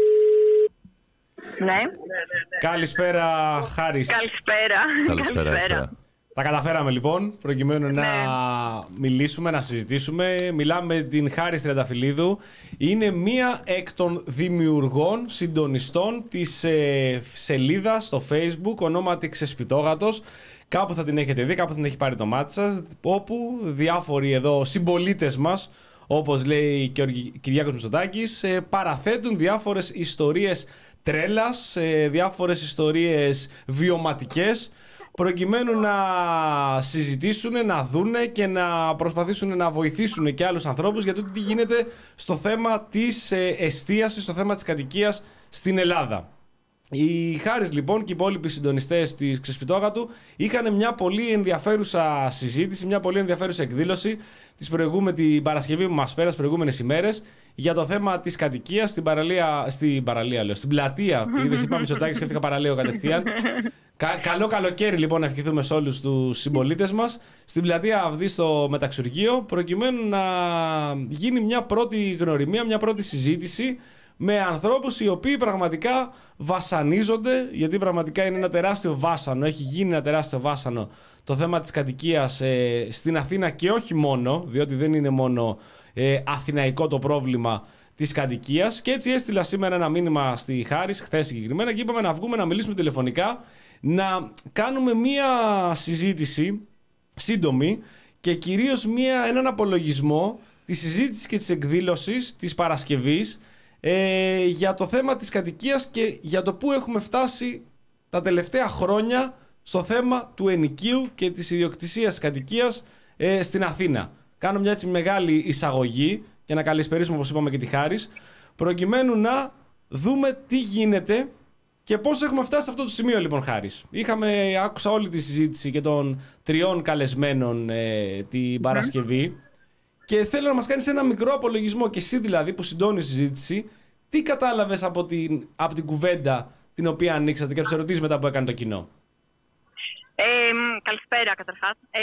Ναι. Καλησπέρα, Χάρης. Καλησπέρα. Καλησπέρα. Καλησπέρα. Τα καταφέραμε λοιπόν, προκειμένου ναι. να μιλήσουμε, να συζητήσουμε. Μιλάμε με την Χάρη Τριανταφυλλίδου. Είναι μία εκ των δημιουργών, συντονιστών της ε, σελίδας στο Facebook, ονόματι Ξεσπιτόγατος. Κάπου θα την έχετε δει, κάπου θα την έχει πάρει το μάτι σας, όπου διάφοροι εδώ συμπολίτες μας, όπως λέει και ο Κυριάκος Μητσοτάκης, ε, παραθέτουν διάφορες ιστορίες τρέλας, ε, διάφορες ιστορίες βιωματικές, προκειμένου να συζητήσουν, να δούνε και να προσπαθήσουν να βοηθήσουν και άλλους ανθρώπους για το τι γίνεται στο θέμα της εστίασης, στο θέμα της κατοικίας στην Ελλάδα. Οι Χάρης λοιπόν και οι υπόλοιποι συντονιστές της Ξεσπιτόγατου είχαν μια πολύ ενδιαφέρουσα συζήτηση, μια πολύ ενδιαφέρουσα εκδήλωση της προηγούμενη, την Παρασκευή που μας πέρασε, προηγούμενες ημέρες, για το θέμα της κατοικίας στην παραλία, στην παραλία λέω, στην πλατεία. Είδες, είπα Μητσοτάκη, σκέφτηκα παραλία κατευθείαν. Κα, καλό καλοκαίρι λοιπόν να ευχηθούμε σε όλους τους συμπολίτες μας στην πλατεία Αυδή στο Μεταξουργείο, προκειμένου να γίνει μια πρώτη γνωριμία, μια πρώτη συζήτηση με ανθρώπους οι οποίοι πραγματικά βασανίζονται, γιατί πραγματικά είναι ένα τεράστιο βάσανο, έχει γίνει ένα τεράστιο βάσανο το θέμα της κατοικίας ε, στην Αθήνα και όχι μόνο, διότι δεν είναι μόνο ε, αθηναϊκό το πρόβλημα της κατοικίας. Και έτσι έστειλα σήμερα ένα μήνυμα στη Χάρης, χθες συγκεκριμένα, και είπαμε να βγούμε να μιλήσουμε τηλεφωνικά, να κάνουμε μία συζήτηση σύντομη και κυρίως μία, έναν απολογισμό της συζήτησης και της εκδήλωσης της Παρασκευής ε, για το θέμα της κατοικίας και για το πού έχουμε φτάσει τα τελευταία χρόνια στο θέμα του ενοικίου και της ιδιοκτησίας κατοικίας ε, στην Αθήνα. Κάνω μια έτσι μεγάλη εισαγωγή για να καλησπερίσουμε, όπως είπαμε, και τη Χάρις, προκειμένου να δούμε τι γίνεται και πώς έχουμε φτάσει σε αυτό το σημείο, λοιπόν, Χάρις. Είχαμε, άκουσα όλη τη συζήτηση και των τριών καλεσμένων ε, την Παρασκευή και θέλω να μας κάνεις ένα μικρό απολογισμό και εσύ δηλαδή που συντώνεις τη συζήτηση, τι κατάλαβες από την, από την κουβέντα την οποία ανοίξατε και από τις ερωτήσεις μετά που έκανε το κοινό. Ε, καλησπέρα καταρχάς. Ε,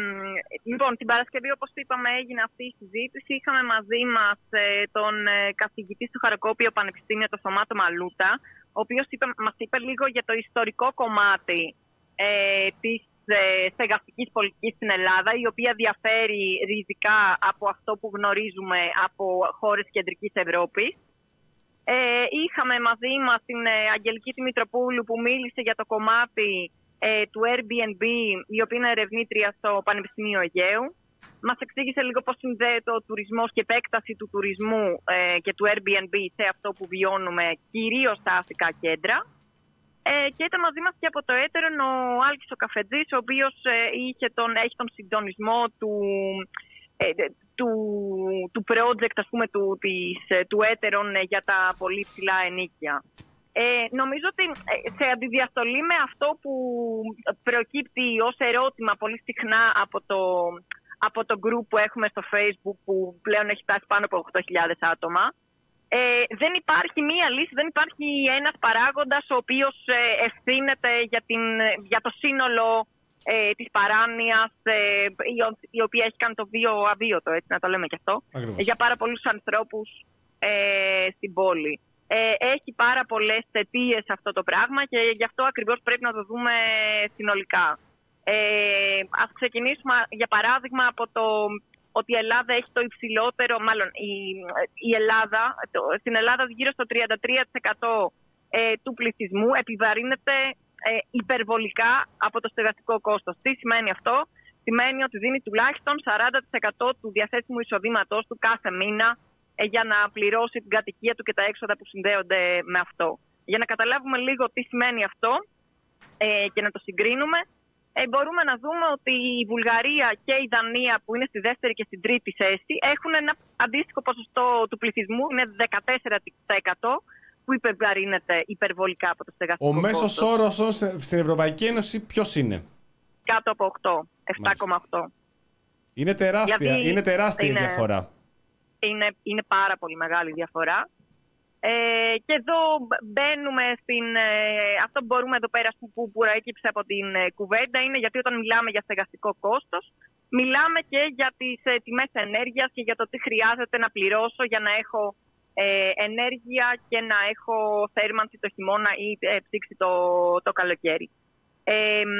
λοιπόν, την Παρασκευή, όπως είπαμε, έγινε αυτή η συζήτηση. Είχαμε μαζί μας ε, τον ε, καθηγητή στο Χαροκόπιο Πανεπιστήμιο, το Σταμάτο Μαλούτα, ο οποίος είπε, μας είπε λίγο για το ιστορικό κομμάτι ε, της ε, στεγαστικής πολιτικής στην Ελλάδα, η οποία διαφέρει ριζικά από αυτό που γνωρίζουμε από χώρες κεντρικής Ευρώπης. Ε, είχαμε μαζί μας την ε, Αγγελική τη Μητροπούλου που μίλησε για το κομμάτι ε, του Airbnb, η οποία είναι ερευνήτρια στο Πανεπιστήμιο Αιγαίου. Μας εξήγησε λίγο πώς συνδέεται ο τουρισμός και επέκταση του τουρισμού ε, και του Airbnb σε αυτό που βιώνουμε κυρίως στα αστικά κέντρα. Ε, και ήταν μαζί μας και από το Έτερον ο Άλκης ο Καφετζής, ο οποίος ε, είχε τον, έχει τον συντονισμό του, ε, του, του project, ας πούμε, του, της, του Έτερον ε, για τα πολύ ψηλά ενοίκια. Ε, νομίζω ότι σε αντιδιαστολή με αυτό που προκύπτει ως ερώτημα πολύ συχνά από το, από το group που έχουμε στο Facebook, που πλέον έχει φτάσει πάνω από οκτώ χιλιάδες άτομα, ε, δεν υπάρχει μία λύση, δεν υπάρχει ένας παράγοντας ο οποίος ε, ευθύνεται για, την, για το σύνολο ε, της παράνοιας, ε, η, η οποία έχει κάνει το βίο αβίωτο, έτσι να το λέμε και αυτό, Ακριβώς. για πάρα πολλούς ανθρώπους ε, στην πόλη. Ε, έχει πάρα πολλές αιτίες αυτό το πράγμα και γι' αυτό ακριβώς πρέπει να το δούμε συνολικά. Ε, ας ξεκινήσουμε για παράδειγμα από το ότι η Ελλάδα έχει το υψηλότερο, μάλλον η, η Ελλάδα, το, στην Ελλάδα γύρω στο τριάντα τρία τοις εκατό ε, του πληθυσμού επιβαρύνεται ε, υπερβολικά από το στεγαστικό κόστος. Τι σημαίνει αυτό? Σημαίνει ότι δίνει τουλάχιστον σαράντα τοις εκατό του διαθέσιμου εισοδήματός του κάθε μήνα για να πληρώσει την κατοικία του και τα έξοδα που συνδέονται με αυτό. Για να καταλάβουμε λίγο τι σημαίνει αυτό ε, και να το συγκρίνουμε, ε, μπορούμε να δούμε ότι η Βουλγαρία και η Δανία, που είναι στη δεύτερη και στην τρίτη θέση, έχουν ένα αντίστοιχο ποσοστό του πληθυσμού, είναι δεκατέσσερα τοις εκατό, που υπερβαρύνεται υπερβολικά από το στεγαστικό κόστος. Ο μέσος όρος στην Ευρωπαϊκή Ένωση ποιος είναι? Κάτω από οκτώ, επτά κόμμα οκτώ. Είναι τεράστια, Δηλαδή, είναι τεράστια είναι... η διαφορά. Είναι, είναι πάρα πολύ μεγάλη διαφορά. Ε, και εδώ μπαίνουμε στην... Ε, αυτό που μπορούμε εδώ πέρα που, που προέκυψε από την ε, κουβέντα είναι γιατί όταν μιλάμε για στεγαστικό κόστος, μιλάμε και για τις ε, τιμές ενέργειας και για το τι χρειάζεται να πληρώσω για να έχω ε, ενέργεια και να έχω θέρμανση το χειμώνα ή ε, ψήξη το, το καλοκαίρι. Ε,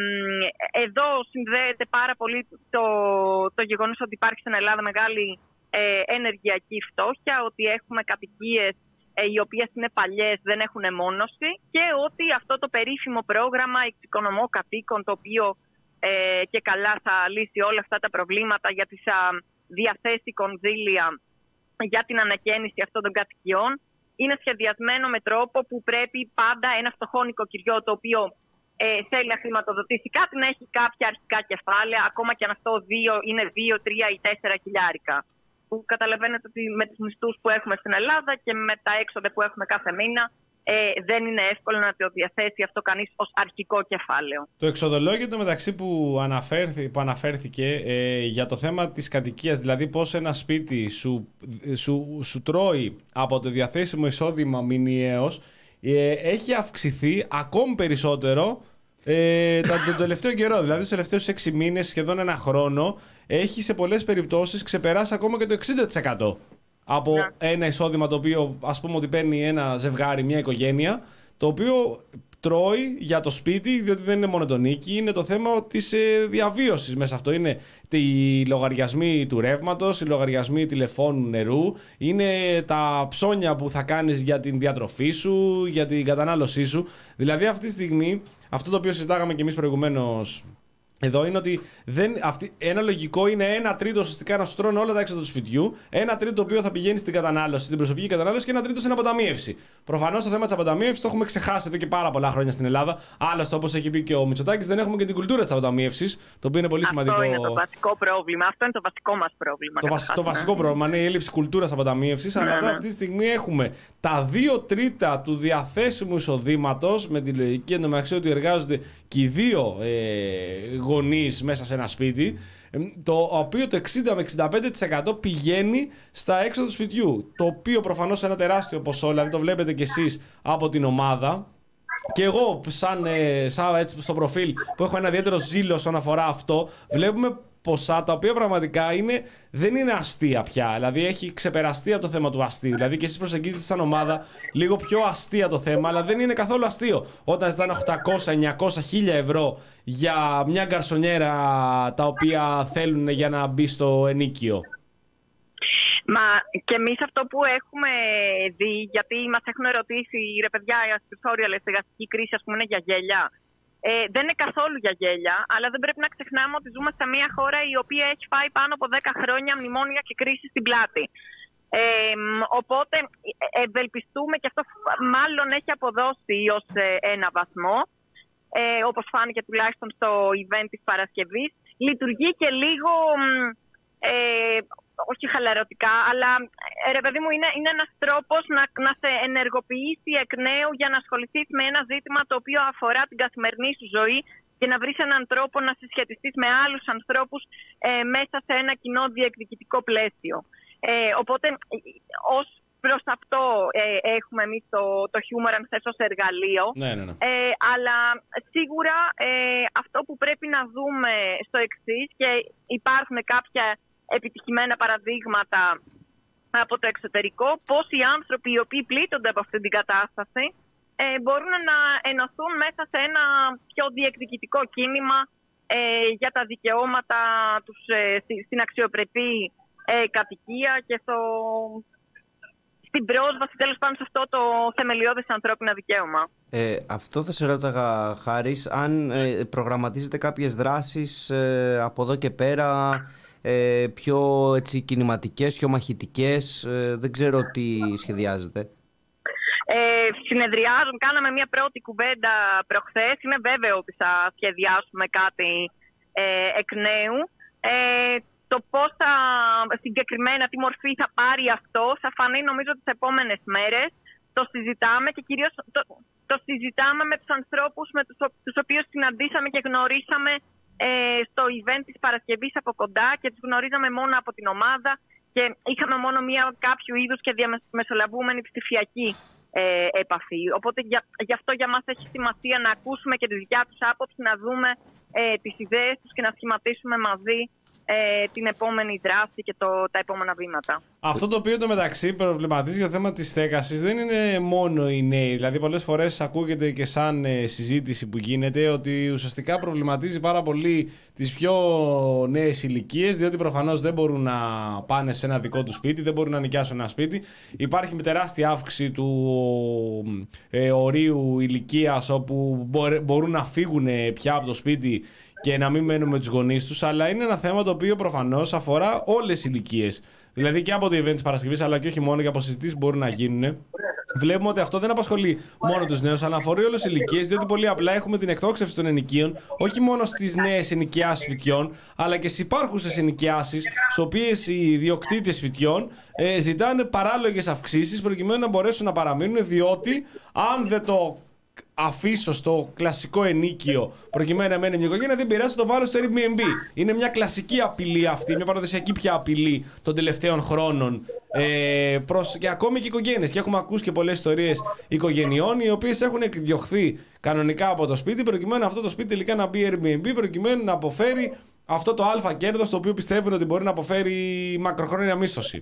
εδώ συνδέεται πάρα πολύ το, το γεγονός ότι υπάρχει στην Ελλάδα μεγάλη Ε, ενεργειακή φτώχεια, ότι έχουμε κατοικίες ε, οι οποίες είναι παλιές, δεν έχουν μόνωση και ότι αυτό το περίφημο πρόγραμμα εξοικονομώ κατοίκων, το οποίο ε, και καλά θα λύσει όλα αυτά τα προβλήματα για τις α, διαθέσει κονδύλια για την ανακαίνιση αυτών των κατοικιών, είναι σχεδιασμένο με τρόπο που πρέπει πάντα ένα φτωχό νοικοκυριό, το οποίο ε, θέλει να χρηματοδοτήσει κάτι, να έχει κάποια αρχικά κεφάλαια, ακόμα και αν αυτό δύο, είναι δύο, τρία ή τέσσερα χιλιάρικα. Που καταλαβαίνετε ότι με τους μισθούς που έχουμε στην Ελλάδα και με τα έξοδα που έχουμε κάθε μήνα ε, δεν είναι εύκολο να το διαθέσει αυτό κανείς ως αρχικό κεφάλαιο. Το εξοδολόγιο το μεταξύ που, αναφέρθη, που αναφέρθηκε ε, για το θέμα της κατοικίας, δηλαδή πώς ένα σπίτι σου, σου, σου τρώει από το διαθέσιμο εισόδημα μηνιαίως, ε, έχει αυξηθεί ακόμη περισσότερο ε, τον το τελευταίο καιρό, δηλαδή τους τελευταίους έξι μήνες, σχεδόν ένα χρόνο, έχει σε πολλές περιπτώσεις ξεπεράσει ακόμα και το εξήντα τοις εκατό από yeah. ένα εισόδημα το οποίο, ας πούμε, ότι παίρνει ένα ζευγάρι, μια οικογένεια, το οποίο τρώει για το σπίτι, διότι δεν είναι μόνο το νίκη, είναι το θέμα της ε, διαβίωσης μέσα αυτό. Είναι οι λογαριασμοί του ρεύματος, οι λογαριασμοί τηλεφώνου, νερού, είναι τα ψώνια που θα κάνεις για την διατροφή σου, για την κατανάλωσή σου. Δηλαδή αυτή τη στιγμή, αυτό το οποίο συζητάγαμε και εμείς προηγουμένως εδώ είναι ότι δεν, αυτή, ένα λογικό είναι ένα τρίτο ουσιαστικά να σου τρώνε όλα τα έξοδα του σπιτιού, ένα τρίτο το οποίο θα πηγαίνει στην κατανάλωση, στην προσωπική κατανάλωση και ένα τρίτο στην αποταμίευση. Προφανώς το θέμα της αποταμίευσης το έχουμε ξεχάσει εδώ και πάρα πολλά χρόνια στην Ελλάδα. Άλλωστε, όπως έχει πει και ο Μητσοτάκης, δεν έχουμε και την κουλτούρα της αποταμίευσης, το οποίο είναι πολύ αυτό σημαντικό. Αυτό είναι το βασικό πρόβλημα. Αυτό είναι το βασικό μας πρόβλημα. Το, βασ, το βασικό πρόβλημα είναι η έλλειψη κουλτούρας αποταμίευσης. Ναι, αλλά εδώ ναι. αυτή τη στιγμή έχουμε τα δύο τρίτα του διαθέσιμου εισοδήματος, με τη λογική εντωμεταξύ ότι εργάζονται και οι δύο ε, γονείς μέσα σε ένα σπίτι, το οποίο το εξήντα με εξήντα πέντε τοις εκατό πηγαίνει στα έξοδα του σπιτιού. Το οποίο προφανώς είναι ένα τεράστιο ποσό, δηλαδή το βλέπετε κι εσείς από την ομάδα. Και εγώ, σαν, σαν έτσι στο προφίλ που έχω ένα ιδιαίτερο ζήλο όσον αφορά αυτό, βλέπουμε ποσά τα οποία πραγματικά είναι, δεν είναι αστεία πια. Δηλαδή έχει ξεπεραστεί από το θέμα του αστείου. Δηλαδή και εσείς προσεγγίζετε σαν ομάδα λίγο πιο αστεία το θέμα, αλλά δεν είναι καθόλου αστείο. Όταν ζητάνε οκτακόσια, εννιακόσια, χίλια ευρώ για μια γκαρσονιέρα τα οποία θέλουν για να μπει στο ενίκιο. Μα και εμείς αυτό που έχουμε δει, γιατί μας έχουν ερωτήσει ρε παιδιά, η στεγαστική κρίση ας πούμε είναι για γέλια. Ε, δεν είναι καθόλου για γέλια, αλλά δεν πρέπει να ξεχνάμε ότι ζούμε σε μια χώρα η οποία έχει φάει πάνω από δέκα χρόνια μνημόνια και κρίση στην πλάτη. Ε, οπότε ευελπιστούμε και αυτό μάλλον έχει αποδώσει ως ένα βαθμό, ε, όπως φάνηκε τουλάχιστον στο event της Παρασκευής. Λειτουργεί και λίγο... Ε, όχι χαλαρωτικά, αλλά ρε παιδί μου, είναι, είναι ένας τρόπος να, να σε ενεργοποιήσει εκ νέου για να ασχοληθείς με ένα ζήτημα το οποίο αφορά την καθημερινή σου ζωή και να βρεις έναν τρόπο να συσχετιστείς με άλλους ανθρώπους ε, μέσα σε ένα κοινό διεκδικητικό πλαίσιο. Ε, οπότε, ως προς αυτό ε, έχουμε εμείς το, το humor αν θες ως εργαλείο. Ναι, ναι, ναι. Ε, αλλά σίγουρα ε, αυτό που πρέπει να δούμε στο εξής, και υπάρχουν κάποια επιτυχημένα παραδείγματα από το εξωτερικό, πώς οι άνθρωποι οι οποίοι πλήττονται από αυτή την κατάσταση ε, μπορούν να ενωθούν μέσα σε ένα πιο διεκδικητικό κίνημα ε, για τα δικαιώματα τους ε, στην αξιοπρεπή ε, κατοικία και στο, στην πρόσβαση τέλος πάντων σε αυτό το θεμελιώδες ανθρώπινο δικαίωμα. Ε, αυτό θα σε ρώταγα, Χάρης, αν ε, προγραμματίζετε κάποιες δράσεις ε, από εδώ και πέρα, Ε, πιο έτσι, κινηματικές, πιο μαχητικές, ε, δεν ξέρω τι σχεδιάζετε. Ε, συνεδριάζουν, κάναμε μια πρώτη κουβέντα προχθές. Είναι βέβαιο ότι θα σχεδιάσουμε κάτι ε, εκ νέου. Ε, το πώς θα, συγκεκριμένα τι μορφή θα πάρει αυτό θα φανεί νομίζω τις επόμενες μέρες. Το συζητάμε και κυρίως το, το συζητάμε με τους ανθρώπους με τους, τους οποίους συναντήσαμε και γνωρίσαμε Ε, στο event της Παρασκευής από κοντά και τους γνωρίζαμε μόνο από την ομάδα και είχαμε μόνο μια κάποιου είδους και διαμεσολαβούμενη ψηφιακή ε, επαφή. Οπότε για, γι' αυτό για μας έχει σημασία να ακούσουμε και τη δικιά τους άποψη, να δούμε ε, τις ιδέες τους και να σχηματίσουμε μαζί ε, την επόμενη δράση και το, τα επόμενα βήματα. Αυτό το οποίο εντωμεταξύ προβληματίζει για το θέμα της στέγασης δεν είναι μόνο οι νέοι. Δηλαδή πολλές φορές ακούγεται και σαν ε, συζήτηση που γίνεται ότι ουσιαστικά προβληματίζει πάρα πολύ τις πιο νέες ηλικίες, διότι προφανώς δεν μπορούν να πάνε σε ένα δικό του σπίτι, δεν μπορούν να νοικιάσουν ένα σπίτι. Υπάρχει με τεράστια αύξηση του ε, ορίου ηλικίας όπου μπορούν να φύγουν πια από το σπίτι και να μην μένουν με τους γονείς τους, αλλά είναι ένα θέμα το οποίο προφανώς αφορά όλες τις ηλικίες. Δηλαδή και από το event της Παρασκευής, αλλά και όχι μόνο, και από συζητήσεις που μπορούν να γίνουν. Βλέπουμε ότι αυτό δεν απασχολεί μόνο τους νέους, αλλά αφορεί όλες τις ηλικίες, διότι πολύ απλά έχουμε την εκτόξευση των ενοικίων, όχι μόνο στις νέες ενοικιάσεις σπιτιών, αλλά και στις υπάρχουσες ενοικιάσεις, στις οποίες οι ιδιοκτήτες σπιτιών ε, ζητάνε παράλογες αυξήσεις προκειμένου να μπορέσουν να παραμείνουν, διότι αν δεν το αφήσω στο κλασικό ενίκιο προκειμένου να μένει μια οικογένεια, δεν πειράζει, το βάλω στο Airbnb. Είναι μια κλασική απειλή αυτή, μια παραδοσιακή πια απειλή των τελευταίων χρόνων ε, προς, και ακόμη και οικογένειες. Και έχουμε ακούσει και πολλές ιστορίες οικογενειών οι οποίες έχουν εκδιωχθεί κανονικά από το σπίτι προκειμένου αυτό το σπίτι τελικά να μπει Airbnb, προκειμένου να αποφέρει αυτό το αλφα κέρδος το οποίο πιστεύουν ότι μπορεί να αποφέρει μακροχρόνια μίσθωση.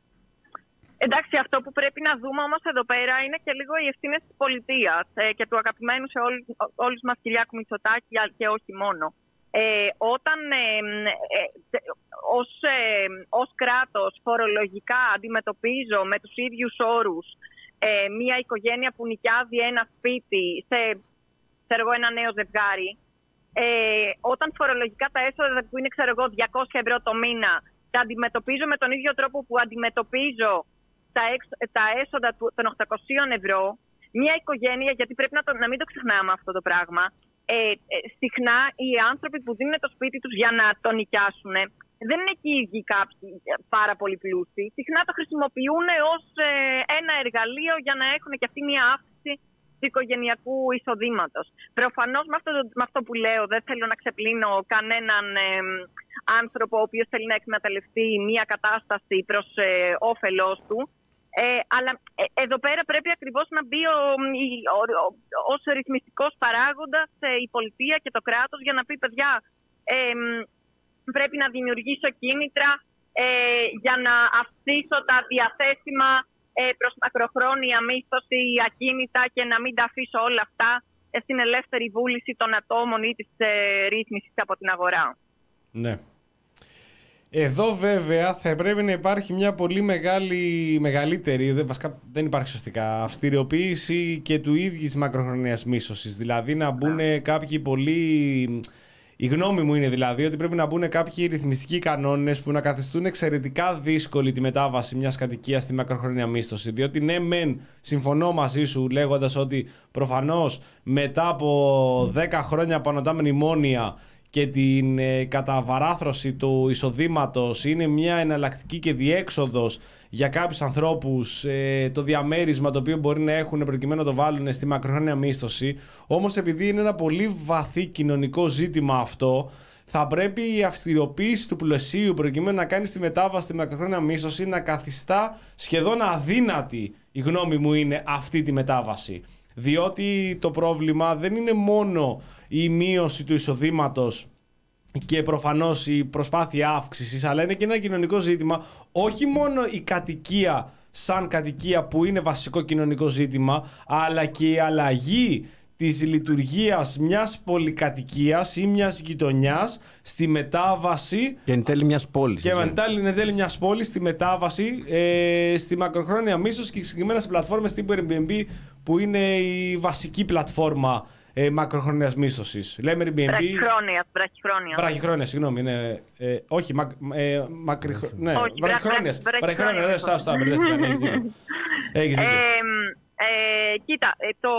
Εντάξει, αυτό που πρέπει να δούμε όμως εδώ πέρα είναι και λίγο οι ευθύνες της πολιτείας ε, και του αγαπημένου σε όλους, όλους μας Κυριάκου Μητσοτάκη και όχι μόνο. Ε, όταν ε, ε, ε, ως, ε, ως κράτος φορολογικά αντιμετωπίζω με τους ίδιους όρους ε, μια οικογένεια που νοικιάζει ένα σπίτι σε, σε εγώ, ένα νέο ζευγάρι, ε, όταν φορολογικά τα έσοδα που είναι, ξέρω εγώ, διακόσια ευρώ το μήνα, τα αντιμετωπίζω με τον ίδιο τρόπο που αντιμετωπίζω τα, εξ, τα έσοδα των οκτακοσίων ευρώ, μια οικογένεια, γιατί πρέπει να, το, να μην το ξεχνάμε αυτό το πράγμα, ε, ε, συχνά οι άνθρωποι που δίνουν το σπίτι τους για να το νοικιάσουν, δεν είναι και οι ίδιοι κάποιοι πάρα πολύ πλούσιοι. Συχνά το χρησιμοποιούν ως ε, ένα εργαλείο για να έχουν και αυτή μια αύξηση του οικογενειακού εισοδήματος. Προφανώς με αυτό, με αυτό που λέω δεν θέλω να ξεπλύνω κανέναν ε, άνθρωπο ο οποίος θέλει να εκμεταλλευτεί μια κατάσταση προς ε, όφελός του. Ε, αλλά ε, εδώ πέρα πρέπει ακριβώς να μπει ο, ο, ο, ως ρυθμιστικός παράγοντας ε, η πολιτεία και το κράτος για να πει, παιδιά, ε, πρέπει να δημιουργήσω κίνητρα ε, για να αυξήσω τα διαθέσιμα ε, προς μακροχρόνια μίσθωση ή ακίνητα και να μην τα αφήσω όλα αυτά ε, στην ελεύθερη βούληση των ατόμων ή της ε, ρύθμισης από την αγορά. Ναι. Εδώ βέβαια θα πρέπει να υπάρχει μια πολύ μεγάλη, μεγαλύτερη, βασικά δεν υπάρχει σωστικά, αυστηριοποίηση και του ίδιου της μακροχρονιας μίσθωσης. Δηλαδή να μπουν yeah. κάποιοι πολύ... Η γνώμη μου είναι δηλαδή ότι πρέπει να μπουν κάποιοι ρυθμιστικοί κανόνες που να καθιστούν εξαιρετικά δύσκολη τη μετάβαση μιας κατοικίας στη μακροχρόνια μίσθωση. Διότι ναι, μεν συμφωνώ μαζί σου λέγοντας ότι προφανώς μετά από δέκα χρόνια από ανωτά μνημόνια και την ε, καταβαράθρωση του εισοδήματος είναι μια εναλλακτική και διέξοδος για κάποιους ανθρώπους ε, το διαμέρισμα το οποίο μπορεί να έχουν προκειμένου να το βάλουν στη μακροχρόνια μίσθωση. Όμως επειδή είναι ένα πολύ βαθύ κοινωνικό ζήτημα αυτό, θα πρέπει η αυστηροποίηση του πλαισίου προκειμένου να κάνει τη μετάβαση στη μακροχρόνια μίσθωση να καθιστά σχεδόν αδύνατη, η γνώμη μου είναι, αυτή τη μετάβαση. Διότι το πρόβλημα δεν είναι μόνο η μείωση του εισοδήματος και προφανώς η προσπάθεια αύξησης, αλλά είναι και ένα κοινωνικό ζήτημα, όχι μόνο η κατοικία σαν κατοικία που είναι βασικό κοινωνικό ζήτημα, αλλά και η αλλαγή της λειτουργίας μιας πολυκατοικίας ή μιας γειτονιάς στη μετάβαση και εν τέλει μιας πόλης, και εν τέλει μιας πόλης στη μετάβαση ε, στη μακροχρόνια μίσθωση και συγκεκριμένα σε πλατφόρμες τύπου Airbnb που είναι η βασική πλατφόρμα ε, μακροχρόνιας μίσθωσης. Λέμε Airbnb. Βραχυχρόνια. Βραχυχρόνια, βραχυχρόνια συγγνώμη. Είναι, ε, όχι, μα, ε, μακριχ... ναι, βραχυχρόνιας. Βραχυχρόνια, δεν στάω, μπερδεύτηκα. Έχεις δίκιο. Ε, κοίτα, το,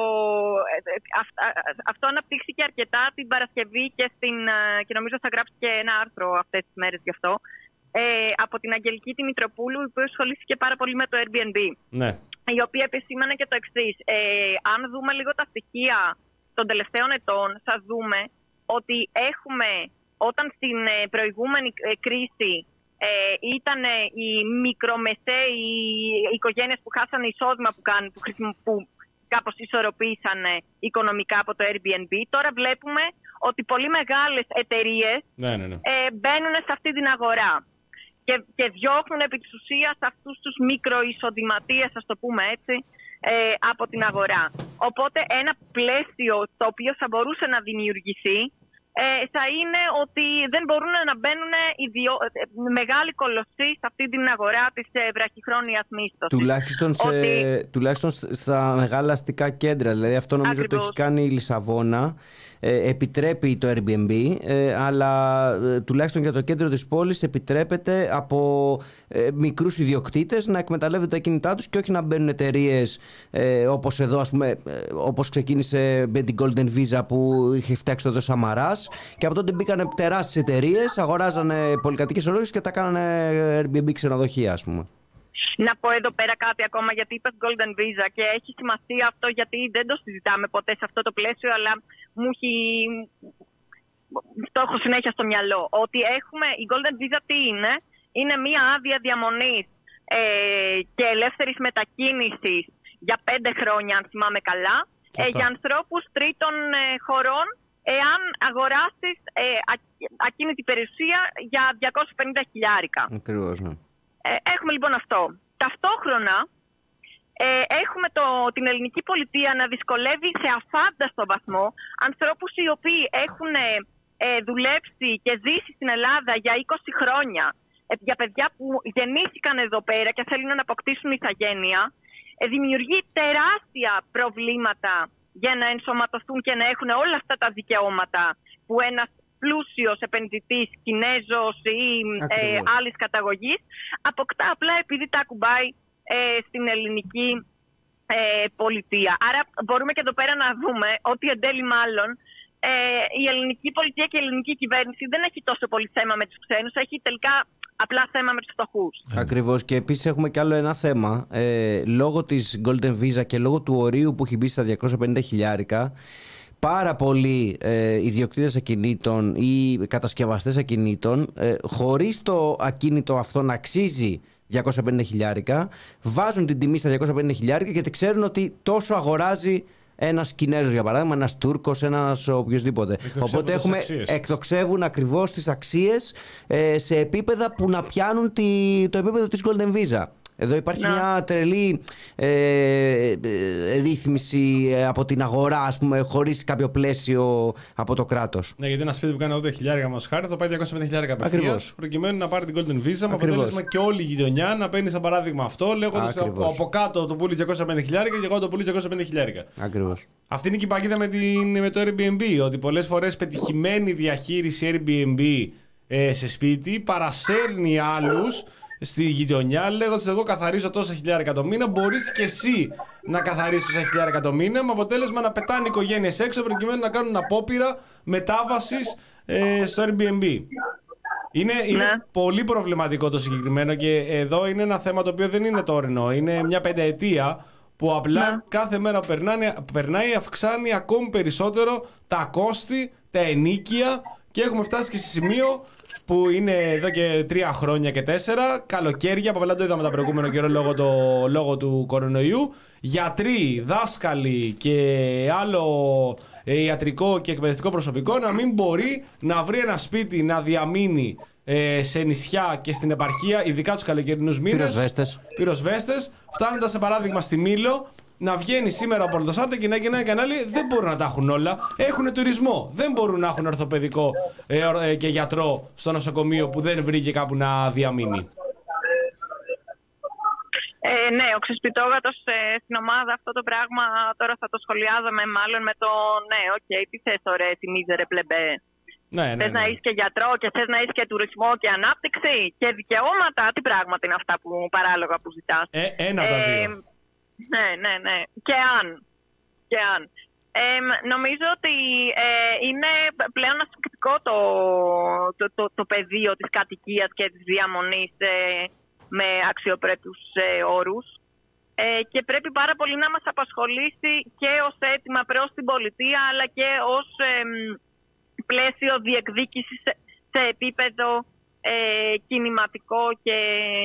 αυ, αυτό αναπτύχθηκε αρκετά την Παρασκευή και, στην, και νομίζω θα γράψει και ένα άρθρο αυτές τις μέρες γι' αυτό, ε, από την Αγγελική τη Μητροπούλου, η οποία ασχολήθηκε πάρα πολύ με το Airbnb. Ναι. Η οποία επισήμανε και το εξής. Ε, αν δούμε λίγο τα στοιχεία των τελευταίων ετών, θα δούμε ότι έχουμε, όταν στην προηγούμενη κρίση Ε, ήταν οι μικρομεσαίοι οι οικογένειες που χάσανε εισόδημα που, κάνουν, που, που κάπως ισορροπήσαν οικονομικά από το Airbnb. Τώρα βλέπουμε ότι πολύ μεγάλες εταιρείες ναι, ναι, ναι. Ε, μπαίνουν σε αυτή την αγορά και, και διώχνουν επί της ουσίας αυτούς τους μικροεισοδηματίες, ας το πούμε έτσι, ε, από την αγορά. Οπότε ένα πλαίσιο το οποίο θα μπορούσε να δημιουργηθεί Ε, θα είναι ότι δεν μπορούν να μπαίνουν ιδιο... μεγάλοι κολοσσοί σε αυτή την αγορά της ε, βραχυχρόνιας μίσθωσης. Τουλάχιστον, σε... ότι... τουλάχιστον στα μεγάλα αστικά κέντρα. Δηλαδή αυτό νομίζω ότι το έχει κάνει η Λισαβόνα. Ε, επιτρέπει το Airbnb, ε, αλλά ε, τουλάχιστον για το κέντρο της πόλης επιτρέπεται από ε, μικρούς ιδιοκτήτες να εκμεταλλεύονται τα κινητά τους και όχι να μπαίνουν εταιρείες ε, όπως εδώ, ας πούμε, ε, όπως ξεκίνησε με την Golden Visa που είχε φτιάξει το Σαμαράς, και από τότε μπήκαν τεράστιες εταιρείες, αγοράζανε πολυκατοικίες ολόκληρες και τα κάνανε Airbnb ξενοδοχεία, ας πούμε. Να πω εδώ πέρα κάτι ακόμα, γιατί είπα Golden Visa και έχει σημασία αυτό, γιατί δεν το συζητάμε ποτέ σε αυτό το πλαίσιο, αλλά μου έχει... το έχω συνέχεια στο μυαλό. Ότι έχουμε, η Golden Visa τι είναι? Είναι μία άδεια διαμονής ε, και ελεύθερης μετακίνησης για πέντε χρόνια, αν θυμάμαι καλά, ε, για ανθρώπους τρίτων ε, χωρών, εάν αγοράσεις ε, α, ακίνητη περιουσία για διακόσια πενήντα χιλιάρικα. Ακριβώς, ναι. Ε, έχουμε λοιπόν αυτό. Ταυτόχρονα ε, έχουμε το, την ελληνική πολιτεία να δυσκολεύει σε αφάνταστο βαθμό ανθρώπους οι οποίοι έχουν ε, δουλέψει και ζήσει στην Ελλάδα για είκοσι χρόνια, ε, για παιδιά που γεννήθηκαν εδώ πέρα και θέλουν να αποκτήσουν ηθαγένεια. Ε, δημιουργεί τεράστια προβλήματα για να ενσωματωθούν και να έχουν όλα αυτά τα δικαιώματα που ένας πλούσιος επενδυτής, Κινέζος ή ε, άλλης καταγωγής, αποκτά απλά επειδή τα ακουμπάει ε, στην ελληνική ε, πολιτεία. Άρα μπορούμε και εδώ πέρα να δούμε ότι εν τέλει μάλλον ε, η ελληνική πολιτεία και η ελληνική κυβέρνηση δεν έχει τόσο πολύ θέμα με τους ξένους, έχει τελικά απλά θέμα με τους φτωχούς. Ακριβώς. Και επίσης έχουμε κι άλλο ένα θέμα. Ε, λόγω της Golden Visa και λόγω του ορίου που έχει μπει στα διακόσια πενήντα χιλιάρικα, πάρα πολλοί ε, ιδιοκτήτες ακινήτων ή κατασκευαστές ακινήτων, ε, χωρίς το ακίνητο αυτό να αξίζει διακόσια πενήντα χιλιάρικα, βάζουν την τιμή στα διακόσια πενήντα χιλιάρικα γιατί ξέρουν ότι τόσο αγοράζει ένας Κινέζος, για παράδειγμα, ένας Τούρκος, ένας οποιοσδήποτε. Οπότε έχουμε, εκτοξεύουν ακριβώς τις αξίες ε, σε επίπεδα που να πιάνουν τη, το επίπεδο της Golden Visa. Εδώ υπάρχει να. μια τρελή ε, ε, ρύθμιση από την αγορά, ας πούμε, χωρίς κάποιο πλαίσιο από το κράτος. Ναι, γιατί ένα σπίτι που κάνει ογδόντα χιλιάρικα μας χάρη θα πάει διακόσια πενήντα χιλιάρικα απευθείας, προκειμένου να πάρει την Golden Visa, με αποτέλεσμα και όλη η γειτονιά να παίρνει σαν παράδειγμα αυτό, λέγοντας από κάτω το πουλί διακόσια πενήντα χιλιάρικα και εγώ το πουλί διακόσια πενήντα χιλιάρικα. Ακριβώς. Αυτή είναι και η παγίδα με, την, με το Airbnb, ότι πολλές φορές πετυχημένη διαχείριση Airbnb ε, σε σπίτι παρασέρνει άλλους στη γειτονιά, λέγοντας εγώ καθαρίζω τόσα χιλιάρικα το μήνα, μπορείς και εσύ να καθαρίσεις τόσα χιλιάρικα το μήνα, με αποτέλεσμα να πετάνε οικογένειες έξω προκειμένου να κάνουν απόπειρα μετάβασης ε, στο Airbnb. Είναι, είναι πολύ προβληματικό το συγκεκριμένο και εδώ είναι ένα θέμα το οποίο δεν είναι τωρινό, είναι μια πενταετία που απλά ναι. κάθε μέρα που περνάει, περνάει αυξάνει ακόμη περισσότερο τα κόστη, τα ενοίκια και έχουμε φτάσει και σε σημείο που είναι εδώ και τρία χρόνια και τέσσερα, καλοκαίρια, που απλά το είδαμε τα προηγούμενο καιρό λόγω, το, λόγω του κορονοϊού, γιατροί, δάσκαλοι και άλλο ε, ιατρικό και εκπαιδευτικό προσωπικό να μην μπορεί να βρει ένα σπίτι να διαμείνει ε, σε νησιά και στην επαρχία, ειδικά τους καλοκαιρινούς μήνες. Πυροσβέστες. Πυροσβέστες, φτάνοντας σε παράδειγμα στη Μήλο, να βγαίνει σήμερα από Πορτοσάλτε και να γίνει ένα κανάλι, δεν μπορούν να τα έχουν όλα. Έχουν τουρισμό. Δεν μπορούν να έχουν ορθοπαιδικό ε, ε, και γιατρό στο νοσοκομείο που δεν βρήκε κάπου να διαμείνει. Ε, ναι, ο Ξεσπιτόγατος ε, στην ομάδα αυτό το πράγμα τώρα θα το σχολιάζαμε μάλλον με το ναι, οκ, okay, τι θες τώρα, τη μίζερε πλεμπέ. Ναι, ναι, θες ναι. να είσαι και γιατρό και θες να είσαι και τουρισμό και ανάπτυξη και δικαιώματα. Τι πράγματα είναι αυτά που παράλογα που ζητάς. Ε, ένα από τα δύο. Ε, ναι, ναι, ναι. Και αν. Και αν. Ε, νομίζω ότι ε, είναι πλέον ασφυκτικό το, το, το, το πεδίο της κατοικίας και της διαμονής ε, με αξιοπρέπους ε, όρους ε, και πρέπει πάρα πολύ να μας απασχολήσει και ως αίτημα προς την πολιτεία αλλά και ως ε, πλαίσιο διεκδίκησης σε, σε επίπεδο ε, κινηματικό και,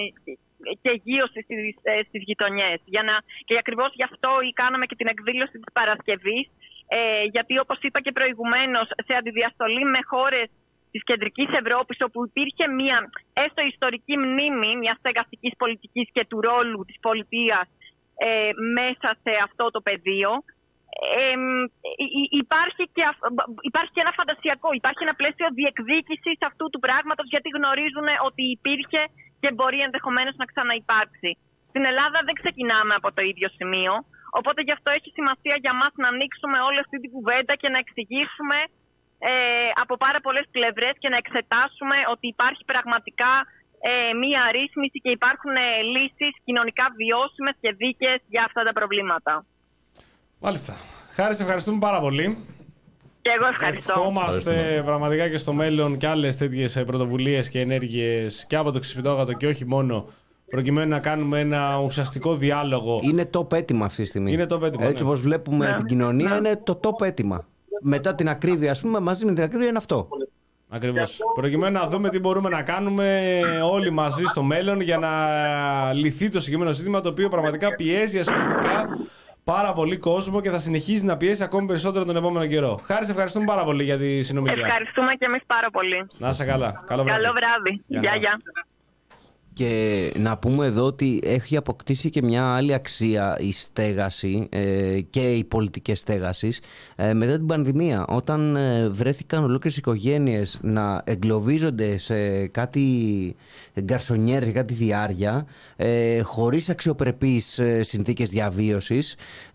και γύρωση στις, στις γειτονιές. Για να, και ακριβώς γι' αυτό κάναμε και την εκδήλωση της Παρασκευής, ε, γιατί όπως είπα και προηγουμένως, σε αντιδιαστολή με χώρες της κεντρικής Ευρώπης, όπου υπήρχε μια έστω ιστορική μνήμη μιας στεγαστικής πολιτικής και του ρόλου της πολιτείας ε, μέσα σε αυτό το πεδίο, ε, υπάρχει, και, υπάρχει και ένα φαντασιακό, υπάρχει ένα πλαίσιο διεκδίκησης αυτού του πράγματος, γιατί γνωρίζουν ότι υπήρχε και μπορεί ενδεχομένως να ξαναυπάρξει. Στην Ελλάδα δεν ξεκινάμε από το ίδιο σημείο, οπότε γι' αυτό έχει σημασία για μας να ανοίξουμε όλη αυτή την κουβέντα και να εξηγήσουμε ε, από πάρα πολλές πλευρές και να εξετάσουμε ότι υπάρχει πραγματικά ε, μία αρρύθμιση και υπάρχουν ε, λύσεις κοινωνικά βιώσιμες και δίκαιες για αυτά τα προβλήματα. Μάλιστα. Χάρη, σε ευχαριστούμε πάρα πολύ. Και εγώ ευχαριστώ. Ευχόμαστε πραγματικά και στο μέλλον και άλλες τέτοιες πρωτοβουλίες και ενέργειες και από το Ξεσπιτόγατο και όχι μόνο, προκειμένου να κάνουμε ένα ουσιαστικό διάλογο. Είναι top έτοιμα αυτή τη στιγμή. Είναι top έτοιμα, έτσι ναι. όπως βλέπουμε ναι. την κοινωνία, ναι. είναι το top έτοιμα. Μετά την ακρίβεια, ας πούμε, μαζί με την ακρίβεια είναι αυτό. Ακριβώς. Προκειμένου να δούμε τι μπορούμε να κάνουμε όλοι μαζί στο μέλλον για να λυθεί το συγκεκριμένο ζήτημα, το οποίο πραγματικά πιέζει ασφαλιστικά πάρα πολύ κόσμο και θα συνεχίζει να πιέσει ακόμη περισσότερο τον επόμενο καιρό. Χάρη, σε ευχαριστούμε πάρα πολύ για τη συνομιλία. Ευχαριστούμε και εμείς πάρα πολύ. Να είσαι καλά. Καλό βράδυ. Καλό βράδυ. Γεια, γεια. Και να πούμε εδώ ότι έχει αποκτήσει και μια άλλη αξία η στέγαση ε, και η πολιτική στέγαση ε, μετά την πανδημία. Όταν ε, βρέθηκαν ολόκληρες οικογένειες να εγκλωβίζονται σε κάτι γκαρσονιέρες, κάτι διάρια, ε, χωρίς αξιοπρεπείς ε, συνθήκες διαβίωσης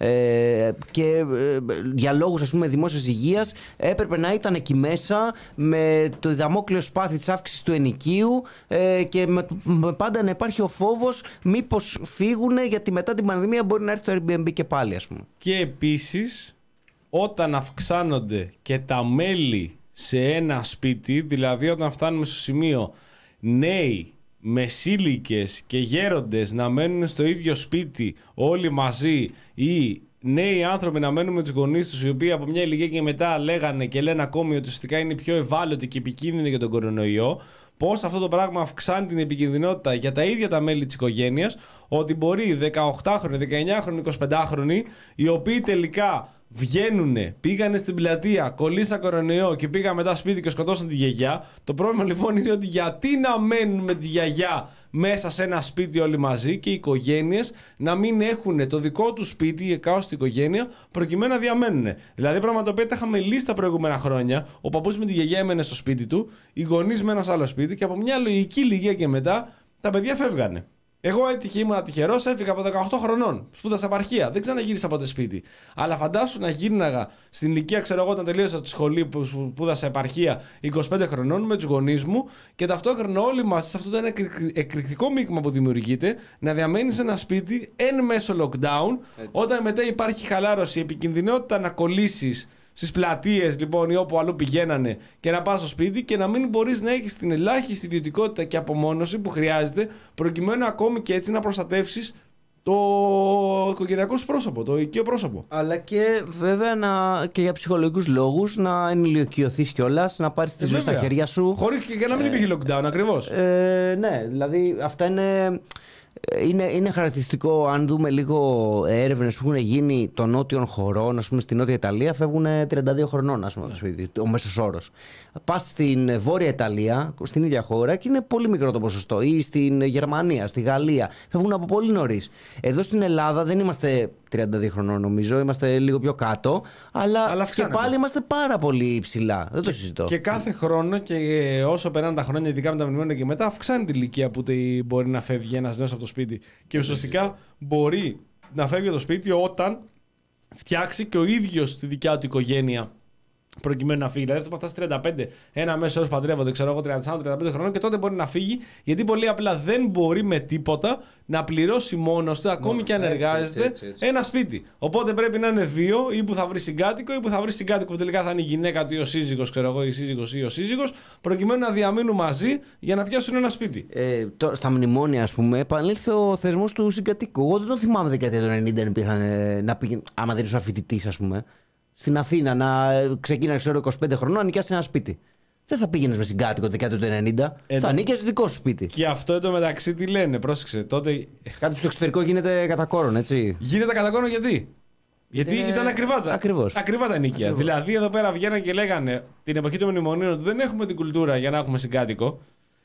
ε, και ε, για λόγους, ας πούμε, δημόσιας υγείας έπρεπε να ήταν εκεί μέσα με το δαμόκλειο σπάθη της αύξησης του ενοικίου ε, και με, με πάντα να υπάρχει ο φόβος μήπως φύγουν, γιατί μετά την πανδημία μπορεί να έρθει το Airbnb και πάλι, ας πούμε. Και επίσης, όταν αυξάνονται και τα μέλη σε ένα σπίτι, δηλαδή όταν φτάνουμε στο σημείο νέοι, μεσήλικες και γέροντες να μένουν στο ίδιο σπίτι όλοι μαζί, ή νέοι άνθρωποι να μένουν με τους γονείς τους, οι οποίοι από μια ηλικία και μετά λέγανε και λένε ακόμη ότι ουσιαστικά είναι πιο ευάλωτοι και επικίνδυνοι για τον κορονοϊό, πώς αυτό το πράγμα αυξάνει την επικινδυνότητα για τα ίδια τα μέλη της οικογένειας, ότι μπορεί δεκαοκτάχρονοι, δεκαεννιάχρονοι, εικοσιπεντάχρονοι, οι οποίοι τελικά βγαίνουνε, πήγανε στην πλατεία, κολλήσαν κορονοϊό και πήγαν μετά σπίτι και σκοτώσαν τη γιαγιά. Το πρόβλημα λοιπόν είναι ότι γιατί να μένουν με τη γιαγιά μέσα σε ένα σπίτι όλοι μαζί και οι οικογένειες να μην έχουν το δικό του σπίτι, η εκάστοτε οικογένεια, προκειμένου να διαμένουν. Δηλαδή, πράγμα το οποίο τα είχαμε λύσει τα προηγούμενα χρόνια. Ο παππούς με τη γιαγιά έμενε στο σπίτι του, οι γονείς μέναν σε άλλο σπίτι και από μια λογική ηλικία και μετά τα παιδιά φεύγανε. Εγώ έτυχε, ήμουν τυχερός, έφυγα από δεκαοκτώ χρονών. Σπούδασα επαρχία, δεν ξαναγύρισα ποτέ σπίτι. Αλλά φαντάσου να γύρναγα στην ηλικία, ξέρω εγώ, όταν τελείωσα τη σχολή που σπούδασα επαρχία είκοσι πέντε χρονών με τους γονείς μου και ταυτόχρονα όλοι μας σε αυτό το ένα εκρηκτικό μείγμα που δημιουργείται να διαμένει σε ένα σπίτι εν μέσω lockdown, έτσι. Όταν μετά υπάρχει χαλάρωση, επικινδυνότητα να κολλήσεις στις πλατείες λοιπόν ή όπου αλλού πηγαίνανε και να πας στο σπίτι και να μην μπορείς να έχεις την ελάχιστη ιδιωτικότητα και απομόνωση που χρειάζεται προκειμένου ακόμη και έτσι να προστατεύσεις το οικογενειακό σου πρόσωπο, το οικείο πρόσωπο. Αλλά και βέβαια να, και για ψυχολογικούς λόγους να ενηλικιωθείς κιόλας, να πάρεις τη ζωή στα χέρια σου. Χωρίς και, και να μην υπήρχε ε, lockdown ακριβώς. Ε, ναι, δηλαδή αυτά είναι... Είναι, είναι χαρακτηριστικό, αν δούμε λίγο έρευνες που έχουν γίνει των νότιων χωρών, ας πούμε στην Νότια Ιταλία φεύγουν τριάντα δύο χρονών, ας πούμε, yeah. ο μέσος όρος. Πας στην Βόρεια Ιταλία, στην ίδια χώρα, και είναι πολύ μικρό το ποσοστό. Ή στην Γερμανία, στη Γαλλία, φεύγουν από πολύ νωρίς. Εδώ στην Ελλάδα δεν είμαστε τριάντα δύο χρονών, νομίζω, είμαστε λίγο πιο κάτω, αλλά, αλλά και πάλι είμαστε πάρα πολύ ψηλά. Δεν το συζητώ. Και κάθε χρόνο και όσο περνάνε τα χρόνια, ειδικά με τα μνημόνια και μετά, αυξάνει την ηλικία που μπορεί να φεύγει ένας νέος από το σπίτι. Και ουσιαστικά μπορεί να φεύγει από το σπίτι όταν φτιάξει και ο ίδιος τη δικιά του οικογένεια προκειμένου να φύγει. Δηλαδή θα φτάσει τριάντα πέντε, ένα μέσο όρος παντρεύονται, ξέρω εγώ, τριάντα τέσσερα τριάντα πέντε χρονών και τότε μπορεί να φύγει, γιατί πολύ απλά δεν μπορεί με τίποτα να πληρώσει μόνος του, ακόμη Μόνο, και αν έτσι, εργάζεται, έτσι, έτσι, έτσι. ένα σπίτι. Οπότε πρέπει να είναι δύο, ή που θα βρει συγκάτοικο, ή που θα βρει συγκάτοικο που τελικά θα είναι η γυναίκα του ή ο σύζυγος, ξέρω εγώ, η σύζυγος ή ο σύζυγος, προκειμένου να διαμείνουν μαζί για να πιάσουν ένα σπίτι. Ε, το, στα μνημόνια, ας πούμε, επανήλθε ο θεσμός του συγκατοίκου. Εγώ δεν το θυμάμαι δεκαετία του ενενήντα υπήρχαν να πήγαινε, άμα δεν ήσουν φοιτητής, ας πούμε. Στην Αθήνα να ξεκίνησε, ξέρω, είκοσι πέντε χρονών να νοικιάσει ένα σπίτι. Δεν θα πήγαινε με συγκάτοικο τη δεκαετία του ενενήντα. Ε, θα νοικιάσει δικό σου σπίτι. Και αυτό εντωμεταξύ τι λένε, πρόσεξε. Τότε... Κάτι στο εξωτερικό γίνεται κατά κόρον, έτσι. Γίνεται κατά κόρον γιατί. Γιατί είναι... ήταν ακριβά τα, Ακριβώς. ακριβά τα νίκια. Ακριβώς. Δηλαδή εδώ πέρα βγαίνανε και λέγανε την εποχή των μνημονίων ότι δεν έχουμε την κουλτούρα για να έχουμε συγκάτοικο.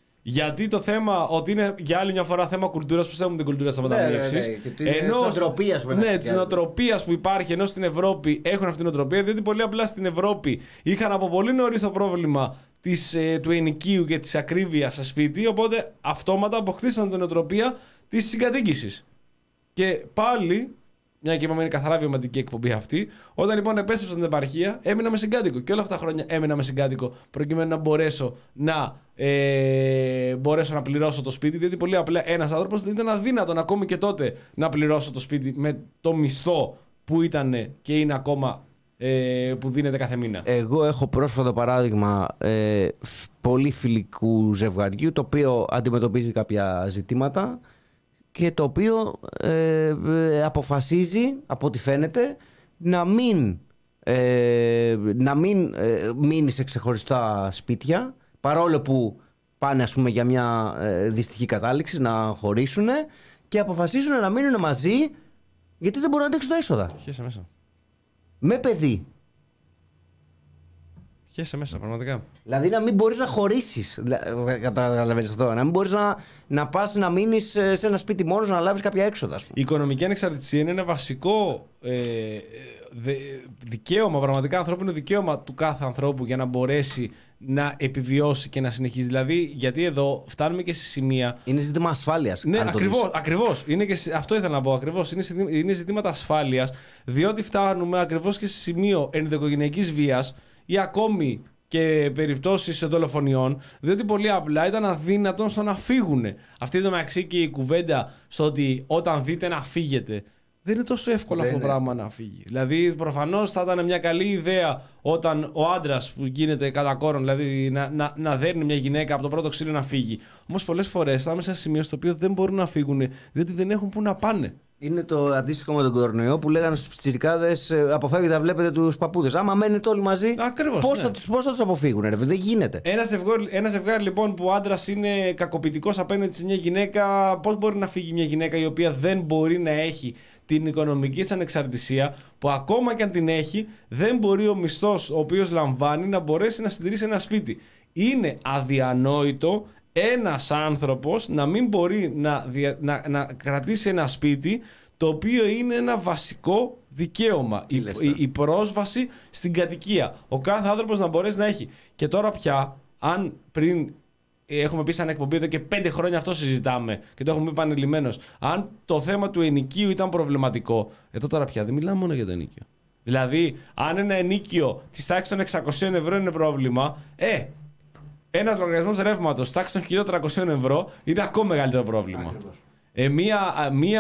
Γιατί το θέμα ότι είναι για άλλη μια φορά θέμα κουλτούρας, πώς έχουμε την κουλτούρα της αποταμιεύσης. Ναι, ναι, ναι. Ενώ νοοτροπίας που, ναι, της νοοτροπίας που υπάρχει, ενώ στην Ευρώπη έχουν αυτή την νοοτροπία, διότι πολύ απλά στην Ευρώπη είχαν από πολύ νωρίς το πρόβλημα της, ε, του ενοικίου και της ακρίβειας σε σπίτι, οπότε αυτόματα αποκτήσαν την νοοτροπία της συγκατοίκησης. Και πάλι, μια και είπαμε είναι καθαρά βιωματική εκπομπή αυτή, όταν λοιπόν επέστρεψα στην επαρχία, έμεινα με συγκάτοικο. Και όλα αυτά τα χρόνια έμεινα με συγκάτοικο προκειμένου να μπορέσω να, ε, μπορέσω να πληρώσω το σπίτι. Διότι πολύ απλά ένας άνθρωπος ήταν αδύνατο ακόμη και τότε να πληρώσω το σπίτι με το μισθό που ήταν και είναι ακόμα ε, που δίνεται κάθε μήνα. Εγώ έχω πρόσφατο παράδειγμα ε, πολύ φιλικού ζευγαριού, το οποίο αντιμετωπίζει κάποια ζητήματα και το οποίο ε, ε, αποφασίζει, από ό,τι φαίνεται, να μην, ε, να μην ε, μείνει σε ξεχωριστά σπίτια, παρόλο που πάνε, ας πούμε, για μια ε, δυστυχή κατάληξη να χωρίσουν, και αποφασίζουν να μείνουν μαζί γιατί δεν μπορούν να αντέξουν τα έσοδα. Χέσε μέσα. Με παιδί. Χαίρεσαι μέσα, πραγματικά. Δηλαδή να μην μπορείς να χωρίσεις. Καταλαβαίνεις αυτό. Να μην μπορείς να, να πας να μείνεις σε ένα σπίτι μόνος, να λάβεις κάποια έξοδα. Ας πούμε. Η οικονομική ανεξαρτησία είναι ένα βασικό ε, δικαίωμα, πραγματικά ανθρώπινο δικαίωμα του κάθε ανθρώπου για να μπορέσει να επιβιώσει και να συνεχίζει. Δηλαδή, γιατί εδώ φτάνουμε και σε σημεία. Είναι ζήτημα ασφάλειας. Ναι, ακριβώς. ακριβώς. Είναι και, αυτό ήθελα να πω. Ακριβώς. Είναι, είναι ζητήματα ασφάλειας, διότι φτάνουμε ακριβώς και σε σημείο ενδοοικογενειακής βίας ή ακόμη και περιπτώσεις δολοφονιών, διότι πολύ απλά ήταν αδύνατον στο να φύγουν. Αυτή εδώ μεταξύ και η κουβέντα στο ότι όταν δείτε να φύγετε. Δεν είναι τόσο εύκολο αυτό το πράγμα να φύγει. Δηλαδή, προφανώς θα ήταν μια καλή ιδέα όταν ο άντρας που γίνεται κατά κόρον, δηλαδή να, να, να δέρνει μια γυναίκα από το πρώτο ξύλο να φύγει. Όμως πολλές φορές θα είμαστε σε ένα σημείο στο οποίο δεν μπορούν να φύγουν, διότι δεν έχουν που να πάνε. Είναι το αντίστοιχο με τον κορονοϊό που λέγανε στους πιτσιρικάδες αποφεύγετε να βλέπετε τους παππούδες. Άμα μένετε όλοι μαζί, πώς, ναι. θα, πώς θα τους αποφύγουν, ρε, δεν γίνεται. Ένα ζευγάρι, ένα ζευγάρι λοιπόν που ο άντρας είναι κακοποιητικός απέναντι σε μια γυναίκα, πώς μπορεί να φύγει μια γυναίκα η οποία δεν μπορεί να έχει την οικονομική της ανεξαρτησία, που ακόμα και αν την έχει, δεν μπορεί ο μισθός ο οποίος λαμβάνει να μπορέσει να συντηρήσει ένα σπίτι. Είναι αδιανόητο ένας άνθρωπος να μην μπορεί να, δια, να, να κρατήσει ένα σπίτι το οποίο είναι ένα βασικό δικαίωμα. Η, η, η πρόσβαση στην κατοικία. Ο κάθε άνθρωπος να μπορέσει να έχει. Και τώρα πια, αν πριν έχουμε πει σαν εκπομπή εδώ και πέντε χρόνια αυτό συζητάμε και το έχουμε πει επανειλημμένως, αν το θέμα του ενοικίου ήταν προβληματικό, εδώ τώρα πια δεν μιλάμε μόνο για το ενοίκιο. Δηλαδή, αν ένα ενοίκιο της τάξης των εξακοσίων ευρώ είναι πρόβλημα, ε, ένας λογαριασμός ρεύματος τάξης των χίλια τριακοσίων ευρώ είναι ακόμα μεγαλύτερο πρόβλημα. Ε, μία μία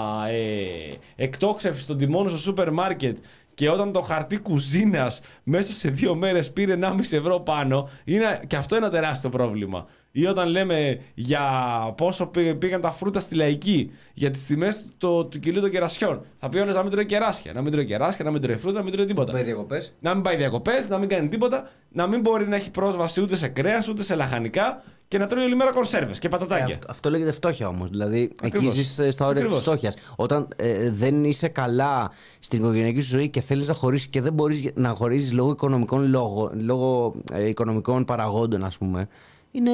ε, εκτόξευση των τιμών στο σούπερ μάρκετ και όταν το χαρτί κουζίνας μέσα σε δύο μέρες πήρε ενάμιση ευρώ πάνω, είναι και αυτό ένα τεράστιο πρόβλημα. Ή όταν λέμε για πόσο πήγαν τα φρούτα στη Λαϊκή, για τις τιμές του κιλού των κερασιών. Θα πει όλες να μην τρώει κεράσια, να μην τρώει κεράσια, να μην τρώει φρούτα, να μην τρώει τίποτα. Να μην πάει διακοπές. Να μην πάει διακοπές, να μην κάνει τίποτα, να μην μπορεί να έχει πρόσβαση ούτε σε κρέας ούτε σε λαχανικά και να τρώει όλη μέρα κονσέρβες και πατατάκια. Ε, αυτό, αυτό λέγεται φτώχεια όμως. Δηλαδή, ακριβώς. Εκεί ζεις στα όρια της φτώχειας. Όταν ε, δεν είσαι καλά στην οικογενειακή σου ζωή και θέλεις να χωρίσεις και δεν μπορείς να χωρίσεις λόγω οικονομικών, λόγω, λόγω, ε, οικονομικών παραγόντων, ας πούμε. Είναι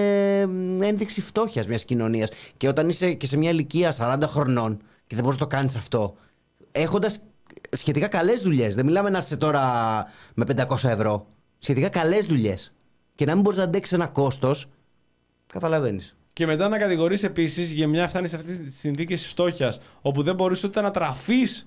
ένδειξη φτώχειας μιας κοινωνίας. Και όταν είσαι και σε μια ηλικία σαράντα χρονών και δεν μπορείς να το κάνεις αυτό, έχοντας σχετικά καλές δουλειές, δεν μιλάμε να είσαι τώρα με πεντακόσια ευρώ, σχετικά καλές δουλειές και να μην μπορείς να αντέξεις ένα κόστος, καταλαβαίνεις. Και μετά να κατηγορείς επίσης για μια φτάνει σε αυτές τις συνθήκες φτώχειας, όπου δεν μπορείς ούτε να τραφείς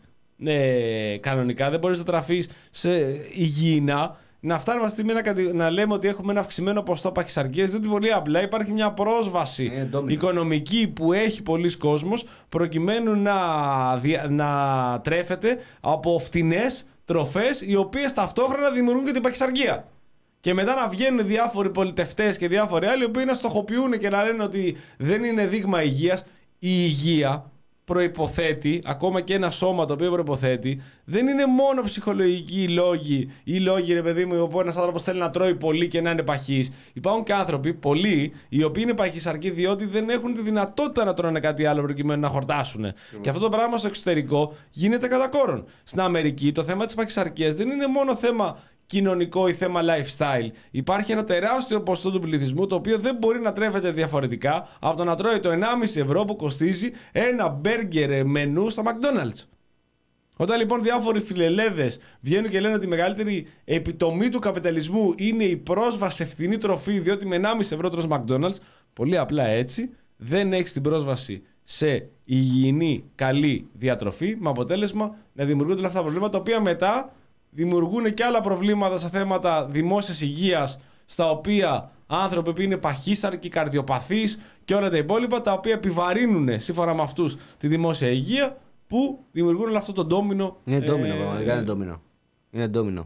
ε, κανονικά, δεν μπορείς να τραφείς σε υγιεινά. Να φτάνουμε στη στιγμή να, να λέμε ότι έχουμε ένα αυξημένο ποσοστό παχυσαρκίας, διότι πολύ απλά υπάρχει μια πρόσβαση ε, οικονομική που έχει πολλοί κόσμος προκειμένου να, να τρέφεται από φτηνές τροφές οι οποίες ταυτόχρονα δημιουργούν και την παχυσαρκία. Και μετά να βγαίνουν διάφοροι πολιτευτές και διάφοροι άλλοι οι οποίοι να στοχοποιούν και να λένε ότι δεν είναι δείγμα υγείας. Η υγεία προϋποθέτει, ακόμα και ένα σώμα το οποίο προϋποθέτει, δεν είναι μόνο ψυχολογικοί λόγοι ή λόγοι, ρε παιδί μου, όπου ένας άνθρωπος θέλει να τρώει πολύ και να είναι παχής. Υπάρχουν και άνθρωποι, πολλοί, οι οποίοι είναι παχυσαρκοί διότι δεν έχουν τη δυνατότητα να τρώνε κάτι άλλο προκειμένου να χορτάσουν. Mm. Και αυτό το πράγμα στο εξωτερικό γίνεται κατά κόρον. Στην Αμερική το θέμα της παχυσαρκίας δεν είναι μόνο θέμα κοινωνικό ή θέμα lifestyle. Υπάρχει ένα τεράστιο ποσοστό του πληθυσμού το οποίο δεν μπορεί να τρέφεται διαφορετικά από το να τρώει το ενάμιση ευρώ που κοστίζει ένα μπέργκερ μενού στα McDonald's. Όταν λοιπόν διάφοροι φιλελέδες βγαίνουν και λένε ότι η μεγαλύτερη επιτομή του καπιταλισμού είναι η πρόσβαση σε φθηνή τροφή, διότι με ενάμιση ευρώ τρως McDonald's, πολύ απλά έτσι δεν έχεις την πρόσβαση σε υγιεινή, καλή διατροφή, με αποτέλεσμα να δημιουργούνται όλα αυτά τα προβλήματα, τα οποία μετά δημιουργούν και άλλα προβλήματα σε θέματα δημόσιας υγείας, στα οποία άνθρωποι που είναι παχύσαρκοι, καρδιοπαθείς και όλα τα υπόλοιπα, τα οποία επιβαρύνουν σύμφωνα με αυτούς τη δημόσια υγεία, που δημιουργούν όλο αυτό το ντόμινο. Είναι ντόμινο, πραγματικά ε, είναι ντόμινο. Είναι ντόμινο.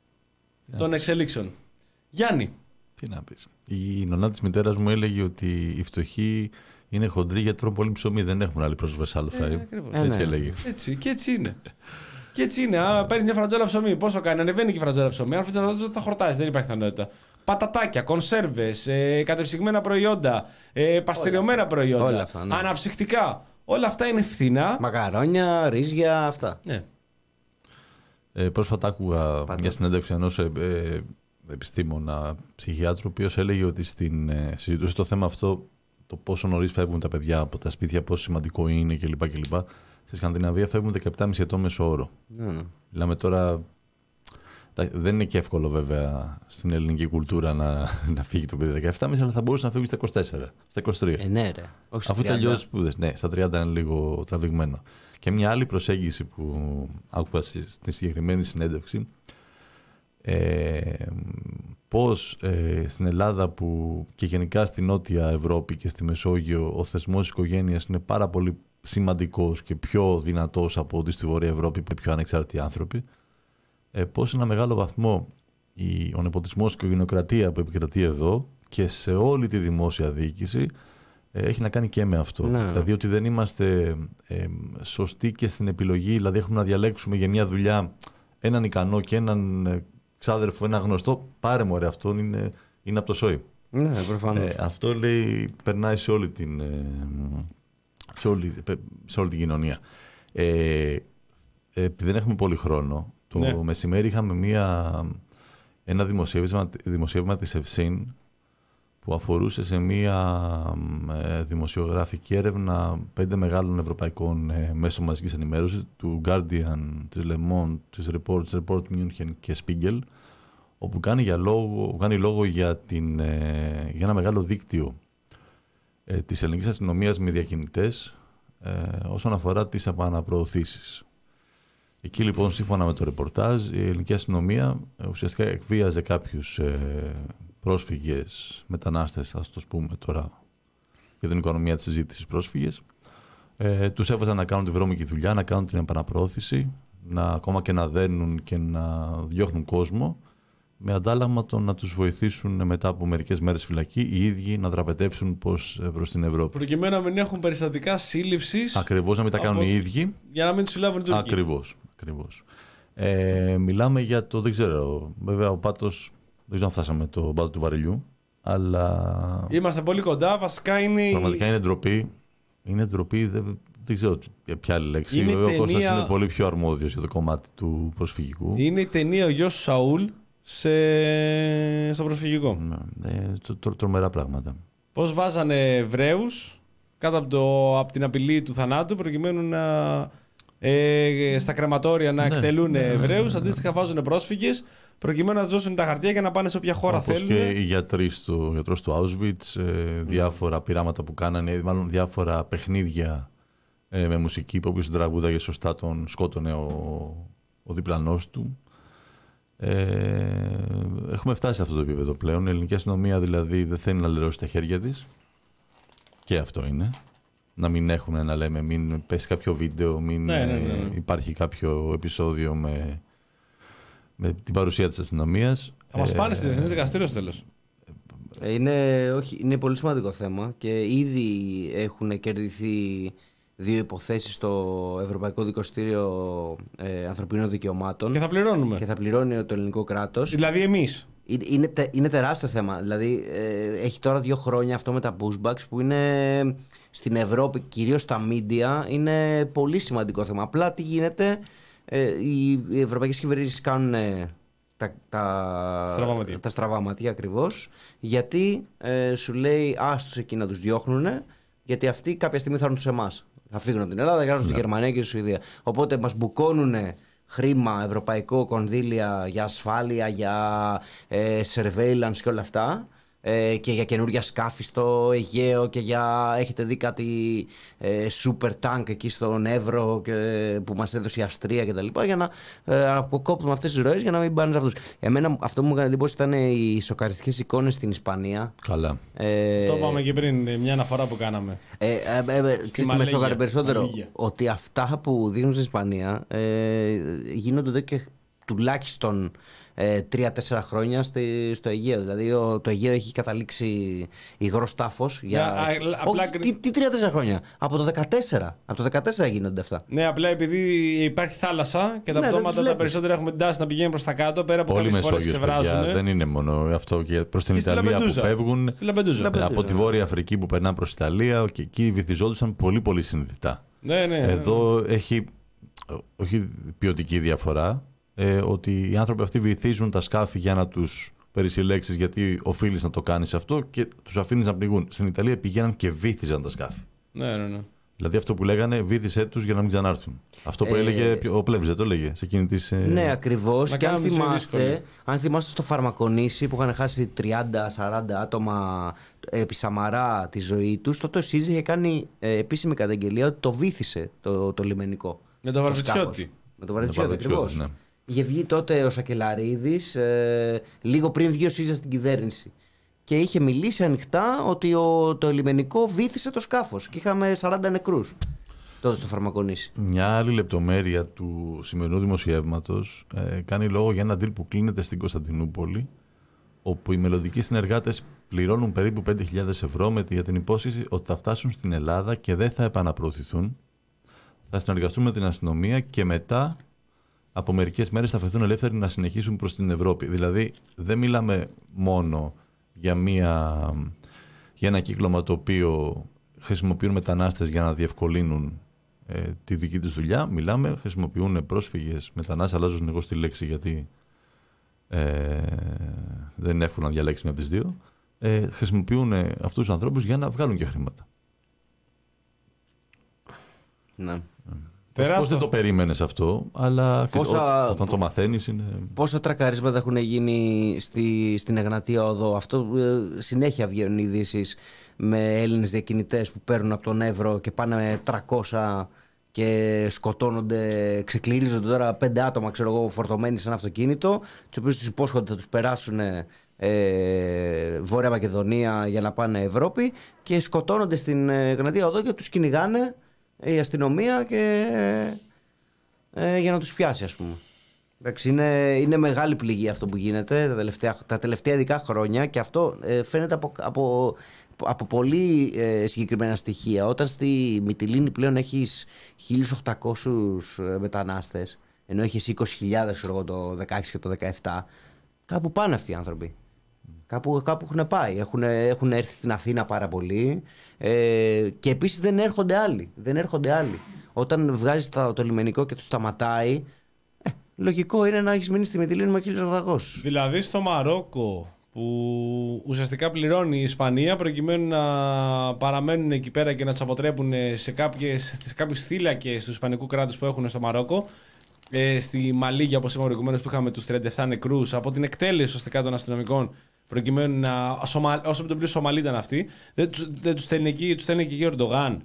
Των εξελίξεων. Γιάννη. Τι να πεις. Η νονά της μητέρας μου έλεγε ότι οι φτωχοί είναι χοντροί γιατί τρώνε πολύ ψωμί, δεν έχουν άλλη πρόσβαση άλλο φαΐ. Ε, έτσι ναι. έλεγε. Έτσι, και έτσι είναι. Και έτσι είναι. Παίρνει μια φραντζόλα ψωμί. Πόσο κάνει, ανεβαίνει και η φραντζόλα ψωμί. Αν φραντζόλα θα χορτάζει, δεν υπάρχει πιθανότητα. Πατατάκια, κονσέρβες, ε, κατεψυγμένα προϊόντα, ε, παστεριωμένα προϊόντα, όλα αυτά, ναι. Αναψυκτικά. Όλα αυτά είναι φθηνά. Μακαρόνια, ρύζια, αυτά. Ναι. Ε, πρόσφατα άκουγα Πάτε. μια συνέντευξη ενός ε, ε, επιστήμονα, ψυχιάτρο, ο οποίος έλεγε ότι στην, ε, συζητούσε το θέμα αυτό, το πόσο νωρίς φεύγουν τα παιδιά από τα σπίτια, πόσο σημαντικό είναι κλπ. κλπ. Στη Σκανδιναβία φεύγουν δεκαεπτά κόμμα πέντε ετών μέσο όρο. Mm. Μιλάμε τώρα. Δεν είναι και εύκολο βέβαια στην ελληνική κουλτούρα να, να φύγει το παιδί δεκαεπτά κόμμα πέντε, αλλά θα μπορούσε να φύγει στα είκοσι τέσσερα, στα είκοσι τρία. Ε, ναι, ρε. Όχι αφού τελειώσει σπουδές. Ναι, στα τριάντα είναι λίγο τραβηγμένο. Και μια άλλη προσέγγιση που άκουγα στη συγκεκριμένη συνέντευξη. Ε, πώς ε, στην Ελλάδα που και γενικά στη Νότια Ευρώπη και στη Μεσόγειο ο θεσμός της οικογένειας είναι πάρα πολύ σημαντικός και πιο δυνατός από ό,τι στη Βόρεια Ευρώπη που είναι πιο ανεξάρτητοι άνθρωποι, ε, πώς σε ένα μεγάλο βαθμό η, ο νεποτισμός και η οικογενειοκρατία που επικρατεί εδώ και σε όλη τη δημόσια διοίκηση ε, έχει να κάνει και με αυτό. Ναι. Δηλαδή ότι δεν είμαστε ε, σωστοί και στην επιλογή, δηλαδή έχουμε να διαλέξουμε για μια δουλειά έναν ικανό και έναν ε, ξάδερφο, ένα γνωστό, πάρε μου ρε, αυτό είναι, είναι από το σόι. Ναι, προφανώς. Ε, αυτό λέει, περνάει σε όλη την, ε, σε όλη, σε όλη την κοινωνία. Ε, επειδή δεν έχουμε πολύ χρόνο, το ναι. μεσημέρι είχαμε μία, ένα δημοσίευμα, δημοσίευμα της Ευσύν που αφορούσε σε μία ε, δημοσιογραφική έρευνα πέντε μεγάλων ευρωπαϊκών ε, μέσων μαζικής ενημέρωσης, του Guardian, της Le Monde, της Report, της Report München και Spiegel, όπου κάνει, για λόγο, κάνει λόγο για, την, ε, για ένα μεγάλο δίκτυο ε, της ελληνικής αστυνομίας με διακινητές ε, όσον αφορά τις επαναπροωθήσεις. Εκεί λοιπόν, σύμφωνα με το ρεπορτάζ, η ελληνική αστυνομία ε, ουσιαστικά εκβίαζε κάποιους ε, πρόσφυγες, μετανάστες, ας το πούμε τώρα, για την οικονομία της συζήτησης πρόσφυγες. Ε, τους έβαζαν να κάνουν τη βρώμικη δουλειά, να κάνουν την επαναπροώθηση, να, ακόμα και να δένουν και να διώχνουν κόσμο, με αντάλλαγμα το να τους βοηθήσουν μετά από μερικές μέρες φυλακή οι ίδιοι να δραπετεύσουν προς την Ευρώπη. Προκειμένου να μην έχουν περιστατικά σύλληψης. Ακριβώς, να μην τα κάνουν από... οι ίδιοι. Για να μην τους συλλάβουν οι Τούρκοι. Ακριβώς. Ακριβώς. Ε, μιλάμε για το, δεν ξέρω, βέβαια ο πάτος, δεν ξέρω αν φτάσαμε το πάτο του βαρελιού, αλλά... Είμαστε πολύ κοντά, βασικά είναι... Πραγματικά είναι ντροπή. Είναι ντροπή, δεν, δεν ξέρω ποια άλλη λέξη. Είναι βέβαια ταινία... ο Κώστας είναι πολύ πιο αρμόδιος για το κομμάτι του προσφυγικού. Είναι η ταινία «Ο γιος του Σαούλ» σε... στο προσφυγικό. Ε, τρο, τρο, τρομερά πράγματα. Πώς βάζανε Εβραίους κάτω από, το, από την απειλή του θανάτου προκειμένου να... Ε, στα κρεματόρια να ναι, εκτελούν ναι, Εβραίους, ναι, ναι, ναι. Αντίστοιχα βάζουν πρόσφυγες προκειμένου να τους δώσουν τα χαρτιά και να πάνε σε όποια χώρα όπως θέλουν. Και οι γιατροί στο, γιατρός του Auschwitz, ε, διάφορα πειράματα που κάνανε, μάλλον διάφορα παιχνίδια ε, με μουσική που όποιος τραγούδαγε σωστά τον σκότωνε ο, ο διπλανός του. Ε, έχουμε φτάσει σε αυτό το επίπεδο πλέον. Η ελληνική αστυνομία δηλαδή δεν θέλει να λερώσει τα χέρια της. Και αυτό είναι. Να μην έχουμε να λέμε, μην πέσει κάποιο βίντεο, μην ναι, ναι, ναι. υπάρχει κάποιο επεισόδιο με, με την παρουσία της αστυνομίας. Θα μας πάνε στη Διεθνές Δικαστήριο στο τέλος. Είναι, όχι, είναι πολύ σημαντικό θέμα και ήδη έχουν κερδιθεί δύο υποθέσεις στο Ευρωπαϊκό Δικαστήριο ε, Ανθρωπίνων Δικαιωμάτων. Και θα πληρώνουμε. Και θα πληρώνει το ελληνικό κράτος. Δηλαδή εμείς. Είναι, είναι τεράστιο θέμα. Δηλαδή ε, έχει τώρα δύο χρόνια αυτό με τα pushbacks που είναι στην Ευρώπη, κυρίως στα media, είναι πολύ σημαντικό θέμα. Απλά τι γίνεται, ε, οι, οι ευρωπαϊκές κυβερνήσεις κάνουν ε, τα, τα, στραβά τα στραβά μάτια ακριβώς, γιατί ε, σου λέει άστους εκεί να τους διώχνουν, γιατί αυτοί κάποια στιγμή θα έρθουν σε εμάς. Θα φύγουν από την Ελλάδα, θα έρθουν στη Γερμανία και στη Σουηδία. Οπότε μας μπουκώνουν χρήμα, ευρωπαϊκό, κονδύλια για ασφάλεια, για ε, surveillance και όλα αυτά, ε, και για καινούργια σκάφη στο Αιγαίο και για, έχετε δει κάτι ε, super tank εκεί στον Εύρο και, που μας έδωσε η Αυστρία και τα λοιπά, για να ε, αποκόπτουμε αυτές τις ροές για να μην πάνε σε αυτούς. Εμένα αυτό που μου έκανε εντύπωση ήταν οι σοκαριστικές εικόνες στην Ισπανία. Καλά. Ε, αυτό πάμε και πριν, μια αναφορά που κάναμε. Ε, ε, ε, ε, στη με σοκάρει περισσότερο Μαλίγια. Ότι αυτά που δείχνουν στην Ισπανία ε, γίνονται εδώ και τουλάχιστον τρία-τέσσερα χρόνια στη, στο Αιγαίο. Δηλαδή ο, το Αιγαίο έχει καταλήξει υγρός τάφος για... Α, α, απλά... Όχι, τι, τι τρία-τέσσερα χρόνια. Από το δεκατέσσερα. Από το δεκατέσσερα γίνονται αυτά. Ναι, απλά επειδή υπάρχει θάλασσα και τα ναι, πτώματα τα περισσότερα έχουμε την τάση να πηγαίνουν προς τα κάτω, πέρα από κάποιες φορές ξεβράζουν. Δεν είναι μόνο αυτό και προς την και Ιταλία που φεύγουν. Στη Λαμπεντούζα. Από τη Βόρεια Αφρική που περνάνε προς Ιταλία και εκεί βυθιζόντουσαν πολύ πολύ συνειδητά. Ναι, ναι, εδώ ναι. έχει όχι ποιοτική διαφορά. Ε, ότι οι άνθρωποι αυτοί βυθίζουν τα σκάφη για να τους περισυλλέξεις γιατί οφείλεις να το κάνεις αυτό και τους αφήνεις να πνιγούν. Στην Ιταλία πηγαίναν και βύθιζαν τα σκάφη. Ναι, ναι, ναι. Δηλαδή αυτό που λέγανε, βύθισε τους για να μην ξανάρθουν. Αυτό που ε... έλεγε ο Πλεύρης, δεν το έλεγε σε εκείνη της... Ναι, ακριβώς. Και αν θυμάστε, αν θυμάστε στο Φαρμακονήσι που είχαν χάσει τριάντα σαράντα άτομα επί Σαμαρά τη ζωή τους, τότε ο ΣΥΡΙΖΑ είχε κάνει ε, επίσημη καταγγελία ότι το βύθισε το, το λιμενικό. Με το Βαρβιτσιώτη. Με το Βαρβιτσιώτη, ακριβώς. Ναι. Είχε βγει τότε ο Σακελαρίδης, ε, λίγο πριν βγει ο ΣΥΡΙΖΑ στην κυβέρνηση. Και είχε μιλήσει ανοιχτά ότι ο, το λιμενικό βύθισε το σκάφος. Και είχαμε σαράντα νεκρούς τότε στο Φαρμακονήσι. Μια άλλη λεπτομέρεια του σημερινού δημοσιεύματος ε, κάνει λόγο για ένα deal που κλείνεται στην Κωνσταντινούπολη, όπου οι μελλοντικοί συνεργάτες πληρώνουν περίπου πέντε χιλιάδες ευρώ με, για την υπόσχεση ότι θα φτάσουν στην Ελλάδα και δεν θα επαναπροωθηθούν. Θα συνεργαστούν με την αστυνομία και μετά από μερικές μέρες θα φεθούν ελεύθεροι να συνεχίσουν προς την Ευρώπη. Δηλαδή δεν μιλάμε μόνο για, μια, για ένα κύκλωμα το οποίο χρησιμοποιούν μετανάστες για να διευκολύνουν ε, τη δική τους δουλειά. Μιλάμε, χρησιμοποιούν πρόσφυγες, μετανάστες, αλλάζουν εγώ στη λέξη γιατί ε, δεν είναι εύκολο να διαλέξει μια από τις δύο. Ε, χρησιμοποιούν αυτούς τους ανθρώπους για να βγάλουν και χρήματα. Ναι. Πώς δεν το περίμενες αυτό, αλλά πόσα, όταν το μαθαίνεις είναι... Πόσα τρακαρίσματα έχουν γίνει στη, στην Εγνατία Οδό. Αυτό ε, συνέχεια βγαίνουν ειδήσεις με Έλληνες διακινητές που παίρνουν από τον Εύρο και πάνε με τριακόσια και σκοτώνονται, ξεκληρίζονται τώρα πέντε άτομα, ξέρω εγώ, φορτωμένοι σε ένα αυτοκίνητο, τους οποίους τους υπόσχονται θα τους περάσουν ε, Βόρεια Μακεδονία για να πάνε Ευρώπη και σκοτώνονται στην Εγνατία Οδό και τους κυνηγάνε η αστυνομία και, ε, για να τους πιάσει, ας πούμε. Εντάξει, είναι, είναι μεγάλη πληγή αυτό που γίνεται τα τελευταία, τα τελευταία ειδικά χρόνια και αυτό ε, φαίνεται από, από, από πολύ ε, συγκεκριμένα στοιχεία. Όταν στη Μυτιλήνη πλέον έχεις χίλιους οκτακόσιους μετανάστες, ενώ έχεις είκοσι χιλιάδες το δεκαέξι και το δεκαεπτά, κάπου πάνε αυτοί οι άνθρωποι. Κάπου, κάπου έχουν πάει. Έχουν, έχουν έρθει στην Αθήνα πάρα πολύ ε, και επίσης δεν έρχονται άλλοι. Δεν έρχονται άλλοι. Όταν βγάζεις το, το λιμενικό και του σταματάει, ε, λογικό είναι να έχεις μείνει στη Μυτιλήνη με χίλιους οκτακόσιους. Δηλαδή στο Μαρόκο που ουσιαστικά πληρώνει η Ισπανία προκειμένου να παραμένουν εκεί πέρα και να τους αποτρέπουν σε, κάποιες, σε κάποιους θύλακες του Ισπανικού κράτους που έχουν στο Μαρόκο. Ε, στη Μαλίγια, όπως είπαμε προηγουμένως, που είχαμε τους τριάντα επτά νεκρούς από την εκτέλεση ουσιαστικά των αστυνομικών. Προκειμένου να. Σομα, όσο με τον πλήρω Σομαλί ήταν αυτοί, δεν τους, δεν τους στέλνει εκεί, τους στέλνει εκεί ο Ερντογάν.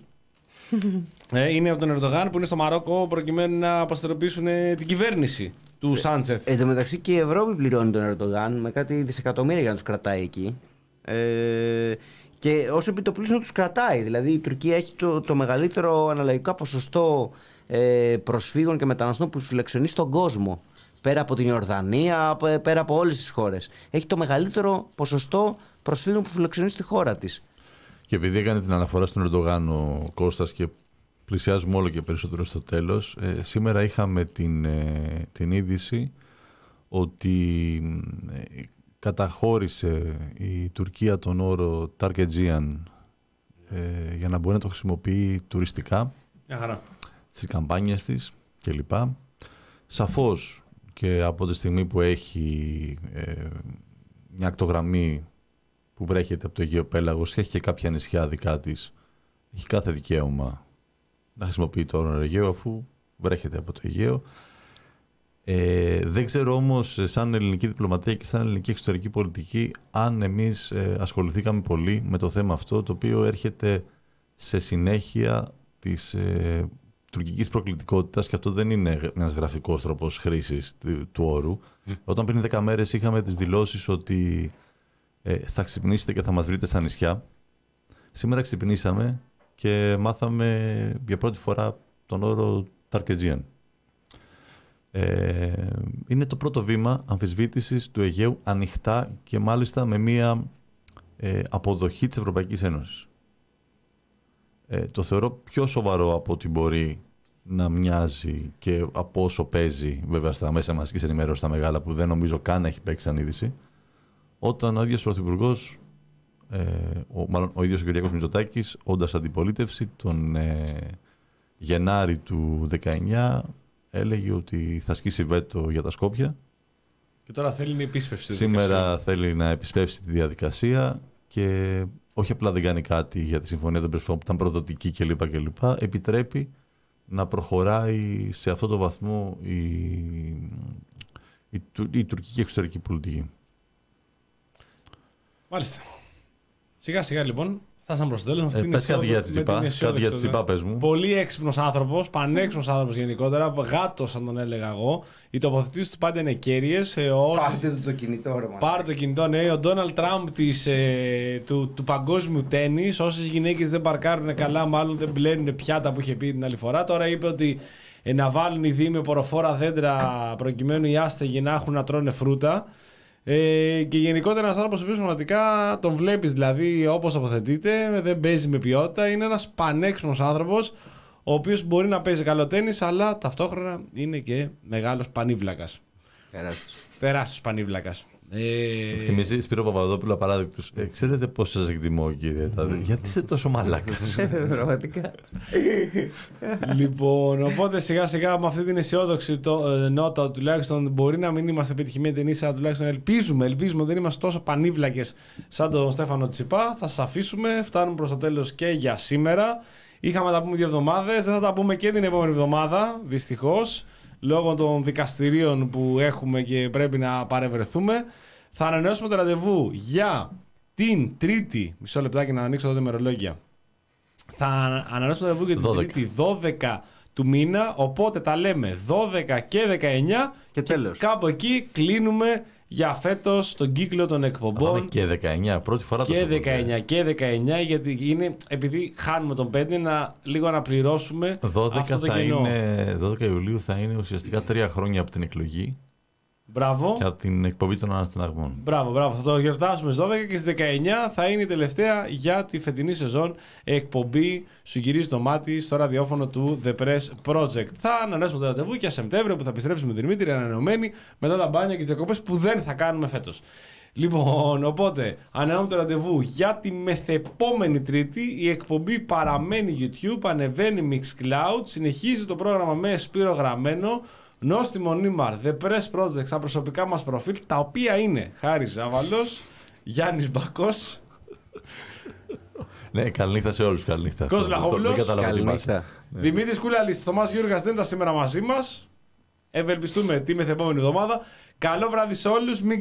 ε, είναι από τον Ερντογάν που είναι στο Μαρόκο προκειμένου να αποστηροποιήσουν την κυβέρνηση του Σάντσεφ. Εν τω μεταξύ και η Ευρώπη πληρώνει τον Ερντογάν με κάτι δισεκατομμύρια για να τους κρατάει εκεί. Ε, και όσο επιτοπλίσουν τους κρατάει. Δηλαδή η Τουρκία έχει το, το μεγαλύτερο αναλογικά ποσοστό ε, προσφύγων και μεταναστών που φιλοξενεί στον κόσμο. Πέρα από την Ιορδανία, πέρα από όλες τις χώρες. Έχει το μεγαλύτερο ποσοστό προσφύγων που φιλοξενεί στη χώρα της. Και επειδή έκανε την αναφορά στον Ερντογάν ο Κώστας και πλησιάζουμε όλο και περισσότερο στο τέλος, ε, σήμερα είχαμε την, ε, την είδηση ότι ε, καταχώρησε η Τουρκία τον όρο Target ε, για να μπορεί να το χρησιμοποιεί τουριστικά στις καμπάνιες της κλπ. Σαφώς και από τη στιγμή που έχει ε, μια ακτογραμμή που βρέχεται από το Αιγαίο Πέλαγος και έχει και κάποια νησιά δικά της, έχει κάθε δικαίωμα να χρησιμοποιεί το όρο Αιγαίο αφού βρέχεται από το Αιγαίο. Ε, δεν ξέρω όμως σαν ελληνική διπλωματία και σαν ελληνική εξωτερική πολιτική αν εμείς ε, ασχοληθήκαμε πολύ με το θέμα αυτό, το οποίο έρχεται σε συνέχεια της ε, τουρκικής προκλητικότητας, και αυτό δεν είναι ένας γραφικός τρόπος χρήσης του, του όρου. Mm. Όταν πριν δέκα μέρες είχαμε τις δηλώσεις ότι ε, θα ξυπνήσετε και θα μας βρείτε στα νησιά, σήμερα ξυπνήσαμε και μάθαμε για πρώτη φορά τον όρο Ταρκετζίαν. Ε, είναι το πρώτο βήμα αμφισβήτησης του Αιγαίου ανοιχτά και μάλιστα με μία ε, αποδοχή της Ευρωπαϊκής Ένωσης. Ε, το θεωρώ πιο σοβαρό από ότι μπορεί να μοιάζει και από όσο παίζει βέβαια στα μέσα μαζικής ενημέρωσης τα μεγάλα, που δεν νομίζω καν έχει παίξει σαν είδηση, όταν ο ίδιος Πρωθυπουργός, ε, ο, μάλλον ο ίδιος ο Κυριάκος Μητσοτάκης, όντας αντιπολίτευση τον ε, Γενάρη του δεκαεννιά, έλεγε ότι θα ασκήσει βέτο για τα Σκόπια. Και Και τώρα θέλει να επισπεύσει. Σήμερα θέλει να επισπεύσει τη διαδικασία και όχι απλά δεν κάνει κάτι για τη Συμφωνία των Πρεσπών που ήταν προδοτική κλπ. κλπ. Επιτρέπει να προχωράει σε αυτό το βαθμό η, η, η, η τουρκική εξωτερική πολιτική. Μάλιστα. Σιγά σιγά λοιπόν. Φτάσαμε προς το τέλος. Ε, πες κάτι για Τσιτσιπά, κάτι για Τσιτσιπά πες μου. Πολύ έξυπνος άνθρωπος, πανέξυπνος άνθρωπος γενικότερα, γάτος σαν τον έλεγα εγώ. Οι τοποθετήσεις του πάντα είναι κέρυες. Ε, όσοι... Πάρτε το, το κινητό ρε. Πάρτε το κινητό, ναι. Ο Ντόναλντ Τραμπ ε, του, του παγκόσμιου τένις. Όσες γυναίκες δεν παρκάρουν καλά, μάλλον δεν πλένουν πιάτα που είχε πει την άλλη φορά. Τώρα είπε ότι ε, να βάλουν οι δήμοι με ποροφόρα δέντρα προκειμένου οι άστεγοι να έχουν να τρώνε φρούτα. Ε, και γενικότερα ένας άνθρωπος που πραγματικά τον βλέπεις, δηλαδή όπως τοποθετείται, δεν παίζει με ποιότητα. Είναι ένας πανέξυπνος άνθρωπος, ο οποίος μπορεί να παίζει καλό τένις, αλλά ταυτόχρονα είναι και μεγάλος πανίβλακας. Τεράστιος. Τεράστιος πανίβλακας. Ε... Θυμίζει Σπύρο Παπαδόπουλο απαράδεκτος. Ε, ξέρετε πώς σας εκτιμώ, κύριε Τάδε. Γιατί είστε τόσο μαλάκας. Πραγματικά. Λοιπόν, οπότε σιγά σιγά με αυτή την αισιόδοξη το, ε, νότα, τουλάχιστον μπορεί να μην είμαστε πετυχημένοι ταινίες, αλλά τουλάχιστον ελπίζουμε, ελπίζουμε δεν είμαστε τόσο πανίβλακες σαν τον Στέφανο Τσιπά. Θα σας αφήσουμε. Φτάνουμε προς το τέλος και για σήμερα. Είχαμε να τα πούμε δύο εβδομάδες. Δεν θα τα πούμε και την επόμενη εβδομάδα, δυστυχώς. Λόγω των δικαστηρίων που έχουμε και πρέπει να παρευρεθούμε. Θα ανανεώσουμε το ραντεβού για την Τρίτη. Μισό λεπτάκι να ανοίξω εδώ τα ημερολόγια. Θα ανανεώσουμε το ραντεβού για την δώδεκα. Τρίτη δώδεκα του μήνα. Οπότε τα λέμε δώδεκα και δεκαεννιά. Και τέλος. Και κάπου εκεί κλείνουμε για φέτος τον κύκλο των εκπομπών. Πάμε και δεκαεννιά, πρώτη φορά το Και δεκαεννιά και δεκαεννιά, γιατί είναι, επειδή χάνουμε τον πέντε, να λίγο αναπληρώσουμε δώδεκα αυτό το θα κενό. Είναι, δώδεκα Ιουλίου θα είναι ουσιαστικά τρία χρόνια από την εκλογή. Μπράβο. Και από την εκπομπή των αναστεναγμών. Μπράβο, μπράβο. Θα το γιορτάσουμε στις δώδεκα και στις δεκαεννιά θα είναι η τελευταία για τη φετινή σεζόν εκπομπή Σου γυρίζει το μάτι στο ραδιόφωνο του The Press Project. Θα ανανεώσουμε το ραντεβού για Σεπτέμβριο που θα επιστρέψουμε με την Δημήτρη ανανεωμένη μετά τα μπάνια και τις διακοπές που δεν θα κάνουμε φέτος. Λοιπόν, οπότε ανανεώνουμε το ραντεβού για τη μεθεπόμενη Τρίτη. Η εκπομπή παραμένει YouTube, ανεβαίνει Mixcloud, συνεχίζει το πρόγραμμα με Σπύρο Γραμμένο. Νόστιμο Νίμαρ, The Press Project στα προσωπικά μας προφίλ, τα οποία είναι Χάρης Ζάβαλος, Γιάννης Μπακός. Ναι, καληνύχτα σε όλους, καληνύχτα. Κώστας Λαχόπουλος, καληνύχτα. Δημήτρης Κούλαλης, Θωμάς Γιώργας δεν ήταν σήμερα μαζί μας. Ευελπιστούμε τη μεθεπόμενη εβδομάδα. Καλό βράδυ σε όλους. Μην